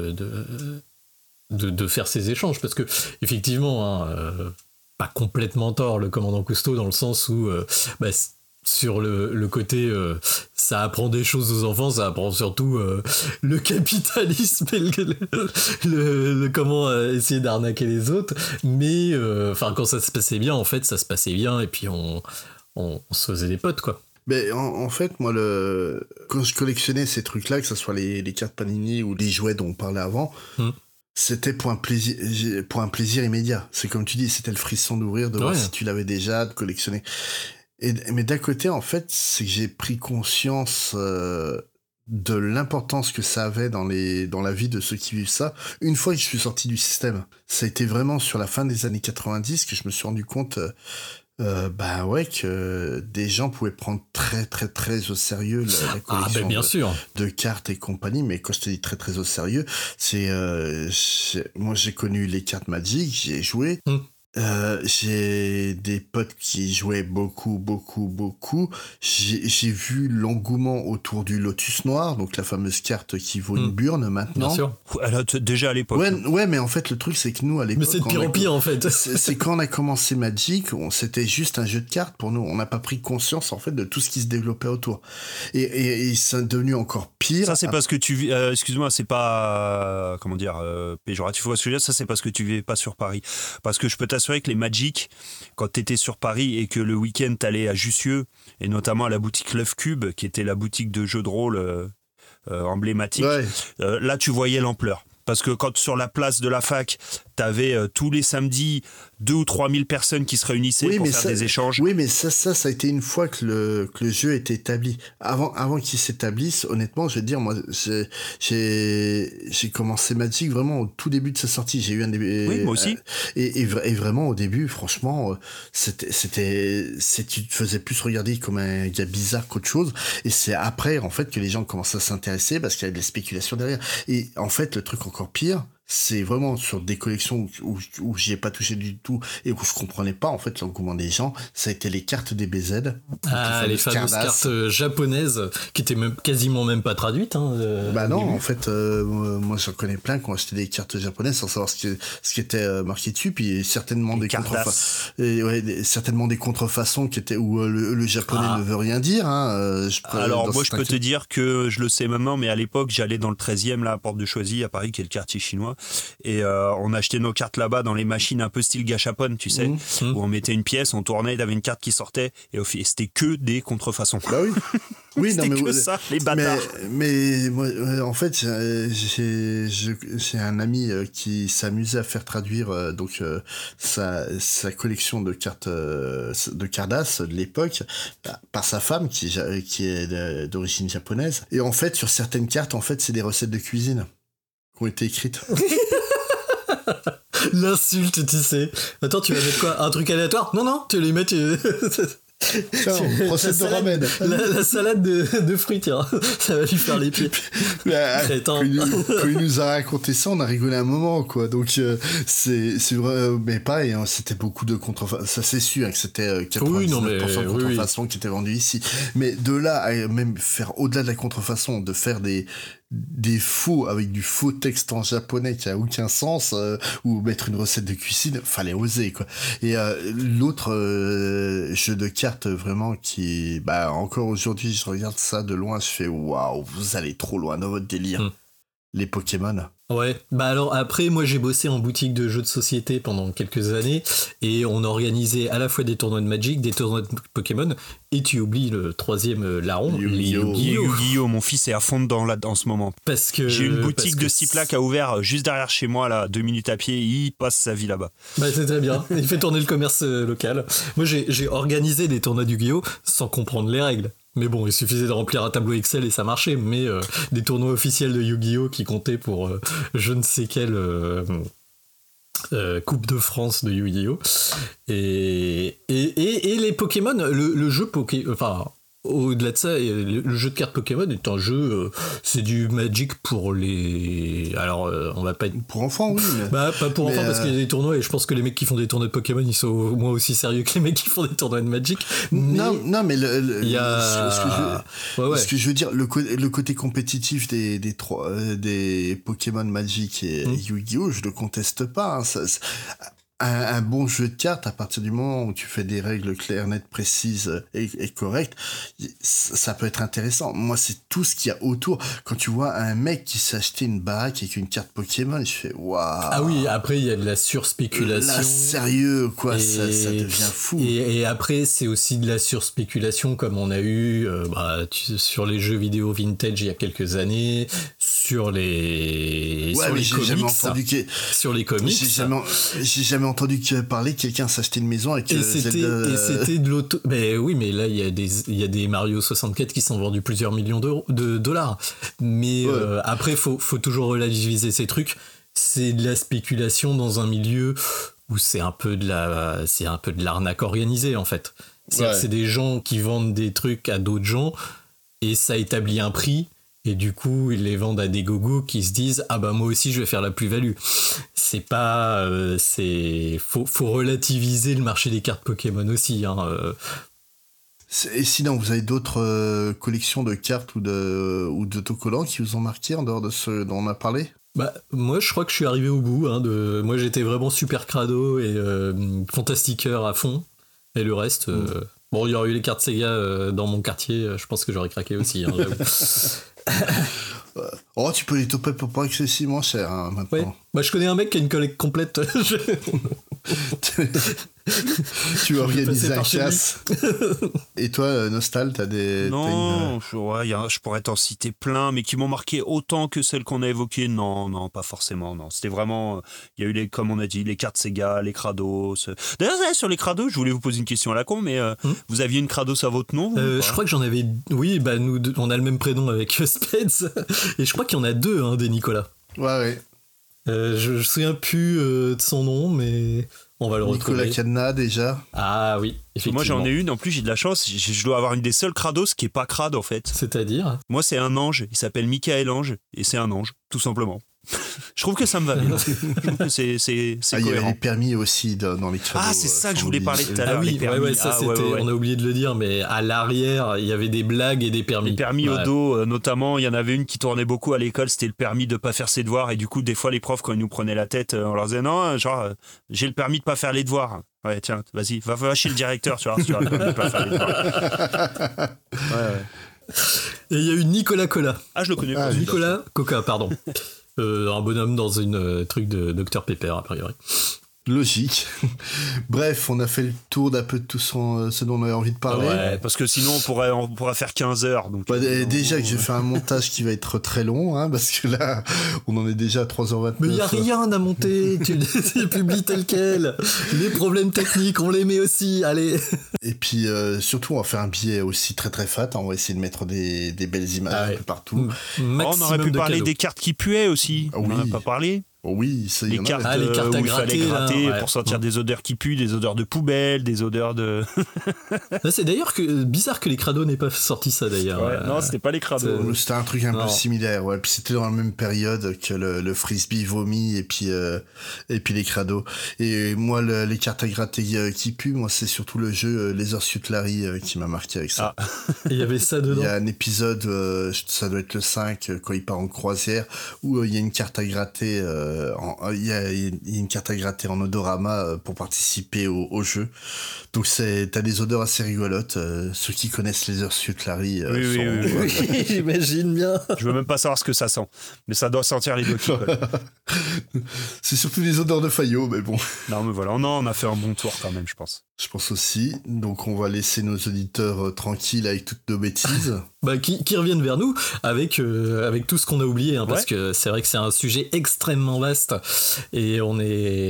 de faire ces échanges parce que effectivement pas complètement tort le commandant Cousteau dans le sens où sur le côté ça apprend des choses aux enfants, ça apprend surtout le capitalisme et le comment essayer d'arnaquer les autres, mais quand ça se passait bien en fait ça se passait bien et puis on se faisait des potes quoi. Mais en fait moi quand je collectionnais ces trucs là, que ce soit les cartes Panini ou les jouets dont on parlait avant, c'était pour un plaisir immédiat. C'est comme tu dis, c'était le frisson d'ouvrir, de voir si tu l'avais déjà, de collectionner. Mais d'un côté, en fait, c'est que j'ai pris conscience de l'importance que ça avait dans la vie de ceux qui vivent ça. Une fois que je suis sorti du système, ça a été vraiment sur la fin des années 90 que je me suis rendu compte que des gens pouvaient prendre très très très au sérieux la collection bien sûr. de cartes et compagnie. Mais quand je te dis très très au sérieux, moi j'ai connu les cartes Magic, j'y ai joué. J'ai des potes qui jouaient beaucoup. J'ai vu l'engouement autour du Lotus Noir, donc la fameuse carte qui vaut une burne maintenant. Bien sûr. Déjà à l'époque. Ouais, mais en fait, le truc, c'est que nous, à l'époque. Mais c'est de pire en pire, en fait. C'est quand on a commencé Magic, c'était juste un jeu de cartes pour nous. On n'a pas pris conscience, en fait, de tout ce qui se développait autour. Et c'est devenu encore pire. Ça, c'est parce que tu vis. Excuse-moi, c'est pas. Péjoratif ou ce que je veux dire, ça, c'est parce que tu vivais pas sur Paris. Parce que je peux t'assurer que les Magic, quand t'étais sur Paris et que le week-end t'allais à Jussieu, et notamment à la boutique Love Cube, qui était la boutique de jeux de rôle emblématique, là tu voyais l'ampleur. Parce que quand sur la place de la fac, t'avais tous les samedis 2 ou 3 000 personnes qui se réunissaient pour faire des échanges. Oui, mais ça a été une fois que le jeu était établi. Avant qu'il s'établisse, honnêtement, je vais te dire, moi, j'ai commencé Magic vraiment au tout début de sa sortie. J'ai eu un début. Oui, moi aussi. Et vraiment, au début, franchement, tu te faisais plus regarder comme un gars bizarre qu'autre chose. Et c'est après, en fait, que les gens commencent à s'intéresser parce qu'il y a des spéculations derrière. Et en fait, le truc encore pire, c'est vraiment sur des collections où j'y ai pas touché du tout et où je comprenais pas en fait l'engouement des gens, ça a été les cartes des BZ. Les fameuses cartes japonaises qui étaient quasiment même pas traduites. Bah non, en fait, moi j'en connais plein qui ont acheté des cartes japonaises sans savoir ce qui était marqué dessus, puis certainement des contrefaçons qui étaient où le japonais ne veut rien dire. Alors moi je peux te dire que je le sais maintenant, mais à l'époque j'allais dans le 13e là à Porte de Choisy à Paris, qui est le quartier chinois. Et on achetait nos cartes là-bas dans les machines un peu style gachapon, tu sais, où on mettait une pièce, on tournait, il y avait une carte qui sortait, et c'était que des contrefaçons. Bah oui. Oui, c'était que ça, les bâtards. Mais moi, en fait, j'ai un ami qui s'amusait à faire traduire sa collection de cartes de Cardass de l'époque par sa femme qui est d'origine japonaise. Et en fait, sur certaines cartes, en fait, c'est des recettes de cuisine qui ont été écrites. L'insulte, tu sais. Attends, tu vas mettre quoi? Un truc aléatoire? Non, tu les mets... Tiens, recette de ramen. La salade de fruits, tiens. Ça va lui faire les pieds. Quand il nous a raconté ça, on a rigolé un moment, quoi. Donc, c'est vrai. Mais pareil, c'était beaucoup de contrefaçons. Ça, c'est sûr que c'était 99% de contrefaçons qui étaient vendues ici. Mais de là à même faire au-delà de la contrefaçon, de faire des faux avec du faux texte en japonais qui a aucun sens, ou mettre une recette de cuisine, fallait oser, quoi. Et l'autre jeu de cartes vraiment qui, encore aujourd'hui, je regarde ça de loin, je fais waouh, vous allez trop loin dans votre délire. Les Pokémon. Ouais, alors après, moi j'ai bossé en boutique de jeux de société pendant quelques années et on organisait à la fois des tournois de Magic, des tournois de Pokémon, et tu oublies le troisième larron, les Yu-Gi-Oh! Mon fils est à fond dedans là en ce moment. Parce que j'ai une boutique de Ciplac qui a ouvert juste derrière chez moi là, 2 minutes à pied, il passe sa vie là-bas. C'est très bien, il fait tourner le commerce local. Moi j'ai organisé des tournois du Yu-Gi-Oh! Sans comprendre les règles. Mais bon, il suffisait de remplir un tableau Excel et ça marchait. Mais des tournois officiels de Yu-Gi-Oh! Qui comptaient pour je ne sais quelle Coupe de France de Yu-Gi-Oh! Et les Pokémon, le jeu Pokémon... Enfin, au-delà de ça, le jeu de cartes Pokémon est un jeu... c'est du Magic pour les... Alors, on va pas être... Pour enfants, oui. Mais... pas pour enfants, parce qu'il y a des tournois, et je pense que les mecs qui font des tournois de Pokémon, ils sont au moins aussi sérieux que les mecs qui font des tournois de Magic. Non, mais il y a... ce que je veux dire, le côté compétitif des Pokémon Magic et Yu-Gi-Oh! Je le conteste pas. Un bon jeu de cartes, à partir du moment où tu fais des règles claires, nettes, précises et correctes, ça peut être intéressant. Moi, c'est tout ce qu'il y a autour. Quand tu vois un mec qui s'est acheté une baraque avec une carte Pokémon, je fais waouh. Ah oui, après il y a de la surspéculation. Là, sérieux, quoi, ça devient fou. Et après, c'est aussi de la surspéculation comme on a eu sur les jeux vidéo vintage il y a quelques années, sur les comics. Sur les comics. J'ai jamais entendu parler que quelqu'un s'achetait une maison avec c'était de l'auto. Mais oui, mais là il y a des Mario 64 qui sont vendus plusieurs millions de dollars. Mais après faut toujours relativiser ces trucs. C'est de la spéculation dans un milieu où c'est un peu de l'arnaque organisée en fait. C'est des gens qui vendent des trucs à d'autres gens et ça établit un prix. Et du coup, ils les vendent à des gogos qui se disent « Ah bah moi aussi, je vais faire la plus-value ». C'est pas... faut relativiser le marché des cartes Pokémon aussi. Et sinon, vous avez d'autres collections de cartes ou d'autocollants qui vous ont marqué en dehors de ceux dont on a parlé ? Moi, je crois que je suis arrivé au bout. Moi, j'étais vraiment super crado et fantastiqueur à fond. Et le reste... Bon, il y aurait eu les cartes Sega dans mon quartier. Je pense que j'aurais craqué aussi, j'avoue. Tu peux les toper pour pas excessivement cher maintenant. Ouais. Je connais un mec qui a une collecte complète. Tu organises un casse. Et toi, Nostal, t'as des... Non, je pourrais t'en citer plein, mais qui m'ont marqué autant que celles qu'on a évoquées. Non, pas forcément. Non, c'était vraiment... Il y a eu, comme on a dit, les cartes Sega, les Krados. D'ailleurs, sur les Krados, je voulais vous poser une question à la con, mais vous aviez une Krados à votre nom je crois que j'en avais... Oui, nous, on a le même prénom avec Speds. Et je crois qu'il y en a deux, des Nicolas. Ouais. Je me souviens plus de son nom, mais... On va le retrouver. Nicolas Cadena, déjà. Ah oui, effectivement. Moi, j'en ai une. En plus, j'ai de la chance. Je dois avoir une des seules Krados qui est pas crade, en fait. C'est-à-dire ? Moi, c'est un ange. Il s'appelle Michael Ange. Et c'est un ange, tout simplement. Je trouve que ça me va bien. Je trouve que c'est il y avait cohérent. les permis aussi dans les cadeaux. Ah, c'est ça que je voulais parler tout à l'heure. Ah oui, les permis. on a oublié de le dire, mais à l'arrière, il y avait des blagues et des permis. Les permis au dos, notamment, il y en avait une qui tournait beaucoup à l'école, c'était le permis de pas faire ses devoirs. Et du coup, des fois, les profs, quand ils nous prenaient la tête, on leur disait non, genre, j'ai le permis de pas faire les devoirs. Ouais, tiens, vas-y, va chez le directeur, tu vois, le permis de pas faire les devoirs. Et il y a eu Nicolas Cola. Ah, je le connais pas. Nicolas Coca, pardon. Un bonhomme dans une truc de Dr Pepper, a priori. Logique. Bref, on a fait le tour d'un peu de tout ce dont on avait envie de parler. Ouais, parce que sinon on pourrait faire 15 heures. Donc déjà que j'ai fait un montage qui va être très long, hein, parce que là, on en est déjà à 3h29. Mais il n'y a rien à monter, tu publies tel quel. Les problèmes techniques, on les met aussi, allez. Et puis, surtout, on va faire un billet aussi très très fat. On va essayer de mettre des belles images un peu partout. On aurait pu parler des cartes qui puaient aussi. On n'en a pas parlé. Oui, ça y les cartes, les cartes à où il fallait gratter pour sortir des odeurs qui puent, des odeurs de poubelle, des odeurs de... C'est d'ailleurs bizarre que les crados n'aient pas sorti ça d'ailleurs. Ouais, non, c'était pas les crados. C'était un truc un peu similaire, ouais. Puis c'était dans la même période que le frisbee vomi et puis les crados. Et moi, les cartes à gratter qui puent, moi, c'est surtout le jeu Laser Suit Larry qui m'a marqué avec ça. Il y avait ça dedans. Il y a un épisode, ça doit être le 5, quand il part en croisière, où il y a une carte à gratter... il y a une carte à gratter en odorama pour participer au jeu. Donc t'as des odeurs assez rigolotes. Ceux qui connaissent les Suit Larry oui, j'imagine bien. Je veux même pas savoir ce que ça sent, mais ça doit sentir les doigts. C'est surtout les odeurs de Fayot, mais bon. Non, mais voilà, on a fait un bon tour quand même, je pense. Je pense aussi. Donc on va laisser nos auditeurs tranquilles avec toutes nos bêtises. Qui reviennent vers nous avec tout ce qu'on a oublié, hein, parce que c'est vrai que c'est un sujet extrêmement vaste et on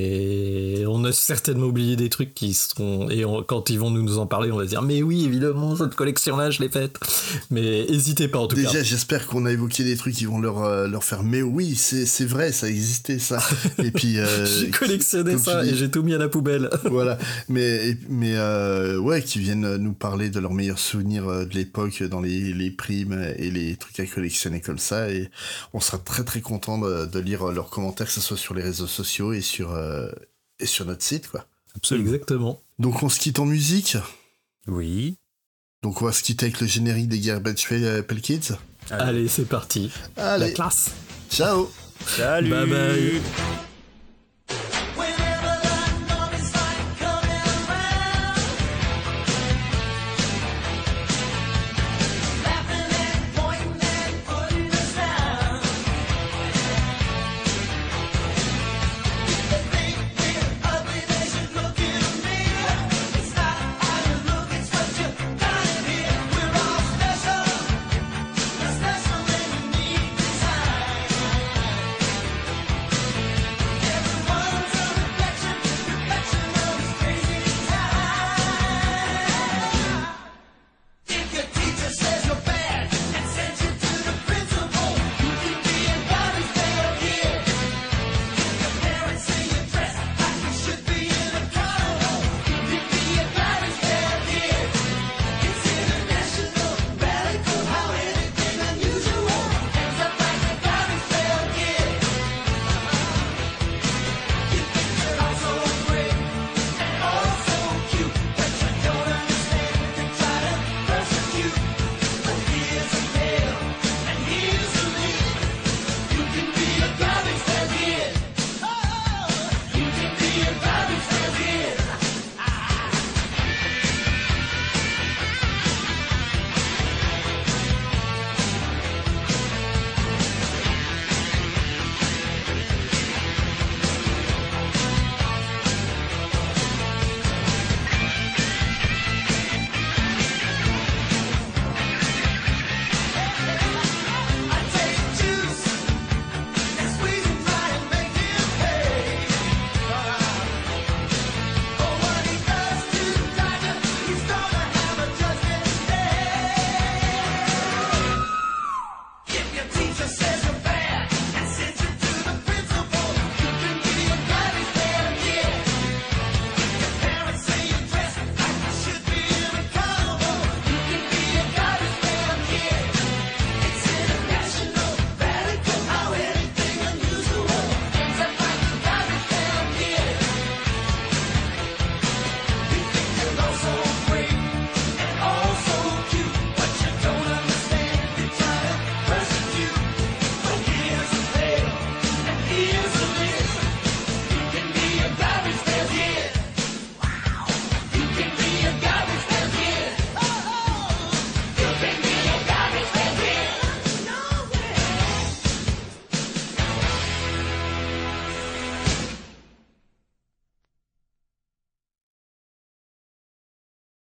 a certainement oublié des trucs qui seront, et quand ils vont nous en parler, on va dire mais oui, évidemment, cette collection-là, je l'ai faite. Mais n'hésitez pas en tout cas. Déjà, j'espère qu'on a évoqué des trucs qui vont leur faire mais oui, c'est vrai, ça existait ça. Et puis j'ai collectionné ça et j'ai tout mis à la poubelle. Voilà, mais qui viennent nous parler de leurs meilleurs souvenirs de l'époque dans les primes et les trucs à collectionner comme ça, et on sera très très content de lire leurs commentaires, que ce soit sur les réseaux sociaux et sur notre site, quoi. Absolument. Exactement. Donc on se quitte en musique. Oui. Donc on va se quitter avec le générique des Garbage Pail Kids. Allez, c'est parti. Allez. La classe. Ciao. Salut. Bye bye.